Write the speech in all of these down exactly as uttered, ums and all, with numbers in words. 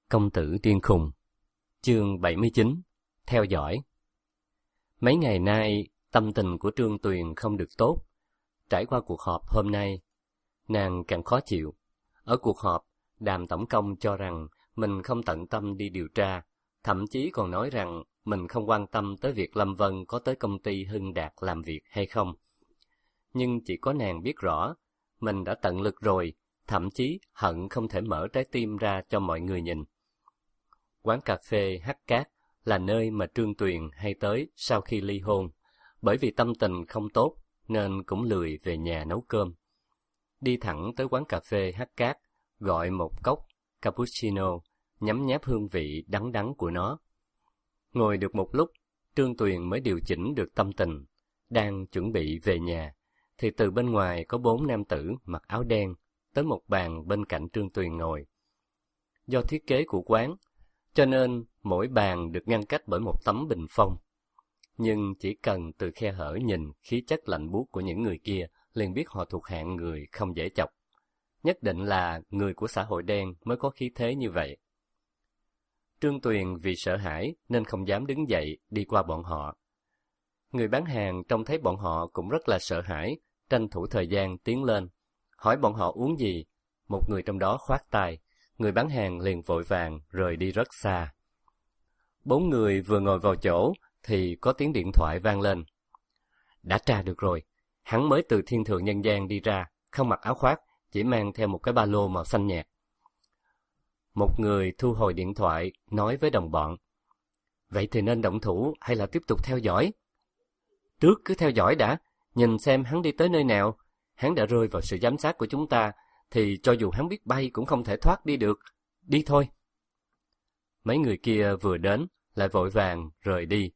Công tử điên khùng. Chương bảy mươi chín. Theo dõi. Mấy ngày nay, tâm tình của Trương Tuyền không được tốt. Trải qua cuộc họp hôm nay, nàng càng khó chịu. Ở cuộc họp, Đàm Tổng Công cho rằng mình không tận tâm đi điều tra, thậm chí còn nói rằng mình không quan tâm tới việc Lâm Vân có tới công ty Hưng Đạt làm việc hay không. Nhưng chỉ có nàng biết rõ, mình đã tận lực rồi, thậm chí hận không thể mở trái tim ra cho mọi người nhìn. Quán cà phê Hắc Cát là nơi mà Trương Tuyền hay tới sau khi ly hôn, bởi vì tâm tình không tốt nên cũng lười về nhà nấu cơm. Đi thẳng tới quán cà phê Hắc Cát, gọi một cốc cappuccino, nhấm nháp hương vị đắng đắng của nó. Ngồi được một lúc, Trương Tuyền mới điều chỉnh được tâm tình, đang chuẩn bị về nhà, thì từ bên ngoài có bốn nam tử mặc áo đen tới một bàn bên cạnh Trương Tuyền ngồi. Do thiết kế của quán, cho nên mỗi bàn được ngăn cách bởi một tấm bình phong. Nhưng chỉ cần từ khe hở nhìn khí chất lạnh buốt của những người kia, liền biết họ thuộc hạng người không dễ chọc. Nhất định là người của xã hội đen mới có khí thế như vậy. Trương Tuyền vì sợ hãi nên không dám đứng dậy đi qua bọn họ. Người bán hàng trông thấy bọn họ cũng rất là sợ hãi, tranh thủ thời gian tiến lên, hỏi bọn họ uống gì. Một người trong đó khoát tay, người bán hàng liền vội vàng rời đi rất xa. Bốn người vừa ngồi vào chỗ thì có tiếng điện thoại vang lên. Đã tra được rồi, hắn mới từ Thiên Thượng Nhân Gian đi ra, không mặc áo khoác, chỉ mang theo một cái ba lô màu xanh nhạt. Một người thu hồi điện thoại, nói với đồng bọn. Vậy thì nên động thủ hay là tiếp tục theo dõi? Trước cứ theo dõi đã, nhìn xem hắn đi tới nơi nào. Hắn đã rơi vào sự giám sát của chúng ta, thì cho dù hắn biết bay cũng không thể thoát đi được. Đi thôi. Mấy người kia vừa đến, lại vội vàng rời đi.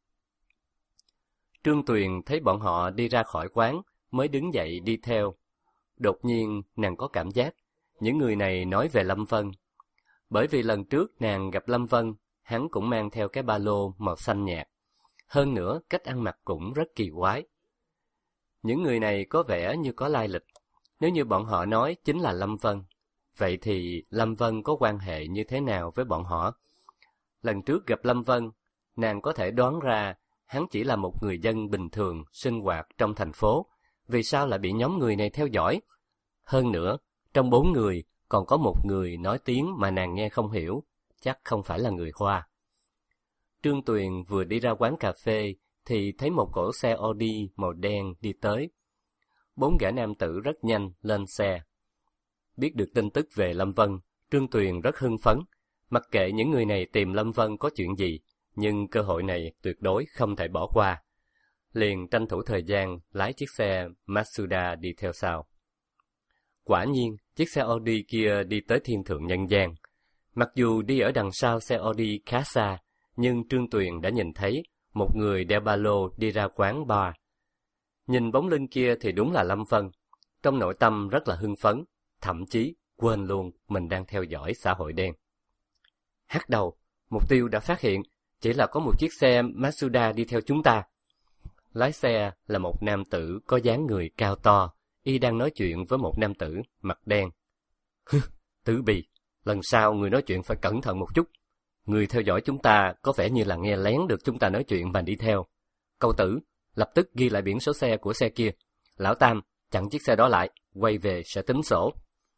Trương Tuyền thấy bọn họ đi ra khỏi quán, mới đứng dậy đi theo. Đột nhiên, nàng có cảm giác, những người này nói về Lâm Vân. Bởi vì lần trước nàng gặp Lâm Vân, hắn cũng mang theo cái ba lô màu xanh nhạt. Hơn nữa, cách ăn mặc cũng rất kỳ quái. Những người này có vẻ như có lai lịch. Nếu như bọn họ nói chính là Lâm Vân, vậy thì Lâm Vân có quan hệ như thế nào với bọn họ? Lần trước gặp Lâm Vân, nàng có thể đoán ra hắn chỉ là một người dân bình thường sinh hoạt trong thành phố. Vì sao lại bị nhóm người này theo dõi? Hơn nữa, trong bốn người còn có một người nói tiếng mà nàng nghe không hiểu, chắc không phải là người Hoa. Trương Tuyền vừa đi ra quán cà phê thì thấy một cỗ xe Audi màu đen đi tới. Bốn gã nam tử rất nhanh lên xe. Biết được tin tức về Lâm Vân, Trương Tuyền rất hưng phấn. Mặc kệ những người này tìm Lâm Vân có chuyện gì, nhưng cơ hội này tuyệt đối không thể bỏ qua. Liền tranh thủ thời gian lái chiếc xe Mazda đi theo sau. Quả nhiên, chiếc xe Audi kia đi tới Thiên Thượng Nhân Gian. Mặc dù đi ở đằng sau xe Audi khá xa, nhưng Trương Tuyền đã nhìn thấy một người đeo ba lô đi ra quán bar. Nhìn bóng lưng kia thì đúng là Lâm Vân. Trong nội tâm rất là hưng phấn, thậm chí quên luôn mình đang theo dõi xã hội đen. Hắc đầu, mục tiêu đã phát hiện, chỉ là có một chiếc xe Mazda đi theo chúng ta. Lái xe là một nam tử có dáng người cao to, y đang nói chuyện với một nam tử mặt đen. Hứ, Tử Bì, lần sau người nói chuyện phải cẩn thận một chút. Người theo dõi chúng ta có vẻ như là nghe lén được chúng ta nói chuyện mà đi theo. Cậu Tử, lập tức ghi lại biển số xe của xe kia. Lão Tam, chặn chiếc xe đó lại, quay về sẽ tính sổ.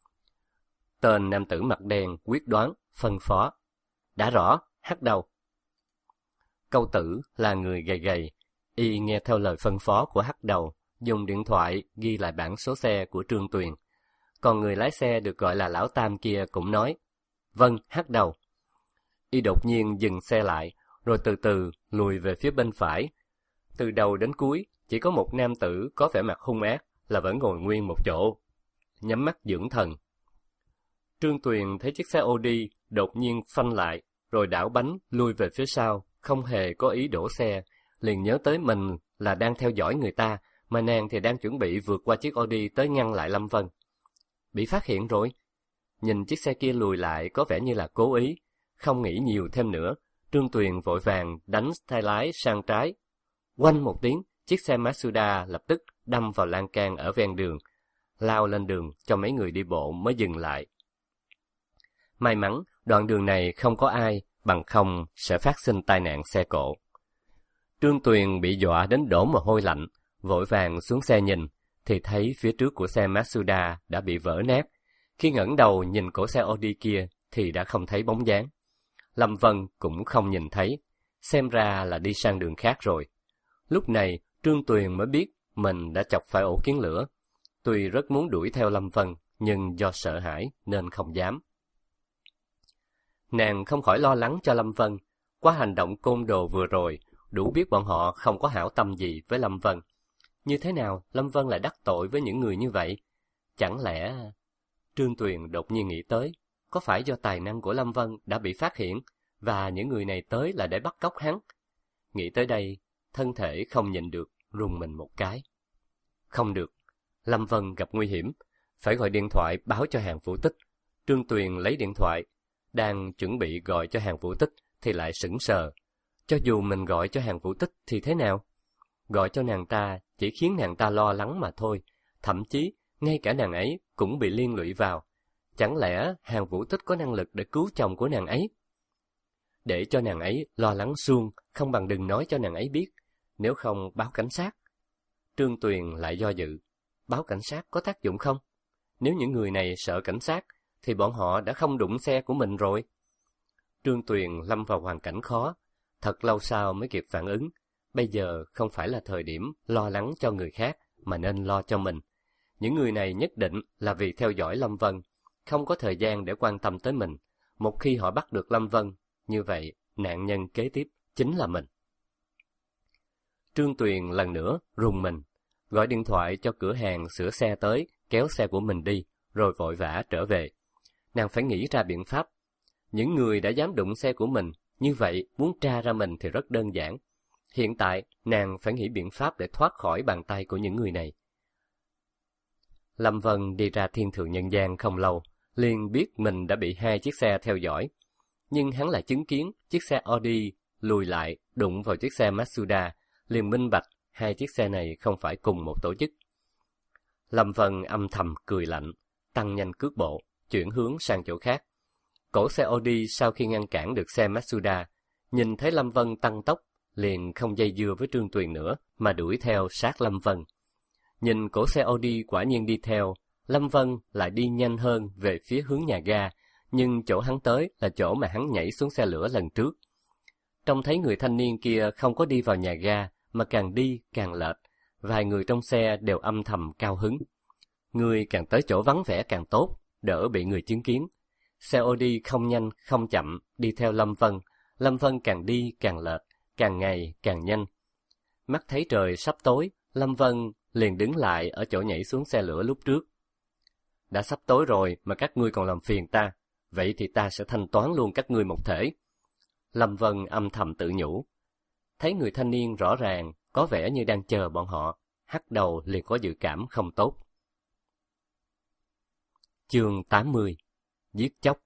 Tên nam tử mặt đen quyết đoán, phân phó. Đã rõ, hắc đầu. Câu Tử là người gầy gầy, y nghe theo lời phân phó của hắc đầu, dùng điện thoại ghi lại bản số xe của Trương Tuyền. Còn người lái xe được gọi là Lão Tam kia cũng nói, vâng, hắc đầu. Y đột nhiên dừng xe lại, rồi từ từ lùi về phía bên phải. Từ đầu đến cuối, chỉ có một nam tử có vẻ mặt hung ác là vẫn ngồi nguyên một chỗ, nhắm mắt dưỡng thần. Trương Tuyền thấy chiếc xe Audi đột nhiên phanh lại, rồi đảo bánh lui về phía sau, không hề có ý đổ xe, liền nhớ tới mình là đang theo dõi người ta, mà nàng thì đang chuẩn bị vượt qua chiếc Audi tới ngăn lại Lâm Vân. Bị phát hiện rồi. Nhìn chiếc xe kia lùi lại có vẻ như là cố ý, không nghĩ nhiều thêm nữa, Trương Tuyền vội vàng đánh tay lái sang trái. Oanh một tiếng, chiếc xe Mazda lập tức đâm vào lan can ở ven đường, lao lên đường cho mấy người đi bộ mới dừng lại. May mắn, Đoạn đường này không có ai, bằng không sẽ phát sinh tai nạn xe cộ. Trương Tuyền bị dọa đến đổ mồ hôi lạnh, vội vàng xuống xe nhìn, thì thấy phía trước của xe Mazda đã bị vỡ nát. Khi ngẩng đầu nhìn cổ xe Audi kia thì đã không thấy bóng dáng. Lâm Vân cũng không nhìn thấy, xem ra là đi sang đường khác rồi. Lúc này Trương Tuyền mới biết mình đã chọc phải ổ kiến lửa. Tuy rất muốn đuổi theo Lâm Vân, nhưng do sợ hãi nên không dám. Nàng không khỏi lo lắng cho Lâm Vân. Qua hành động côn đồ vừa rồi, đủ biết bọn họ không có hảo tâm gì với Lâm Vân. Như thế nào Lâm Vân lại đắc tội với những người như vậy? Chẳng lẽ... Trương Tuyền đột nhiên nghĩ tới, có phải do tài năng của Lâm Vân đã bị phát hiện, và những người này tới là để bắt cóc hắn? Nghĩ tới đây, thân thể không nhịn được, rùng mình một cái. Không được, Lâm Vân gặp nguy hiểm, phải gọi điện thoại báo cho Hàn Vũ Tích. Trương Tuyền lấy điện thoại, đang chuẩn bị gọi cho Hàn Vũ Tích thì lại sững sờ. Cho dù mình gọi cho Hàn Vũ Tích thì thế nào? Gọi cho nàng ta chỉ khiến nàng ta lo lắng mà thôi, thậm chí ngay cả nàng ấy cũng bị liên lụy vào. Chẳng lẽ Hàn Vũ Tích có năng lực để cứu chồng của nàng ấy? Để cho nàng ấy lo lắng suông, không bằng đừng nói cho nàng ấy biết, nếu không báo cảnh sát. Trương Tuyền lại do dự, báo cảnh sát có tác dụng không? Nếu những người này sợ cảnh sát, thì bọn họ đã không đụng xe của mình rồi. Trương Tuyền lâm vào hoàn cảnh khó, thật lâu sau mới kịp phản ứng. Bây giờ không phải là thời điểm lo lắng cho người khác, mà nên lo cho mình. Những người này nhất định là vì theo dõi Lâm Vân, không có thời gian để quan tâm tới mình. Một khi họ bắt được Lâm Vân, như vậy nạn nhân kế tiếp chính là mình. Trương Tuyền lần nữa rùng mình, gọi điện thoại cho cửa hàng sửa xe tới, kéo xe của mình đi, rồi vội vã trở về. Nàng phải nghĩ ra biện pháp. Những người đã dám đụng xe của mình, như vậy muốn tra ra mình thì rất đơn giản. Hiện tại, nàng phải nghĩ biện pháp để thoát khỏi bàn tay của những người này. Lâm Vân đi ra thiên thượng nhân gian không lâu, liền biết mình đã bị hai chiếc xe theo dõi. Nhưng hắn lại chứng kiến chiếc xe Audi lùi lại đụng vào chiếc xe Mazda, liền minh bạch hai chiếc xe này không phải cùng một tổ chức. Lâm Vân âm thầm cười lạnh, tăng nhanh cước bộ, chuyển hướng sang chỗ khác. Cổ xe Audi sau khi ngăn cản được xe Mazda, nhìn thấy Lâm Vân tăng tốc, liền không dây dưa với Trương Tuyền nữa, mà đuổi theo sát Lâm Vân. Nhìn cổ xe Audi quả nhiên đi theo, Lâm Vân lại đi nhanh hơn về phía hướng nhà ga, nhưng chỗ hắn tới là chỗ mà hắn nhảy xuống xe lửa lần trước. Trông thấy người thanh niên kia không có đi vào nhà ga, mà càng đi càng lệch, vài người trong xe đều âm thầm cao hứng. Người càng tới chỗ vắng vẻ càng tốt, đỡ bị người chứng kiến. Xe Audi không nhanh không chậm đi theo Lâm Vân, Lâm Vân càng đi càng lệch, càng ngày càng nhanh. Mắt thấy trời sắp tối, Lâm Vân liền đứng lại ở chỗ nhảy xuống xe lửa lúc trước. Đã sắp tối rồi mà các ngươi còn làm phiền ta, vậy thì ta sẽ thanh toán luôn các ngươi một thể. Lâm Vân âm thầm tự nhủ. Thấy người thanh niên rõ ràng, có vẻ như đang chờ bọn họ, hắc đầu liền có dự cảm không tốt. Chương tám mươi. Giết chóc.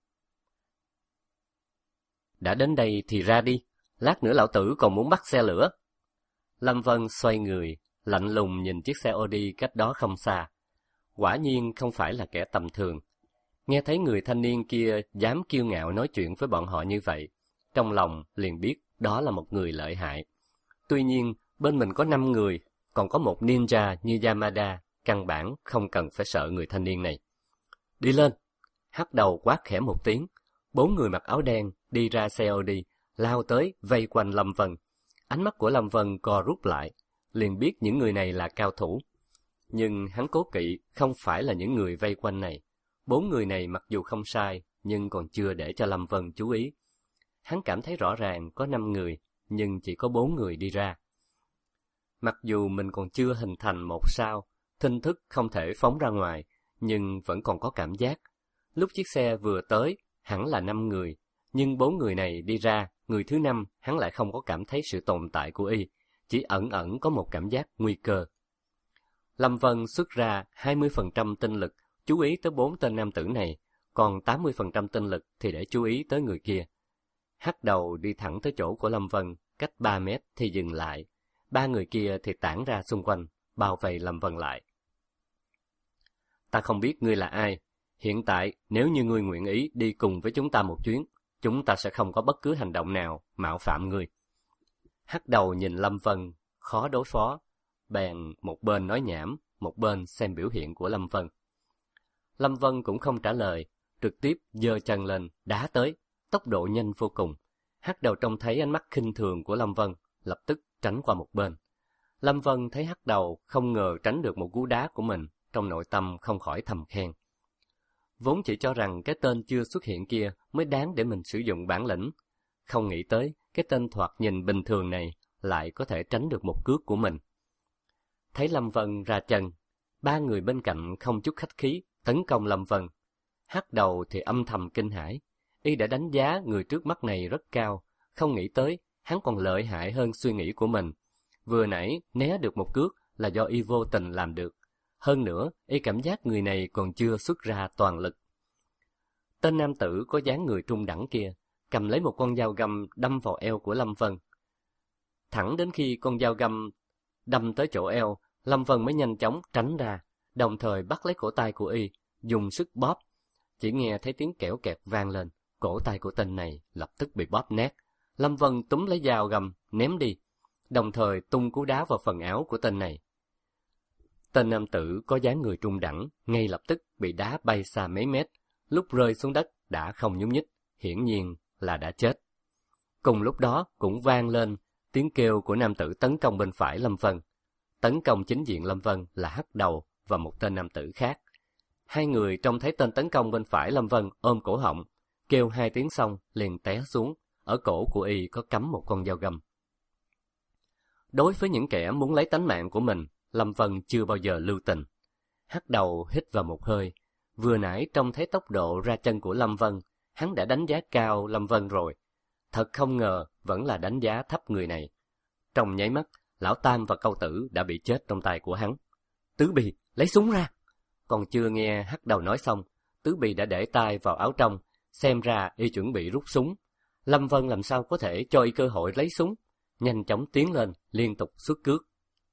Đã đến đây thì ra đi, lát nữa lão tử còn muốn bắt xe lửa. Lâm Vân xoay người, lạnh lùng nhìn chiếc xe Audi cách đó không xa. Quả nhiên không phải là kẻ tầm thường. Nghe thấy người thanh niên kia dám kiêu ngạo nói chuyện với bọn họ như vậy, trong lòng liền biết đó là một người lợi hại. Tuy nhiên, bên mình có năm người, còn có một ninja như Yamada, căn bản không cần phải sợ người thanh niên này. Đi lên! Hắc đầu quát khẽ một tiếng, bốn người mặc áo đen đi ra xe Audi, lao tới vây quanh Lâm Vân. Ánh mắt của Lâm Vân co rút lại, liền biết những người này là cao thủ. Nhưng hắn cố kỵ không phải là những người vây quanh này. Bốn người này mặc dù không sai, nhưng còn chưa để cho Lâm Vân chú ý. Hắn cảm thấy rõ ràng có năm người, nhưng chỉ có bốn người đi ra. Mặc dù mình còn chưa hình thành một sao, thinh thức không thể phóng ra ngoài, nhưng vẫn còn có cảm giác. Lúc chiếc xe vừa tới, hẳn là năm người, nhưng bốn người này đi ra, người thứ năm hắn lại không có cảm thấy sự tồn tại của y, chỉ ẩn ẩn có một cảm giác nguy cơ. Lâm Vân xuất ra hai mươi phần trăm tinh lực, chú ý tới bốn tên nam tử này, còn tám mươi phần trăm tinh lực thì để chú ý tới người kia. Hắc đầu đi thẳng tới chỗ của Lâm Vân, cách ba mét thì dừng lại. Ba người kia thì tản ra xung quanh, bao vây Lâm Vân lại. Ta không biết ngươi là ai, Hiện tại, nếu như ngươi nguyện ý đi cùng với chúng ta một chuyến, chúng ta sẽ không có bất cứ hành động nào mạo phạm ngươi. Hắc đầu nhìn Lâm Vân, khó đối phó, bèn một bên nói nhảm, một bên xem biểu hiện của Lâm Vân. Lâm Vân cũng không trả lời, trực tiếp giơ chân lên, đá tới, tốc độ nhanh vô cùng. Hắc đầu trông thấy ánh mắt khinh thường của Lâm Vân, lập tức tránh qua một bên. Lâm Vân thấy Hắc đầu không ngờ tránh được một cú đá của mình, trong nội tâm không khỏi thầm khen. Vốn chỉ cho rằng cái tên chưa xuất hiện kia mới đáng để mình sử dụng bản lĩnh, không nghĩ tới cái tên thoạt nhìn bình thường này lại có thể tránh được một cước của mình. Thấy Lâm Vân ra chân, ba người bên cạnh không chút khách khí tấn công Lâm Vân. Hắc đầu thì âm thầm kinh hãi, y đã đánh giá người trước mắt này rất cao, không nghĩ tới hắn còn lợi hại hơn suy nghĩ của mình. Vừa nãy né được một cước là do y vô tình làm được. Hơn nữa, y cảm giác người này còn chưa xuất ra toàn lực. Tên nam tử có dáng người trung đẳng kia, cầm lấy một con dao găm đâm vào eo của Lâm Vân. Thẳng đến khi con dao găm đâm tới chỗ eo, Lâm Vân mới nhanh chóng tránh ra, đồng thời bắt lấy cổ tay của y, dùng sức bóp. Chỉ nghe thấy tiếng kẽo kẹt vang lên, cổ tay của tên này lập tức bị bóp nát. Lâm Vân túm lấy dao găm, ném đi, đồng thời tung cú đá vào phần áo của tên này. Tên nam tử có dáng người trung đẳng, ngay lập tức bị đá bay xa mấy mét, lúc rơi xuống đất đã không nhúc nhích, hiển nhiên là đã chết. Cùng lúc đó cũng vang lên tiếng kêu của nam tử tấn công bên phải Lâm Vân. Tấn công chính diện Lâm Vân là Hắc đầu và một tên nam tử khác. Hai người trông thấy tên tấn công bên phải Lâm Vân ôm cổ họng, kêu hai tiếng xong liền té xuống, ở cổ của y có cắm một con dao găm. Đối với những kẻ muốn lấy tánh mạng của mình, Lâm Vân chưa bao giờ lưu tình. Hắc đầu hít vào một hơi, vừa nãy trông thấy tốc độ ra chân của Lâm Vân, hắn đã đánh giá cao Lâm Vân rồi. Thật không ngờ vẫn là đánh giá thấp người này. Trong nháy mắt, Lão Tam và Câu Tử đã bị chết trong tay của hắn. Tứ Bì, lấy súng ra! Còn chưa nghe Hắc đầu nói xong, Tứ Bì đã để tay vào áo trong, xem ra y chuẩn bị rút súng. Lâm Vân làm sao có thể cho y cơ hội lấy súng, nhanh chóng tiến lên, liên tục xuất cước.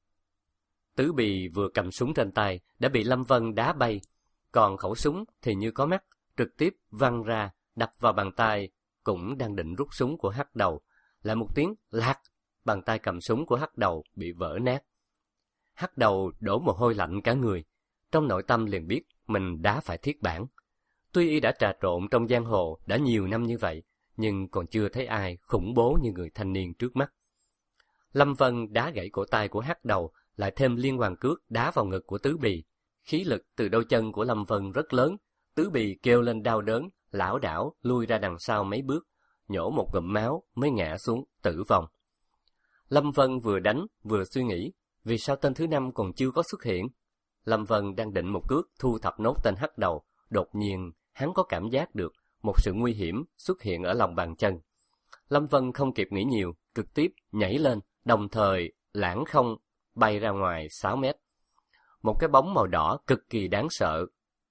Tứ Bì vừa cầm súng trên tay đã bị Lâm Vân đá bay, còn khẩu súng thì như có mắt, trực tiếp văng ra, đập vào bàn tay cũng đang định rút súng của Hắc đầu. Lại một tiếng lạc, bàn tay cầm súng của Hắc đầu bị vỡ nát. Hắc đầu đổ mồ hôi lạnh cả người, trong nội tâm liền biết mình đá phải thiết bản. Tuy y đã trà trộn trong giang hồ đã nhiều năm như vậy, nhưng còn chưa thấy ai khủng bố như người thanh niên trước mắt. Lâm Vân đá gãy cổ tay của Hắc đầu, lại thêm liên hoàn cước đá vào ngực của Tứ Bì. Khí lực từ đôi chân của Lâm Vân rất lớn, Tứ Bì kêu lên đau đớn, lảo đảo lui ra đằng sau mấy bước, nhổ một ngụm máu mới ngã xuống tử vong. Lâm Vân vừa đánh vừa suy nghĩ, vì sao tên thứ năm còn chưa có xuất hiện? Lâm Vân đang định một cước thu thập nốt tên Hắc đầu, đột nhiên hắn có cảm giác được một sự nguy hiểm xuất hiện ở lòng bàn chân. Lâm Vân không kịp nghĩ nhiều, trực tiếp nhảy lên, đồng thời lãng không bay ra ngoài sáu mét. Một cái bóng màu đỏ cực kỳ đáng sợ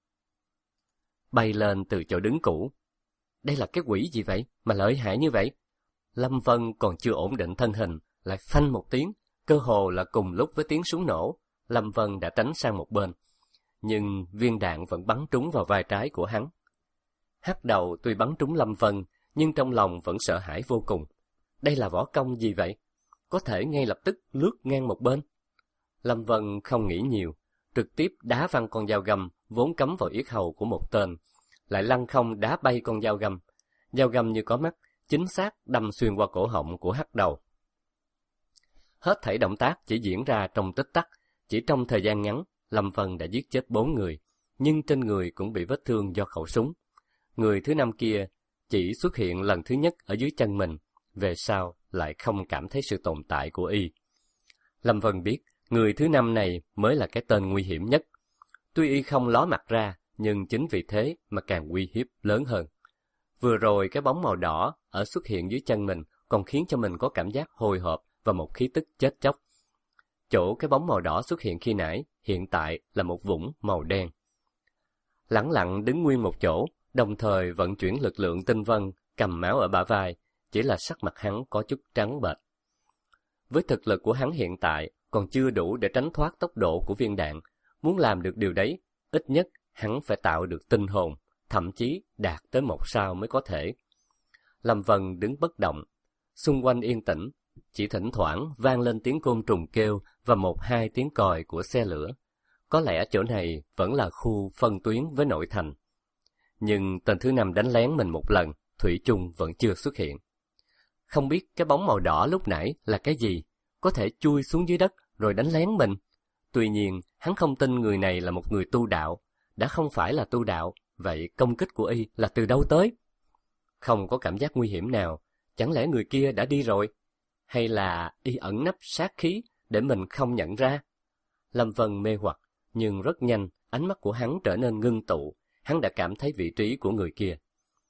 bay lên từ chỗ đứng cũ. Đây là cái quỷ gì vậy mà lợi hại như vậy? Lâm Vân còn chưa ổn định thân hình, lại phanh một tiếng, cơ hồ là cùng lúc với tiếng súng nổ, Lâm Vân đã tránh sang một bên, nhưng viên đạn vẫn bắn trúng vào vai trái của hắn. Hắc đầu tuy bắn trúng Lâm Vân, nhưng trong lòng vẫn sợ hãi vô cùng. Đây là võ công gì vậy? Có thể ngay lập tức lướt ngang một bên. Lâm Vân không nghĩ nhiều, trực tiếp đá văng con dao găm vốn cắm vào yết hầu của một tên, lại lăn không đá bay con dao găm. Dao găm như có mắt, chính xác đâm xuyên qua cổ họng của Hắc đầu. Hết thảy động tác chỉ diễn ra trong tích tắc, chỉ trong thời gian ngắn, Lâm Vân đã giết chết bốn người, nhưng trên người cũng bị vết thương do khẩu súng. Người thứ năm kia chỉ xuất hiện lần thứ nhất ở dưới chân mình, về sau lại không cảm thấy sự tồn tại của y. Lâm Vân biết, người thứ năm này mới là cái tên nguy hiểm nhất. Tuy y không ló mặt ra, nhưng chính vì thế mà càng uy hiếp lớn hơn. Vừa rồi cái bóng màu đỏ ở xuất hiện dưới chân mình còn khiến cho mình có cảm giác hồi hộp và một khí tức chết chóc. Chỗ cái bóng màu đỏ xuất hiện khi nãy, hiện tại là một vũng màu đen. Lẳng lặng đứng nguyên một chỗ, đồng thời vận chuyển lực lượng tinh vân, cầm máu ở bả vai, chỉ là sắc mặt hắn có chút trắng bệch. Với thực lực của hắn hiện tại, còn chưa đủ để tránh thoát tốc độ của viên đạn. Muốn làm được điều đấy, ít nhất hắn phải tạo được tinh hồn, thậm chí đạt tới một sao mới có thể. Lâm Vân đứng bất động, xung quanh yên tĩnh, chỉ thỉnh thoảng vang lên tiếng côn trùng kêu và một hai tiếng còi của xe lửa. Có lẽ chỗ này vẫn là khu phân tuyến với nội thành. Nhưng tên thứ năm đánh lén mình một lần, thủy chung vẫn chưa xuất hiện. Không biết cái bóng màu đỏ lúc nãy là cái gì, có thể chui xuống dưới đất rồi đánh lén mình. Tuy nhiên, hắn không tin người này là một người tu đạo. Đã không phải là tu đạo, vậy công kích của y là từ đâu tới? Không có cảm giác nguy hiểm nào, chẳng lẽ người kia đã đi rồi? Hay là y ẩn nấp sát khí để mình không nhận ra? Lâm Vân mê hoặc, nhưng rất nhanh, ánh mắt của hắn trở nên ngưng tụ, hắn đã cảm thấy vị trí của người kia.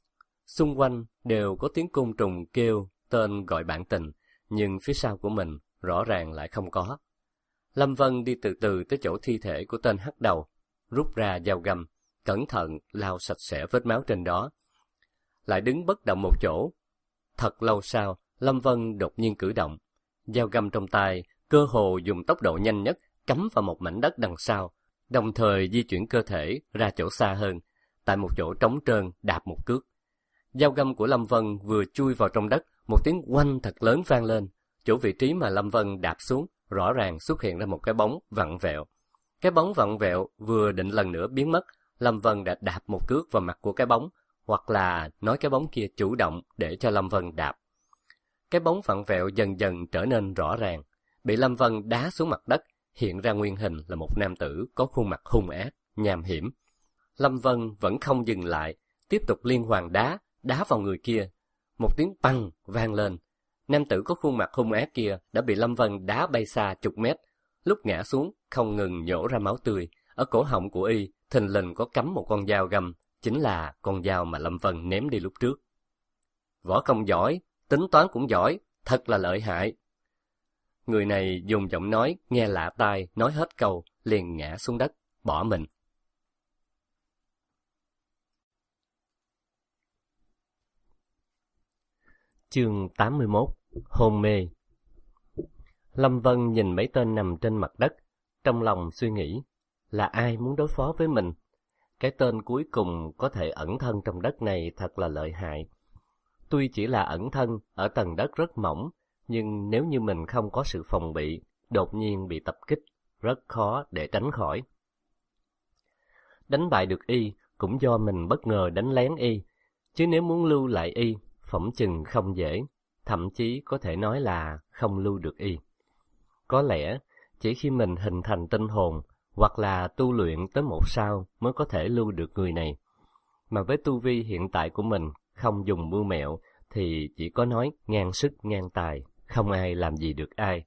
Xung quanh đều có tiếng côn trùng kêu tên gọi bạn tình, nhưng phía sau của mình rõ ràng lại không có. Lâm Vân đi từ từ tới chỗ thi thể của tên hắc đầu, rút ra dao găm, cẩn thận lau sạch sẽ vết máu trên đó. Lại đứng bất động một chỗ. Thật lâu sau, Lâm Vân đột nhiên cử động. Dao găm trong tay, cơ hồ dùng tốc độ nhanh nhất, cắm vào một mảnh đất đằng sau, đồng thời di chuyển cơ thể ra chỗ xa hơn, tại một chỗ trống trơn đạp một cước. Dao găm của Lâm Vân vừa chui vào trong đất, một tiếng oanh thật lớn vang lên. Chỗ vị trí mà Lâm Vân đạp xuống, rõ ràng xuất hiện ra một cái bóng vặn vẹo. Cái bóng vặn vẹo vừa định lần nữa biến mất, Lâm Vân đã đạp một cước vào mặt của cái bóng, hoặc là nói cái bóng kia chủ động để cho Lâm Vân đạp. Cái bóng vặn vẹo dần dần trở nên rõ ràng, bị Lâm Vân đá xuống mặt đất, hiện ra nguyên hình là một nam tử có khuôn mặt hung ác, nham hiểm. Lâm Vân vẫn không dừng lại, tiếp tục liên hoàn đá, đá vào người kia. Một tiếng băng vang lên. Nam tử có khuôn mặt hung ác kia đã bị Lâm Vân đá bay xa chục mét. Lúc ngã xuống, không ngừng nhổ ra máu tươi. Ở cổ họng của y, thình lình có cắm một con dao găm, chính là con dao mà Lâm Vân ném đi lúc trước. Võ công giỏi, tính toán cũng giỏi, thật là lợi hại. Người này dùng giọng nói nghe lạ tai, nói hết câu, liền ngã xuống đất, bỏ mình. Chương tám mươi mốt. Hôn mê. Lâm Vân nhìn mấy tên nằm trên mặt đất, trong lòng suy nghĩ, là ai muốn đối phó với mình? Cái tên cuối cùng có thể ẩn thân trong đất này thật là lợi hại. Tuy chỉ là ẩn thân ở tầng đất rất mỏng, nhưng nếu như mình không có sự phòng bị, đột nhiên bị tập kích, rất khó để tránh khỏi. Đánh bại được y cũng do mình bất ngờ đánh lén y, chứ nếu muốn lưu lại y, phỏng chừng không dễ, thậm chí có thể nói là không lưu được y. Có lẽ chỉ khi mình hình thành tinh hồn hoặc là tu luyện tới một sao mới có thể lưu được người này. Mà với tu vi hiện tại của mình, không dùng mưu mẹo thì chỉ có nói ngang sức ngang tài, không ai làm gì được ai.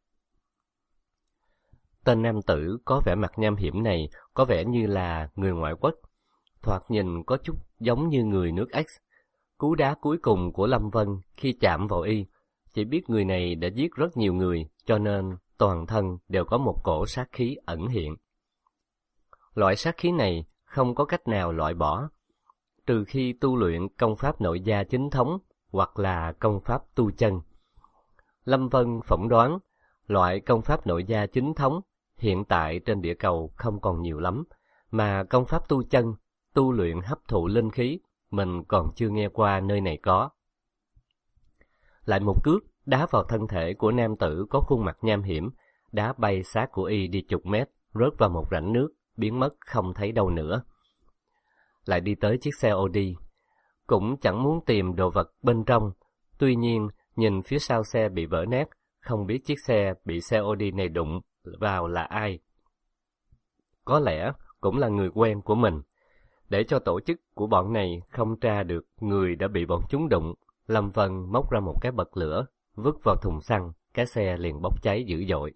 Tên nam tử có vẻ mặt nham hiểm này có vẻ như là người ngoại quốc, thoạt nhìn có chút giống như người nước X. Cú đá cuối cùng của Lâm Vân khi chạm vào y, chỉ biết người này đã giết rất nhiều người, cho nên toàn thân đều có một cổ sát khí ẩn hiện. Loại sát khí này không có cách nào loại bỏ, trừ khi tu luyện công pháp nội gia chính thống hoặc là công pháp tu chân. Lâm Vân phỏng đoán, loại công pháp nội gia chính thống hiện tại trên địa cầu không còn nhiều lắm, mà công pháp tu chân, tu luyện hấp thụ linh khí, mình còn chưa nghe qua nơi này có. Lại một cước đá vào thân thể của nam tử có khuôn mặt nham hiểm, đá bay xác của y đi chục mét, rớt vào một rãnh nước, biến mất không thấy đâu nữa. Lại đi tới chiếc xe Audi, cũng chẳng muốn tìm đồ vật bên trong, tuy nhiên nhìn phía sau xe bị vỡ nát, không biết chiếc xe bị xe Audi này đụng vào là ai. Có lẽ cũng là người quen của mình. Để cho tổ chức của bọn này không tra được người đã bị bọn chúng đụng, Lâm Vân móc ra một cái bật lửa, vứt vào thùng xăng, cái xe liền bốc cháy dữ dội.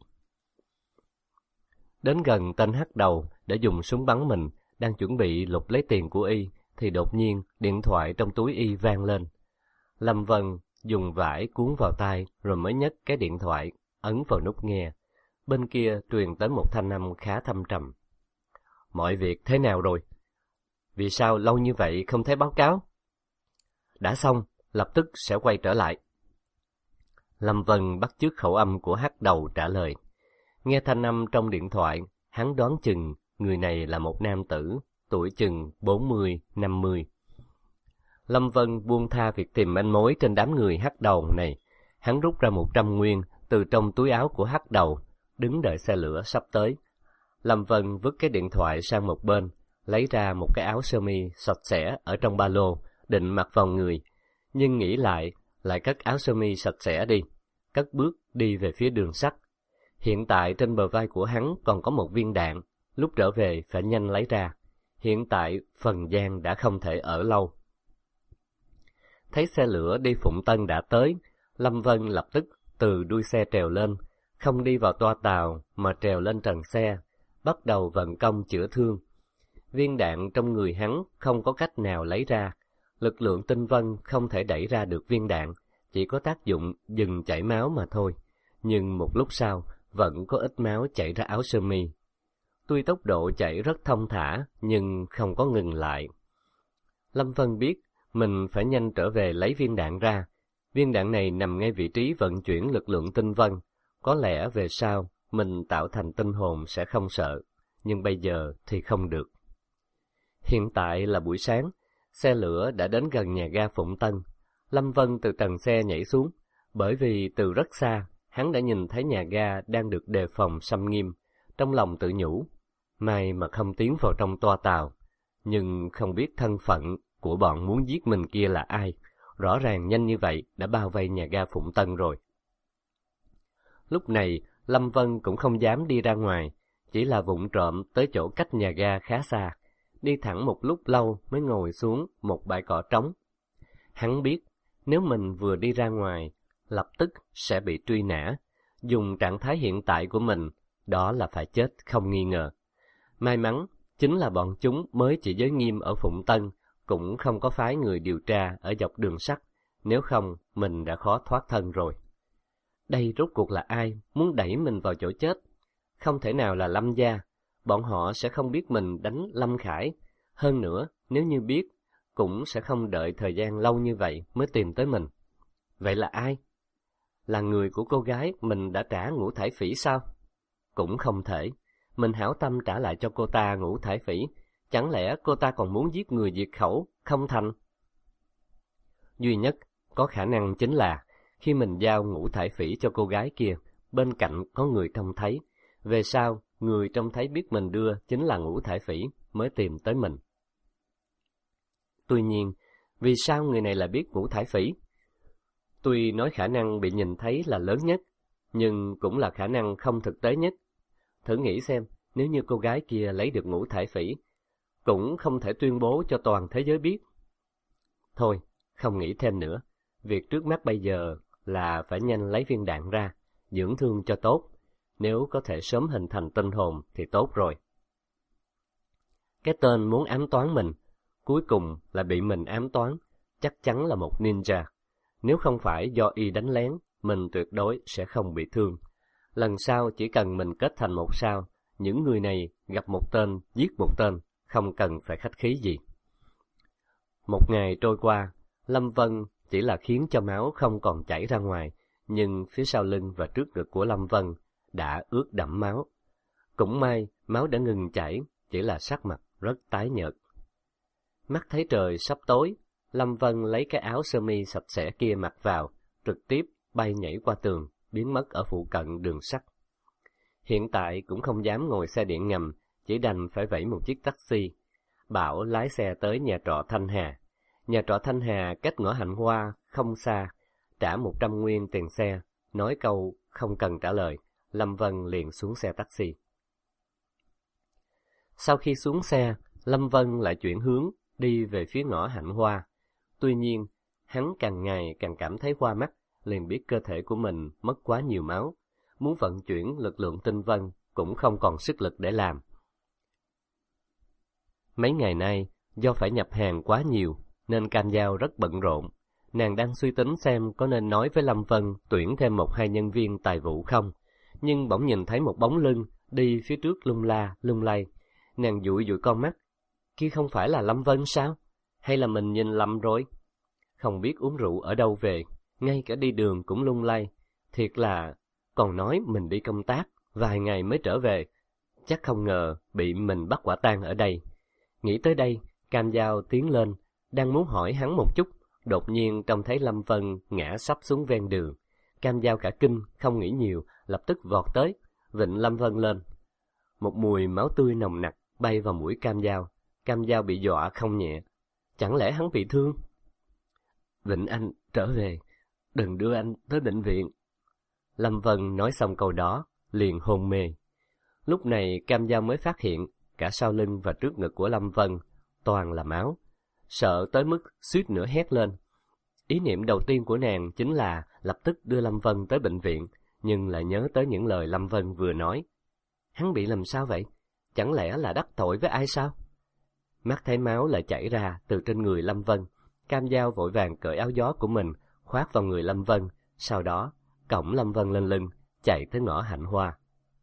Đến gần tên hắc đầu để dùng súng bắn mình, đang chuẩn bị lục lấy tiền của y, thì đột nhiên điện thoại trong túi y vang lên. Lâm Vân dùng vải cuốn vào tay rồi mới nhấc cái điện thoại, ấn vào nút nghe. Bên kia truyền đến một thanh âm khá thâm trầm. Mọi việc thế nào rồi? Vì sao lâu như vậy không thấy báo cáo? Đã xong, lập tức sẽ quay trở lại. Lâm Vân bắt chước khẩu âm của hắc đầu trả lời. Nghe thanh âm trong điện thoại, hắn đoán chừng người này là một nam tử, tuổi chừng bốn mươi năm mươi. Lâm Vân buông tha việc tìm manh mối trên đám người hắc đầu này. Hắn rút ra một trăm nguyên từ trong túi áo của hắc đầu, đứng đợi xe lửa sắp tới. Lâm Vân vứt cái điện thoại sang một bên, lấy ra một cái áo sơ mi sạch sẽ ở trong ba lô, định mặc vào người, nhưng nghĩ lại, lại cất áo sơ mi sạch sẽ đi, cất bước đi về phía đường sắt. Hiện tại trên bờ vai của hắn còn có một viên đạn, lúc trở về phải nhanh lấy ra. Hiện tại Phần Giang đã không thể ở lâu. Thấy xe lửa đi Phụng Tân đã tới, Lâm Vân lập tức từ đuôi xe trèo lên, không đi vào toa tàu mà trèo lên trần xe, bắt đầu vận công chữa thương. Viên đạn trong người hắn không có cách nào lấy ra, lực lượng tinh vân không thể đẩy ra được viên đạn, chỉ có tác dụng dừng chảy máu mà thôi. Nhưng một lúc sau, vẫn có ít máu chảy ra áo sơ mi. Tuy tốc độ chảy rất thông thả, nhưng không có ngừng lại. Lâm Vân biết mình phải nhanh trở về lấy viên đạn ra. Viên đạn này nằm ngay vị trí vận chuyển lực lượng tinh vân. Có lẽ về sau, mình tạo thành tinh hồn sẽ không sợ, nhưng bây giờ thì không được. Hiện tại là buổi sáng, xe lửa đã đến gần nhà ga Phụng Tân. Lâm Vân từ trần xe nhảy xuống, bởi vì từ rất xa, hắn đã nhìn thấy nhà ga đang được đề phòng xâm nghiêm, trong lòng tự nhủ, may mà không tiến vào trong toa tàu, nhưng không biết thân phận của bọn muốn giết mình kia là ai, rõ ràng nhanh như vậy đã bao vây nhà ga Phụng Tân rồi. Lúc này, Lâm Vân cũng không dám đi ra ngoài, chỉ là vụng trộm tới chỗ cách nhà ga khá xa, đi thẳng một lúc lâu mới ngồi xuống một bãi cỏ trống. Hắn biết, nếu mình vừa đi ra ngoài, lập tức sẽ bị truy nã. Dùng trạng thái hiện tại của mình, đó là phải chết không nghi ngờ. May mắn, chính là bọn chúng mới chỉ giới nghiêm ở Phụng Tân, cũng không có phái người điều tra ở dọc đường sắt, nếu không mình đã khó thoát thân rồi. Đây rốt cuộc là ai muốn đẩy mình vào chỗ chết? Không thể nào là Lâm gia, bọn họ sẽ không biết mình đánh Lâm Khải. Hơn nữa, nếu như biết, cũng sẽ không đợi thời gian lâu như vậy mới tìm tới mình. Vậy là ai? Là người của cô gái mình đã trả Ngũ Thải Phỉ sao? Cũng không thể. Mình hảo tâm trả lại cho cô ta Ngũ Thải Phỉ. Chẳng lẽ cô ta còn muốn giết người diệt khẩu, không thành? Duy nhất có khả năng chính là khi mình giao Ngũ Thải Phỉ cho cô gái kia, bên cạnh có người trông thấy. Về sau, người trông thấy biết mình đưa chính là Ngũ Thải Phỉ mới tìm tới mình. Tuy nhiên, vì sao người này lại biết Ngũ Thải Phỉ? Tuy nói khả năng bị nhìn thấy là lớn nhất, nhưng cũng là khả năng không thực tế nhất. Thử nghĩ xem, nếu như cô gái kia lấy được Ngũ Thải Phỉ, cũng không thể tuyên bố cho toàn thế giới biết. Thôi, không nghĩ thêm nữa. Việc trước mắt bây giờ là phải nhanh lấy viên đạn ra, dưỡng thương cho tốt. Nếu có thể sớm hình thành tinh hồn thì tốt rồi. Cái tên muốn ám toán mình, cuối cùng là bị mình ám toán, chắc chắn là một ninja. Nếu không phải do y đánh lén, mình tuyệt đối sẽ không bị thương. Lần sau chỉ cần mình kết thành một sao, những người này gặp một tên, giết một tên, không cần phải khách khí gì. Một ngày trôi qua, Lâm Vân chỉ là khiến cho máu không còn chảy ra ngoài, nhưng phía sau lưng và trước ngực của Lâm Vân đã ướt đẫm máu. Cũng may, máu đã ngừng chảy, chỉ là sắc mặt rất tái nhợt. Mắt thấy trời sắp tối, Lâm Vân lấy cái áo sơ mi sạch sẽ kia mặc vào, trực tiếp bay nhảy qua tường, biến mất ở phụ cận đường sắt. Hiện tại cũng không dám ngồi xe điện ngầm, chỉ đành phải vẫy một chiếc taxi, bảo lái xe tới nhà trọ Thanh Hà. Nhà trọ Thanh Hà cách ngõ Hạnh Hoa không xa, trả một trăm nguyên tiền xe, nói câu không cần trả lời, Lâm Vân liền xuống xe taxi. Sau khi xuống xe, Lâm Vân lại chuyển hướng, đi về phía ngõ Hạnh Hoa. Tuy nhiên, hắn càng ngày càng cảm thấy hoa mắt, liền biết cơ thể của mình mất quá nhiều máu. Muốn vận chuyển lực lượng tinh vân cũng không còn sức lực để làm. Mấy ngày nay, do phải nhập hàng quá nhiều, nên Cam Giao rất bận rộn. Nàng đang suy tính xem có nên nói với Lâm Vân tuyển thêm một hai nhân viên tài vụ không, nhưng bỗng nhìn thấy một bóng lưng đi phía trước lung la lung lay. Nàng dụi dụi con mắt, kia không phải là Lâm Vân sao? Hay là mình nhìn lầm rồi? Không biết uống rượu ở đâu về, ngay cả đi đường cũng lung lay. Thiệt là, còn nói mình đi công tác, vài ngày mới trở về. Chắc không ngờ bị mình bắt quả tang ở đây. Nghĩ tới đây, Cam Dao tiến lên, đang muốn hỏi hắn một chút, đột nhiên trông thấy Lâm Vân ngã sắp xuống ven đường. Cam Dao cả kinh, không nghĩ nhiều, lập tức vọt tới, vịnh Lâm Vân lên. Một mùi máu tươi nồng nặc bay vào mũi Cam Dao. Cam Dao bị dọa không nhẹ. Chẳng lẽ hắn bị thương? Vịnh anh trở về, đừng đưa anh tới bệnh viện. Lâm Vân nói xong câu đó, liền hôn mê. Lúc này Cam Dao mới phát hiện, cả sau lưng và trước ngực của Lâm Vân toàn là máu. Sợ tới mức suýt nữa hét lên. Ý niệm đầu tiên của nàng chính là lập tức đưa Lâm Vân tới bệnh viện, nhưng lại nhớ tới những lời Lâm Vân vừa nói. Hắn bị làm sao vậy? Chẳng lẽ là đắc tội với ai sao? Mắt thấy máu lại chảy ra từ trên người Lâm Vân. Cam Dao vội vàng cởi áo gió của mình, khoác vào người Lâm Vân, sau đó cõng Lâm Vân lên lưng, chạy tới ngõ Hạnh Hoa.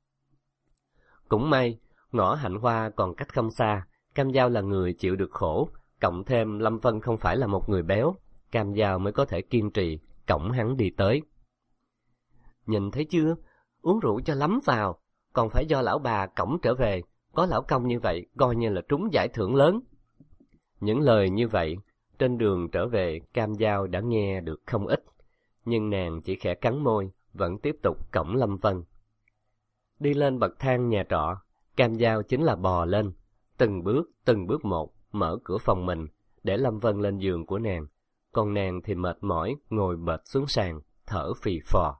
Cũng may, ngõ Hạnh Hoa còn cách không xa. Cam Dao là người chịu được khổ, cộng thêm Lâm Vân không phải là một người béo, Cam Dao mới có thể kiên trì cõng hắn đi tới. Nhìn thấy chưa, uống rượu cho lắm vào, còn phải do lão bà cõng trở về, có lão công như vậy coi như là trúng giải thưởng lớn. Những lời như vậy, trên đường trở về Cam Dao đã nghe được không ít, nhưng nàng chỉ khẽ cắn môi, vẫn tiếp tục cõng Lâm Vân. Đi lên bậc thang nhà trọ, Cam Dao chính là bò lên, từng bước từng bước một mở cửa phòng mình, để Lâm Vân lên giường của nàng, còn nàng thì mệt mỏi ngồi bệt xuống sàn, thở phì phò.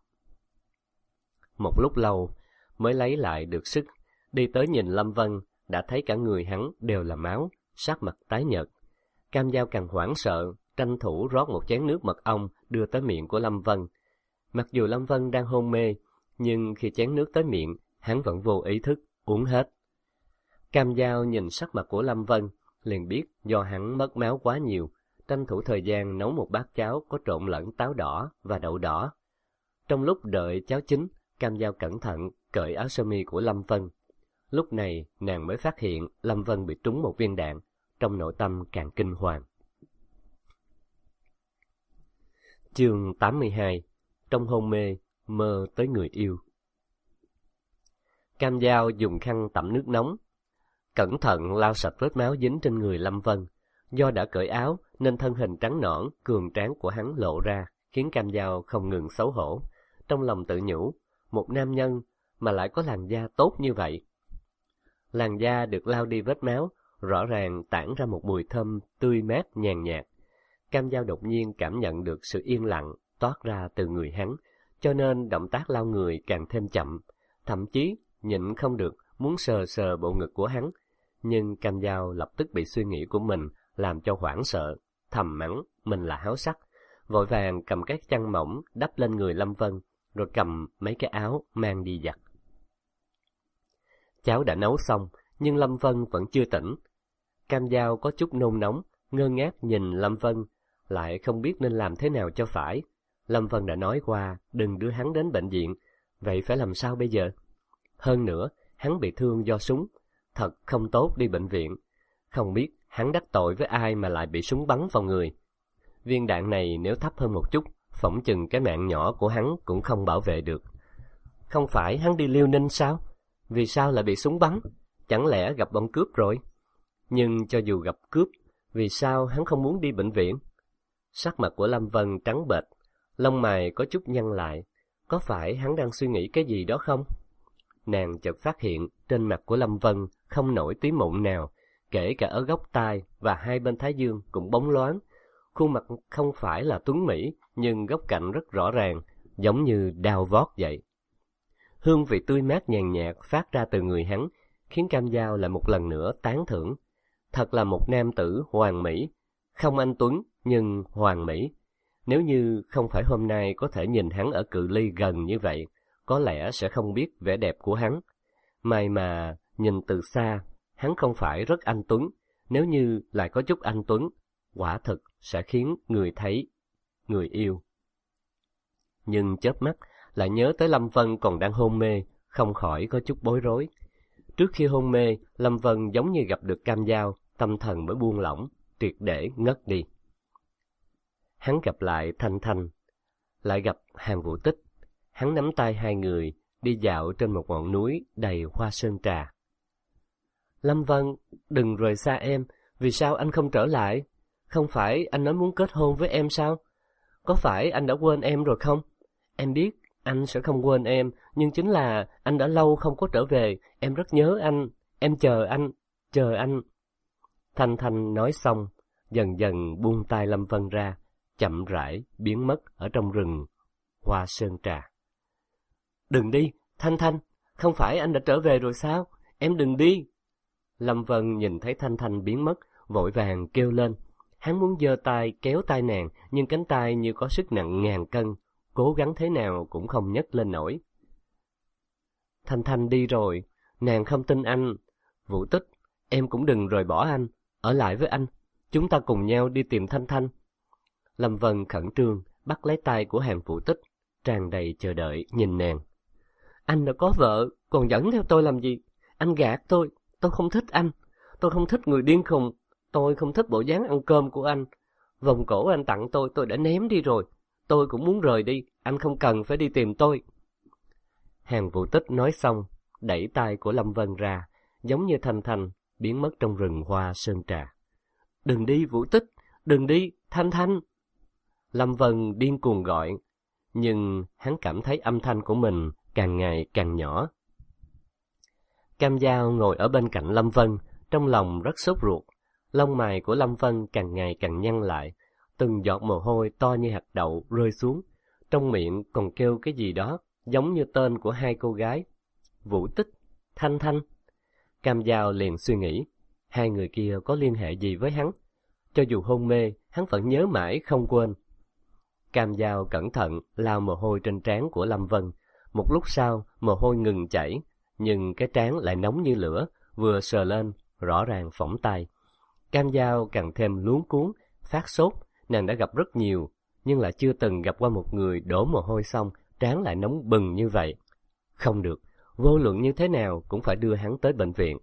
Một lúc lâu mới lấy lại được sức, đi tới nhìn Lâm Vân, đã thấy cả người hắn đều là máu, sắc mặt tái nhợt. Cam Dao càng hoảng sợ, tranh thủ rót một chén nước mật ong đưa tới miệng của Lâm Vân. Mặc dù Lâm Vân đang hôn mê, nhưng khi chén nước tới miệng, hắn vẫn vô ý thức uống hết. Cam Dao nhìn sắc mặt của Lâm Vân, liền biết do hắn mất máu quá nhiều, tranh thủ thời gian nấu một bát cháo có trộn lẫn táo đỏ và đậu đỏ. Trong lúc đợi cháo chín, Cam Dao cẩn thận cởi áo sơ mi của Lâm Vân. Lúc này nàng mới phát hiện Lâm Vân bị trúng một viên đạn, trong nội tâm càng kinh hoàng. Chương tám mươi hai. Trong hôn mê, mơ tới người yêu. Cam Dao dùng khăn tẩm nước nóng, cẩn thận lau sạch vết máu dính trên người Lâm Vân. Do đã cởi áo nên thân hình trắng nõn, cường tráng của hắn lộ ra, khiến Cam Dao không ngừng xấu hổ. Trong lòng tự nhủ, một nam nhân mà lại có làn da tốt như vậy. Làn da được lau đi vết máu, rõ ràng tản ra một mùi thơm tươi mát nhàn nhạt. Cam Dao đột nhiên cảm nhận được sự yên lặng toát ra từ người hắn, cho nên động tác lau người càng thêm chậm, thậm chí nhịn không được muốn sờ sờ bộ ngực của hắn. Nhưng Cam Dao lập tức bị suy nghĩ của mình làm cho hoảng sợ, thầm mắng mình là háo sắc, vội vàng cầm cái chăn mỏng đắp lên người Lâm Vân, rồi cầm mấy cái áo mang đi giặt. Cháo đã nấu xong, nhưng Lâm Vân vẫn chưa tỉnh. Cam Dao có chút nôn nóng, ngơ ngác nhìn Lâm Vân, lại không biết nên làm thế nào cho phải. Lâm Vân đã nói qua đừng đưa hắn đến bệnh viện, vậy phải làm sao bây giờ? Hơn nữa, hắn bị thương do súng, thật không tốt đi bệnh viện. Không biết hắn đắc tội với ai mà lại bị súng bắn vào người. Viên đạn này nếu thấp hơn một chút, phỏng chừng cái mạng nhỏ của hắn cũng không bảo vệ được. Không phải hắn đi Liêu Ninh sao? Vì sao lại bị súng bắn? Chẳng lẽ gặp bọn cướp rồi? Nhưng cho dù gặp cướp, vì sao hắn không muốn đi bệnh viện? Sắc mặt của Lâm Vân trắng bệch, lông mày có chút nhăn lại. Có phải hắn đang suy nghĩ cái gì đó không? Nàng chợt phát hiện trên mặt của Lâm Vân không nổi tí mụn nào, kể cả ở góc tai và hai bên thái dương cũng bóng loáng. Khuôn mặt không phải là tuấn mỹ, nhưng góc cạnh rất rõ ràng, giống như đao vót vậy. Hương vị tươi mát nhàn nhạt phát ra từ người hắn, khiến Cam Dao lại một lần nữa tán thưởng. Thật là một nam tử hoàn mỹ, không anh tuấn nhưng hoàn mỹ. Nếu như không phải hôm nay có thể nhìn hắn ở cự ly gần như vậy, có lẽ sẽ không biết vẻ đẹp của hắn. May mà nhìn từ xa, hắn không phải rất anh tuấn, nếu như lại có chút anh tuấn, quả thực sẽ khiến người thấy, người yêu. Nhưng chớp mắt lại nhớ tới Lâm Vân còn đang hôn mê, không khỏi có chút bối rối. Trước khi hôn mê, Lâm Vân giống như gặp được Cam Dao, tâm thần mới buông lỏng, triệt để ngất đi. Hắn gặp lại Thanh Thanh, lại gặp Hàn Vũ Tích. Hắn nắm tay hai người, đi dạo trên một ngọn núi đầy hoa sơn trà. Lâm Vân, đừng rời xa em, vì sao anh không trở lại? Không phải anh nói muốn kết hôn với em sao? Có phải anh đã quên em rồi không? Em biết anh sẽ không quên em, nhưng chính là anh đã lâu không có trở về, em rất nhớ anh, em chờ anh, chờ anh. Thanh Thanh nói xong, dần dần buông tay Lâm Vân ra, chậm rãi biến mất ở trong rừng hoa sơn trà. Đừng đi, Thanh Thanh, không phải anh đã trở về rồi sao? Em đừng đi. Lâm Vân nhìn thấy Thanh Thanh biến mất, vội vàng kêu lên. Hắn muốn giơ tay kéo tay nàng, nhưng cánh tay như có sức nặng ngàn cân, cố gắng thế nào cũng không nhấc lên nổi. Thanh Thanh đi rồi, nàng không tin anh. Vũ Tích, em cũng đừng rời bỏ anh, ở lại với anh, chúng ta cùng nhau đi tìm Thanh Thanh. Lâm Vân khẩn trương bắt lấy tay của Hàn Vũ Tích, tràn đầy chờ đợi nhìn nàng. Anh đã có vợ, còn dẫn theo tôi làm gì? Anh gạt tôi, tôi không thích anh, tôi không thích người điên khùng, tôi không thích bộ dáng ăn cơm của anh. Vòng cổ anh tặng tôi, tôi đã ném đi rồi, tôi cũng muốn rời đi, anh không cần phải đi tìm tôi. Hàn Vũ Tích nói xong, đẩy tay của Lâm Vân ra, giống như Thanh Thanh biến mất trong rừng hoa sơn trà. Đừng đi Vũ Tích, đừng đi, Thanh Thanh. Lâm Vân điên cuồng gọi, nhưng hắn cảm thấy âm thanh của mình càng ngày càng nhỏ. Cam Dao ngồi ở bên cạnh Lâm Vân, trong lòng rất sốt ruột. Lông mày của Lâm Vân càng ngày càng nhăn lại, từng giọt mồ hôi to như hạt đậu rơi xuống, trong miệng còn kêu cái gì đó giống như tên của hai cô gái. Vũ Tích, Thanh Thanh. Cam Dao liền suy nghĩ, hai người kia có liên hệ gì với hắn? Cho dù hôn mê, hắn vẫn nhớ mãi không quên. Cam Dao cẩn thận lau mồ hôi trên trán của Lâm Vân. Một lúc sau, mồ hôi ngừng chảy, nhưng cái trán lại nóng như lửa, vừa sờ lên, rõ ràng phỏng tay. Cam Dao càng thêm luống cuống, phát sốt. Nàng đã gặp rất nhiều, nhưng lại chưa từng gặp qua một người đổ mồ hôi xong, trán lại nóng bừng như vậy. Không được, vô luận như thế nào cũng phải đưa hắn tới bệnh viện.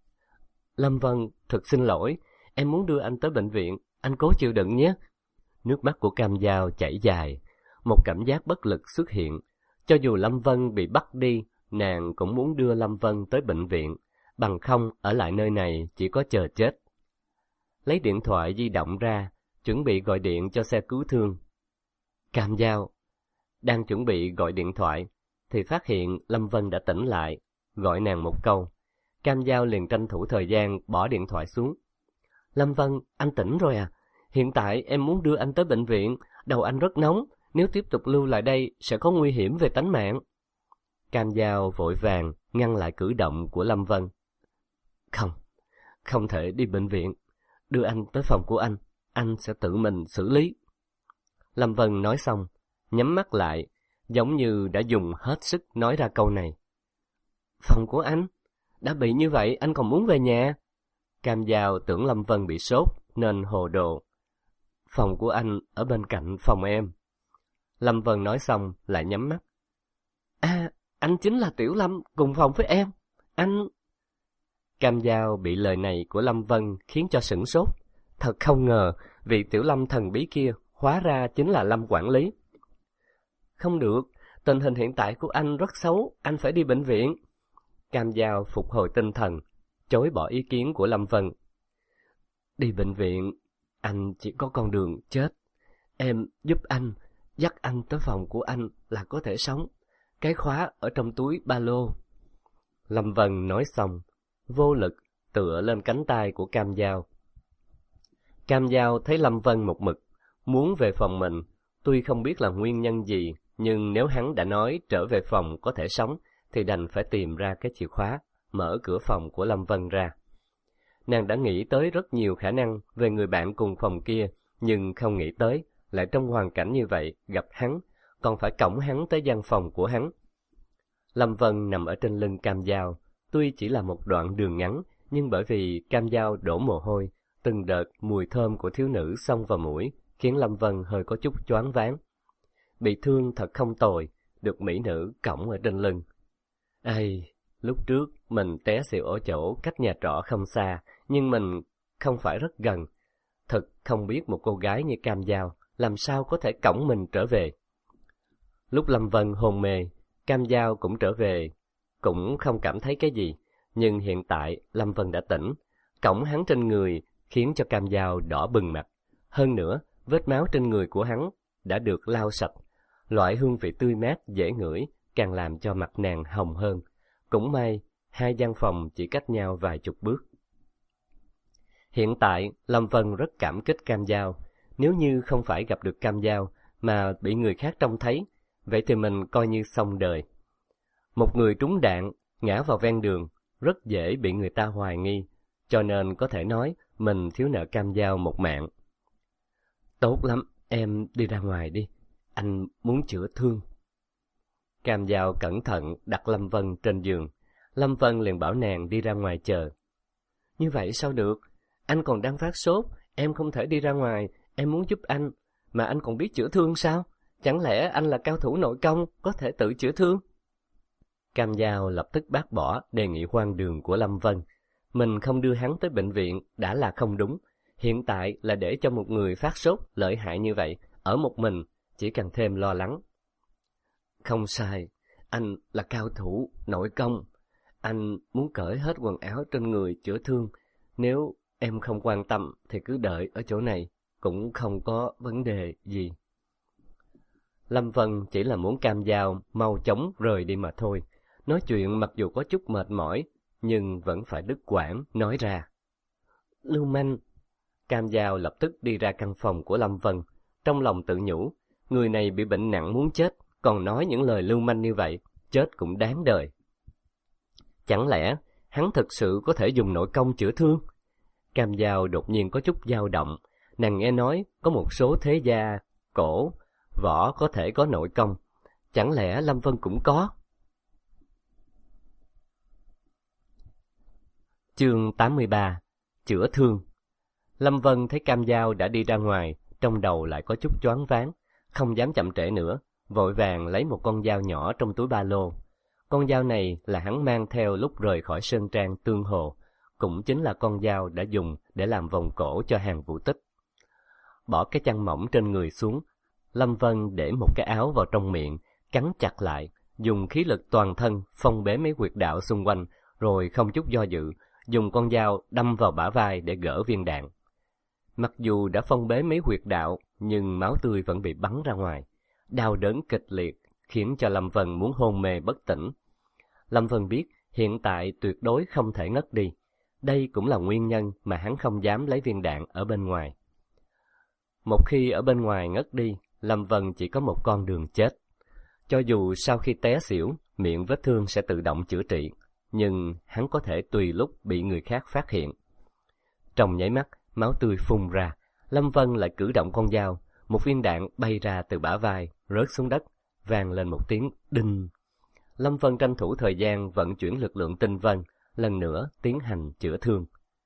Lâm Vân, thật xin lỗi, em muốn đưa anh tới bệnh viện, anh cố chịu đựng nhé. Nước mắt của Cam Dao chảy dài, một cảm giác bất lực xuất hiện. Cho dù Lâm Vân bị bắt đi, nàng cũng muốn đưa Lâm Vân tới bệnh viện, bằng không ở lại nơi này chỉ có chờ chết. Lấy điện thoại di động ra, chuẩn bị gọi điện cho xe cứu thương. Cam Dao đang chuẩn bị gọi điện thoại, thì phát hiện Lâm Vân đã tỉnh lại, gọi nàng một câu. Cam Dao liền tranh thủ thời gian bỏ điện thoại xuống. Lâm Vân, anh tỉnh rồi à? Hiện tại em muốn đưa anh tới bệnh viện, đầu anh rất nóng, nếu tiếp tục lưu lại đây sẽ có nguy hiểm về tánh mạng. Cam Dao vội vàng ngăn lại cử động của Lâm Vân. Không, không thể đi bệnh viện, đưa anh tới phòng của anh, anh sẽ tự mình xử lý. Lâm Vân nói xong, nhắm mắt lại, giống như đã dùng hết sức nói ra câu này. Phòng của anh? Đã bị như vậy anh còn muốn về nhà? Cam Dao tưởng Lâm Vân bị sốt nên hồ đồ. Phòng của anh ở bên cạnh phòng em. Lâm Vân nói xong lại nhắm mắt. À, anh chính là Tiểu Lâm cùng phòng với em. Anh... Cam Dao bị lời này của Lâm Vân khiến cho sửng sốt. Thật không ngờ vị Tiểu Lâm thần bí kia hóa ra chính là Lâm quản lý. Không được, tình hình hiện tại của anh rất xấu, anh phải đi bệnh viện. Cam Dao phục hồi tinh thần, chối bỏ ý kiến của Lâm Vân. Đi bệnh viện, anh chỉ có con đường chết. Em giúp anh, dắt anh tới phòng của anh là có thể sống. Cái khóa ở trong túi ba lô. Lâm Vân nói xong, vô lực tựa lên cánh tay của Cam Dao. Cam Dao thấy Lâm Vân một mực muốn về phòng mình, tuy không biết là nguyên nhân gì, nhưng nếu hắn đã nói trở về phòng có thể sống, thì đành phải tìm ra cái chìa khóa, mở cửa phòng của Lâm Vân ra. Nàng đã nghĩ tới rất nhiều khả năng về người bạn cùng phòng kia, nhưng không nghĩ tới, lại trong hoàn cảnh như vậy, gặp hắn, còn phải cõng hắn tới gian phòng của hắn. Lâm Vân nằm ở trên lưng Cam Dao, tuy chỉ là một đoạn đường ngắn, nhưng bởi vì Cam Dao đổ mồ hôi, từng đợt mùi thơm của thiếu nữ xông vào mũi, khiến Lâm Vân hơi có chút choáng váng. Bị thương thật không tồi, được mỹ nữ cõng ở trên lưng. Ây, lúc trước mình té xỉu ở chỗ cách nhà trọ không xa, nhưng mình không phải rất gần. Thật không biết một cô gái như Cam Dao làm sao có thể cõng mình trở về. Lúc Lâm Vân hôn mê, Cam Dao cũng trở về, cũng không cảm thấy cái gì, Nhưng hiện tại Lâm Vân đã tỉnh, cõng hắn trên người khiến cho Cam Dao đỏ bừng mặt. Hơn nữa, vết máu trên người của hắn đã được lau sạch. Loại hương vị tươi mát dễ ngửi càng làm cho mặt nàng hồng hơn. Cũng may, hai gian phòng chỉ cách nhau vài chục bước. Hiện tại, Lâm Vân rất cảm kích Cam Dao. Nếu như không phải gặp được Cam Dao mà bị người khác trông thấy, vậy thì mình coi như xong đời. Một người trúng đạn, ngã vào ven đường, rất dễ bị người ta hoài nghi, cho nên có thể nói mình thiếu nợ Cam Dao một mạng. Tốt lắm, em đi ra ngoài đi, anh muốn chữa thương. Cam Dao cẩn thận đặt Lâm Vân trên giường. Lâm Vân liền bảo nàng đi ra ngoài chờ. Như vậy sao được? Anh còn đang phát sốt, em không thể đi ra ngoài, em muốn giúp anh, mà anh còn biết chữa thương sao? Chẳng lẽ anh là cao thủ nội công, có thể tự chữa thương? Cam Dao lập tức bác bỏ đề nghị hoang đường của Lâm Vân. Mình không đưa hắn tới bệnh viện đã là không đúng. Hiện tại là để cho một người phát sốt lợi hại như vậy, ở một mình, chỉ càng thêm lo lắng. Không sai, anh là cao thủ nội công. Anh muốn cởi hết quần áo trên người chữa thương. Nếu em không quan tâm thì cứ đợi ở chỗ này, cũng không có vấn đề gì. Lâm Vân chỉ là muốn Cam Dao mau chóng rời đi mà thôi. Nói chuyện mặc dù có chút mệt mỏi, nhưng vẫn phải đứt quãng nói ra. Lưu manh. Cam Dao lập tức đi ra căn phòng của Lâm Vân, trong lòng tự nhủ, người này bị bệnh nặng muốn chết, còn nói những lời lưu manh như vậy, chết cũng đáng đời. Chẳng lẽ hắn thực sự có thể dùng nội công chữa thương? Cam Dao đột nhiên có chút dao động, nàng nghe nói có một số thế gia cổ võ có thể có nội công, chẳng lẽ Lâm Vân cũng có? Chương tám mươi ba. Chữa thương. Lâm Vân thấy Cam Dao đã đi ra ngoài, trong đầu lại có chút choáng váng, không dám chậm trễ nữa, vội vàng lấy một con dao nhỏ trong túi ba lô. Con dao này là hắn mang theo lúc rời khỏi sơn trang Tương Hồ, cũng chính là con dao đã dùng để làm vòng cổ cho Hàn Vũ Tích. Bỏ cái chăn mỏng trên người xuống, Lâm Vân để một cái áo vào trong miệng, cắn chặt lại, dùng khí lực toàn thân phong bế mấy huyệt đạo xung quanh, rồi không chút do dự, dùng con dao đâm vào bả vai để gỡ viên đạn. Mặc dù đã phong bế mấy huyệt đạo, nhưng máu tươi vẫn bị bắn ra ngoài. Đau đớn kịch liệt, khiến cho Lâm Vân muốn hôn mê bất tỉnh. Lâm Vân biết hiện tại tuyệt đối không thể ngất đi. Đây cũng là nguyên nhân mà hắn không dám lấy viên đạn ở bên ngoài. Một khi ở bên ngoài ngất đi, Lâm Vân chỉ có một con đường chết. Cho dù sau khi té xỉu, miệng vết thương sẽ tự động chữa trị, nhưng hắn có thể tùy lúc bị người khác phát hiện. Trong nháy mắt, máu tươi phun ra, Lâm Vân lại cử động con dao, một viên đạn bay ra từ bả vai, rớt xuống đất, vang lên một tiếng đinh. Lâm Vân tranh thủ thời gian vận chuyển lực lượng tinh vân, lần nữa tiến hành chữa thương.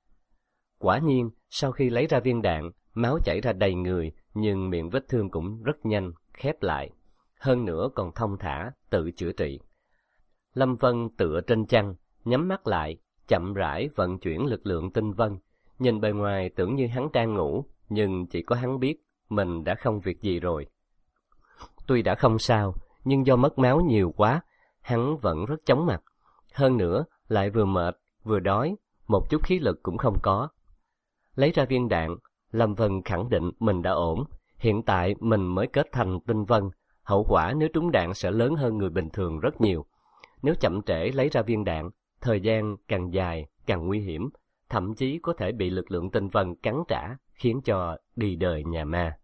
Quả nhiên, sau khi lấy ra viên đạn, máu chảy ra đầy người, nhưng miệng vết thương cũng rất nhanh khép lại, hơn nữa còn thông thả tự chữa trị. Lâm Vân tựa trên chăn, nhắm mắt lại, chậm rãi vận chuyển lực lượng tinh vân. Nhìn bề ngoài tưởng như hắn đang ngủ, nhưng chỉ có hắn biết mình đã không việc gì rồi. Tuy đã không sao, nhưng do mất máu nhiều quá, hắn vẫn rất chóng mặt. Hơn nữa, lại vừa mệt, vừa đói, một chút khí lực cũng không có. Lấy ra viên đạn, Lâm Vân khẳng định mình đã ổn. Hiện tại mình mới kết thành tinh vân, hậu quả nếu trúng đạn sẽ lớn hơn người bình thường rất nhiều. Nếu chậm trễ lấy ra viên đạn, thời gian càng dài, càng nguy hiểm, thậm chí có thể bị lực lượng tinh vân cắn trả, khiến cho đi đời nhà ma.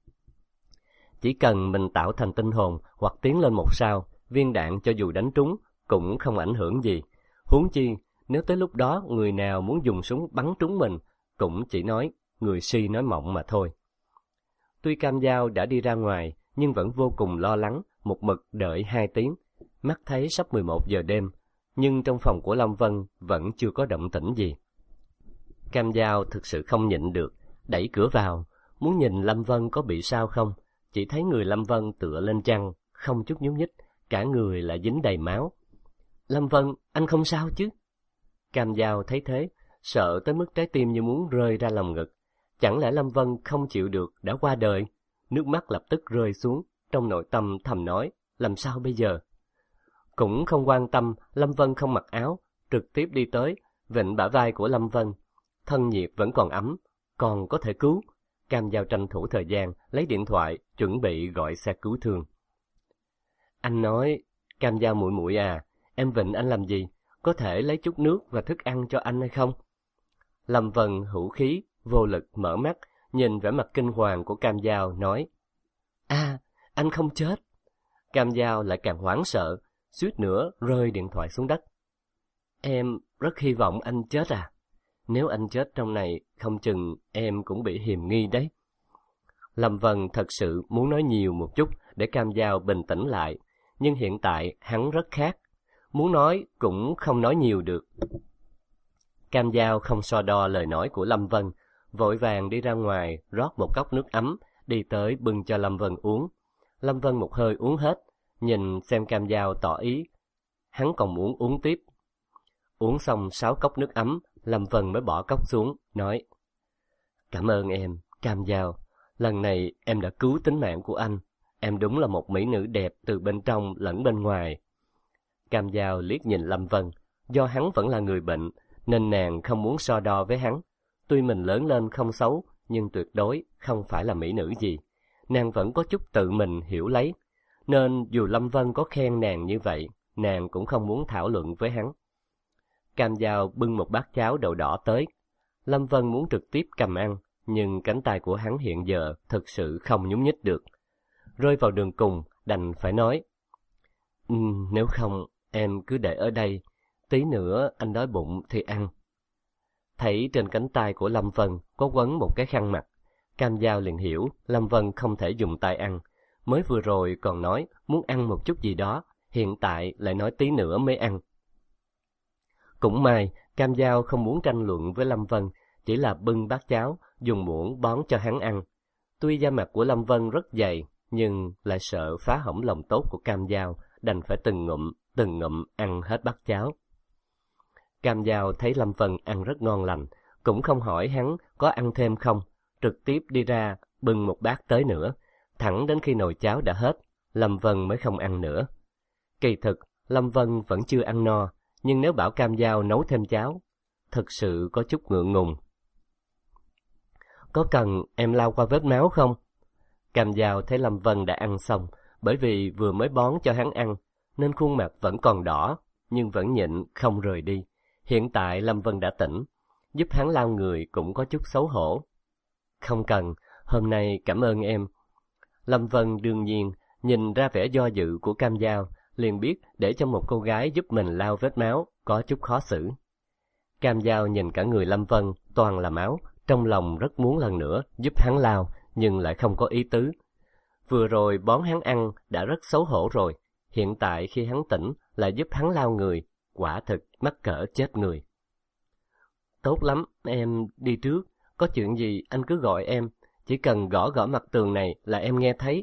Chỉ cần mình tạo thành tinh hồn hoặc tiến lên một sao, viên đạn cho dù đánh trúng cũng không ảnh hưởng gì. Huống chi, nếu tới lúc đó người nào muốn dùng súng bắn trúng mình, cũng chỉ nói người si nói mộng mà thôi. Tuy Cam Dao đã đi ra ngoài, nhưng vẫn vô cùng lo lắng, một mực đợi hai tiếng. Mắt thấy sắp mười một giờ đêm, nhưng trong phòng của Lâm Vân vẫn chưa có động tĩnh gì. Cam Dao thực sự không nhịn được, đẩy cửa vào, muốn nhìn Lâm Vân có bị sao không. Chỉ thấy người Lâm Vân tựa lên chăn, không chút nhúc nhích, cả người lại dính đầy máu. Lâm Vân, anh không sao chứ? Cam Dao thấy thế, sợ tới mức trái tim như muốn rơi ra lòng ngực. Chẳng lẽ Lâm Vân không chịu được đã qua đời? Nước mắt lập tức rơi xuống, trong nội tâm thầm nói, làm sao bây giờ? Cũng không quan tâm Lâm Vân không mặc áo, trực tiếp đi tới, vịnh bả vai của Lâm Vân. Thân nhiệt vẫn còn ấm, còn có thể cứu. Cam Dao tranh thủ thời gian, lấy điện thoại, chuẩn bị gọi xe cứu thương. Anh nói, Cam Dao muội muội à, em vịnh anh làm gì? Có thể lấy chút nước và thức ăn cho anh hay không? Lâm Vân hữu khí, vô lực mở mắt, nhìn vẻ mặt kinh hoàng của Cam Dao nói, À, anh không chết. Cam Dao lại càng hoảng sợ, suýt nữa rơi điện thoại xuống đất. Em rất hy vọng anh chết à? Nếu anh chết trong này, không chừng em cũng bị hiềm nghi đấy. Lâm Vân thật sự muốn nói nhiều một chút để Cam Dao bình tĩnh lại, nhưng hiện tại hắn rất khác. Muốn nói cũng không nói nhiều được. Cam Dao không so đo lời nói của Lâm Vân, vội vàng đi ra ngoài rót một cốc nước ấm, đi tới bưng cho Lâm Vân uống. Lâm Vân một hơi uống hết, nhìn xem Cam Dao tỏ ý. Hắn còn muốn uống tiếp. Uống xong sáu cốc nước ấm, Lâm Vân mới bỏ cốc xuống, nói, Cảm ơn em, Cam Dao. Lần này em đã cứu tính mạng của anh. Em đúng là một mỹ nữ đẹp từ bên trong lẫn bên ngoài. Cam Dao liếc nhìn Lâm Vân. Do hắn vẫn là người bệnh, nên nàng không muốn so đo với hắn. Tuy mình lớn lên không xấu, nhưng tuyệt đối không phải là mỹ nữ gì. Nàng vẫn có chút tự mình hiểu lấy. Nên dù Lâm Vân có khen nàng như vậy, nàng cũng không muốn thảo luận với hắn. Cam Dao bưng một bát cháo đậu đỏ tới. Lâm Vân muốn trực tiếp cầm ăn, nhưng cánh tay của hắn hiện giờ thực sự không nhúc nhích được. Rơi vào đường cùng, đành phải nói, uhm, Nếu không, em cứ để ở đây, tí nữa anh đói bụng thì ăn. Thấy trên cánh tay của Lâm Vân có quấn một cái khăn mặt, Cam Dao liền hiểu Lâm Vân không thể dùng tay ăn. Mới vừa rồi còn nói muốn ăn một chút gì đó, hiện tại lại nói tí nữa mới ăn. Cũng may, Cam Dao không muốn tranh luận với Lâm Vân, chỉ là bưng bát cháo, dùng muỗng bón cho hắn ăn. Tuy da mặt của Lâm Vân rất dày, nhưng lại sợ phá hỏng lòng tốt của Cam Dao, đành phải từng ngụm, từng ngụm ăn hết bát cháo. Cam Dao thấy Lâm Vân ăn rất ngon lành, cũng không hỏi hắn có ăn thêm không, trực tiếp đi ra bưng một bát tới nữa, thẳng đến khi nồi cháo đã hết, Lâm Vân mới không ăn nữa. Kỳ thực, Lâm Vân vẫn chưa ăn no, nhưng nếu bảo Cam Dao nấu thêm cháo, thực sự có chút ngượng ngùng. Có cần em lau qua vết máu không? Cam Dao thấy Lâm Vân đã ăn xong, bởi vì vừa mới bón cho hắn ăn, nên khuôn mặt vẫn còn đỏ, nhưng vẫn nhịn không rời đi. Hiện tại Lâm Vân đã tỉnh, giúp hắn lau người cũng có chút xấu hổ. Không cần, hôm nay cảm ơn em. Lâm Vân đương nhiên nhìn ra vẻ do dự của Cam Dao, liền biết để cho một cô gái giúp mình lau vết máu có chút khó xử. Cam Dao nhìn cả người Lâm Vân toàn là máu, trong lòng rất muốn lần nữa giúp hắn lau, nhưng lại không có ý tứ. Vừa rồi bón hắn ăn đã rất xấu hổ rồi, hiện tại khi hắn tỉnh lại giúp hắn lau người, quả thực mắc cỡ chết người. Tốt lắm, em đi trước, có chuyện gì anh cứ gọi em, chỉ cần gõ gõ mặt tường này là em nghe thấy.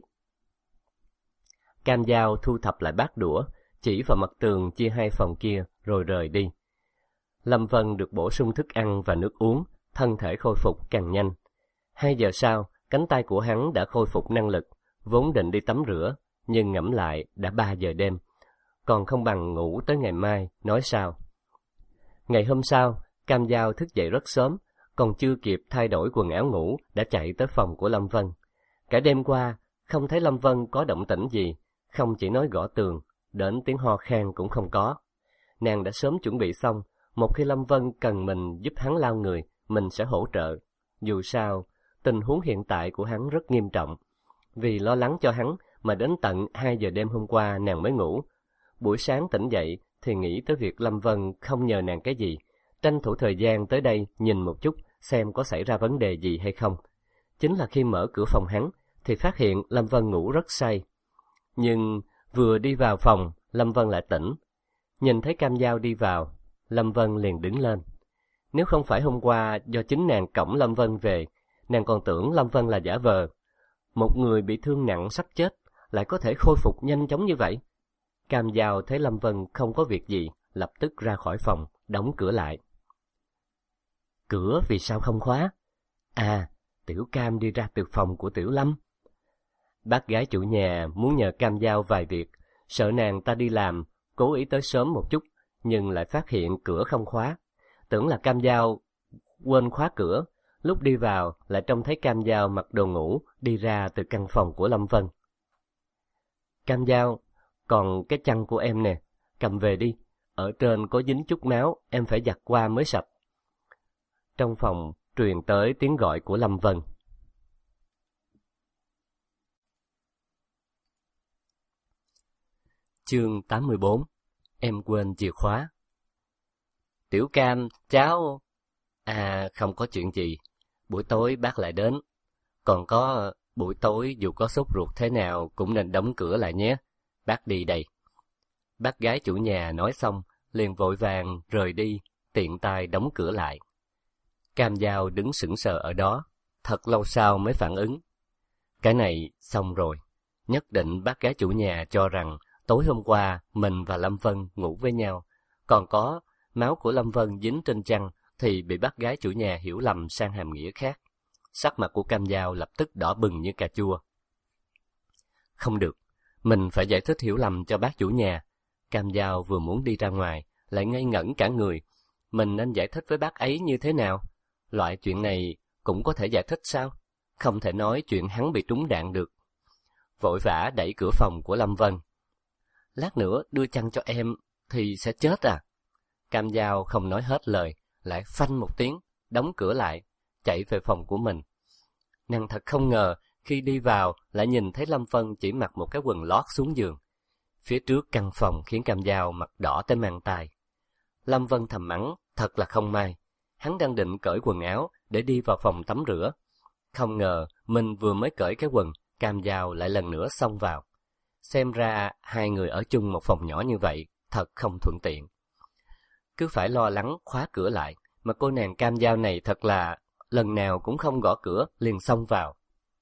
Cam Dao thu thập lại bát đũa, chỉ vào mặt tường chia hai phòng kia rồi rời đi. Lâm Vân được bổ sung thức ăn và nước uống, thân thể khôi phục càng nhanh. Hai giờ sau, cánh tay của hắn đã khôi phục năng lực, vốn định đi tắm rửa, nhưng ngẫm lại đã ba giờ đêm, còn không bằng ngủ tới ngày mai, nói sao. Ngày hôm sau, Cam Dao thức dậy rất sớm, còn chưa kịp thay đổi quần áo ngủ đã chạy tới phòng của Lâm Vân. Cả đêm qua, không thấy Lâm Vân có động tĩnh gì, không chỉ nói gõ tường, đến tiếng ho khan cũng không có. Nàng đã sớm chuẩn bị xong, một khi Lâm Vân cần mình giúp hắn lau người, mình sẽ hỗ trợ. Dù sao, tình huống hiện tại của hắn rất nghiêm trọng. Vì lo lắng cho hắn mà đến tận hai giờ đêm hôm qua nàng mới ngủ. Buổi sáng tỉnh dậy thì nghĩ tới việc Lâm Vân không nhờ nàng cái gì, tranh thủ thời gian tới đây nhìn một chút xem có xảy ra vấn đề gì hay không. Chính là khi mở cửa phòng hắn thì phát hiện Lâm Vân ngủ rất say. Nhưng vừa đi vào phòng, Lâm Vân lại tỉnh. Nhìn thấy Cam Dao đi vào, Lâm Vân liền đứng lên. Nếu không phải hôm qua do chính nàng cõng Lâm Vân về, nàng còn tưởng Lâm Vân là giả vờ. Một người bị thương nặng sắp chết lại có thể khôi phục nhanh chóng như vậy. Cam Dao thấy Lâm Vân không có việc gì, lập tức ra khỏi phòng, đóng cửa lại. Cửa vì sao không khóa? À, Tiểu Cam đi ra từ phòng của Tiểu Lâm. Bác gái chủ nhà muốn nhờ Cam Dao vài việc, sợ nàng ta đi làm, cố ý tới sớm một chút, nhưng lại phát hiện cửa không khóa. Tưởng là Cam Dao quên khóa cửa, lúc đi vào lại trông thấy Cam Dao mặc đồ ngủ đi ra từ căn phòng của Lâm Vân. Cam Dao, còn cái chăn của em nè, cầm về đi, ở trên có dính chút máu, em phải giặt qua mới sạch. Trong phòng truyền tới tiếng gọi của Lâm Vân. Chương tám mươi bốn. Em quên chìa khóa. Tiểu Cam, cháu... À, không có chuyện gì. Buổi tối bác lại đến. Còn có, buổi tối dù có sốt ruột thế nào cũng nên đóng cửa lại nhé. Bác đi đây. Bác gái chủ nhà nói xong, liền vội vàng rời đi, tiện tay đóng cửa lại. Cam Dao đứng sững sờ ở đó, thật lâu sau mới phản ứng. Cái này xong rồi. Nhất định bác gái chủ nhà cho rằng tối hôm qua mình và Lâm Vân ngủ với nhau. Còn có máu của Lâm Vân dính trên chăn thì bị bác gái chủ nhà hiểu lầm sang hàm nghĩa khác. Sắc mặt của Cam Dao lập tức đỏ bừng như cà chua. Không được, mình phải giải thích hiểu lầm cho bác chủ nhà. Cam Dao vừa muốn đi ra ngoài, lại ngây ngẩn cả người. Mình nên giải thích với bác ấy như thế nào? Loại chuyện này cũng có thể giải thích sao? Không thể nói chuyện hắn bị trúng đạn được. Vội vã đẩy cửa phòng của Lâm Vân. Lát nữa đưa chăn cho em thì sẽ chết à? Cam Dao không nói hết lời, lại phanh một tiếng, đóng cửa lại, chạy về phòng của mình. Nàng thật không ngờ khi đi vào lại nhìn thấy Lâm Vân chỉ mặc một cái quần lót xuống giường. Phía trước căn phòng khiến Cam Dao mặt đỏ tới mang tai. Lâm Vân thầm mắng, thật là không may. Hắn đang định cởi quần áo để đi vào phòng tắm rửa. Không ngờ mình vừa mới cởi cái quần, Cam Dao lại lần nữa xông vào. Xem ra hai người ở chung một phòng nhỏ như vậy thật không thuận tiện. Cứ phải lo lắng khóa cửa lại, mà cô nàng Cam Dao này thật là lần nào cũng không gõ cửa liền xông vào.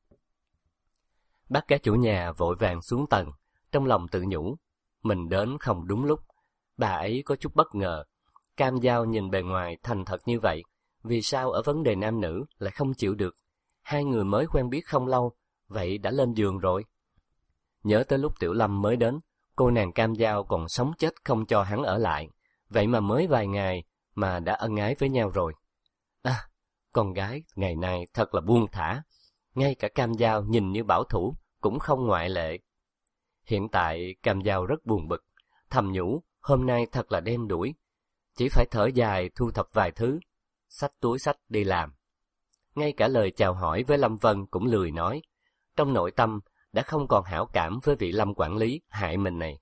Bác gái chủ nhà vội vàng xuống tầng, trong lòng tự nhủ, mình đến không đúng lúc. Bà ấy có chút bất ngờ. Cam Dao nhìn bề ngoài thành thật như vậy, vì sao ở vấn đề nam nữ lại không chịu được? Hai người mới quen biết không lâu, vậy đã lên giường rồi. Nhớ tới lúc Tiểu Lâm mới đến, cô nàng Cam Dao còn sống chết không cho hắn ở lại. Vậy mà mới vài ngày mà đã ân ái với nhau rồi. À, con gái ngày nay thật là buông thả. Ngay cả Cam Dao nhìn như bảo thủ cũng không ngoại lệ. Hiện tại Cam Dao rất buồn bực, thầm nhủ hôm nay thật là đen đủi. Chỉ phải thở dài thu thập vài thứ, xách túi xách đi làm. Ngay cả lời chào hỏi với Lâm Vân cũng lười nói. Trong nội tâm đã không còn hảo cảm với vị Lâm quản lý hại mình này.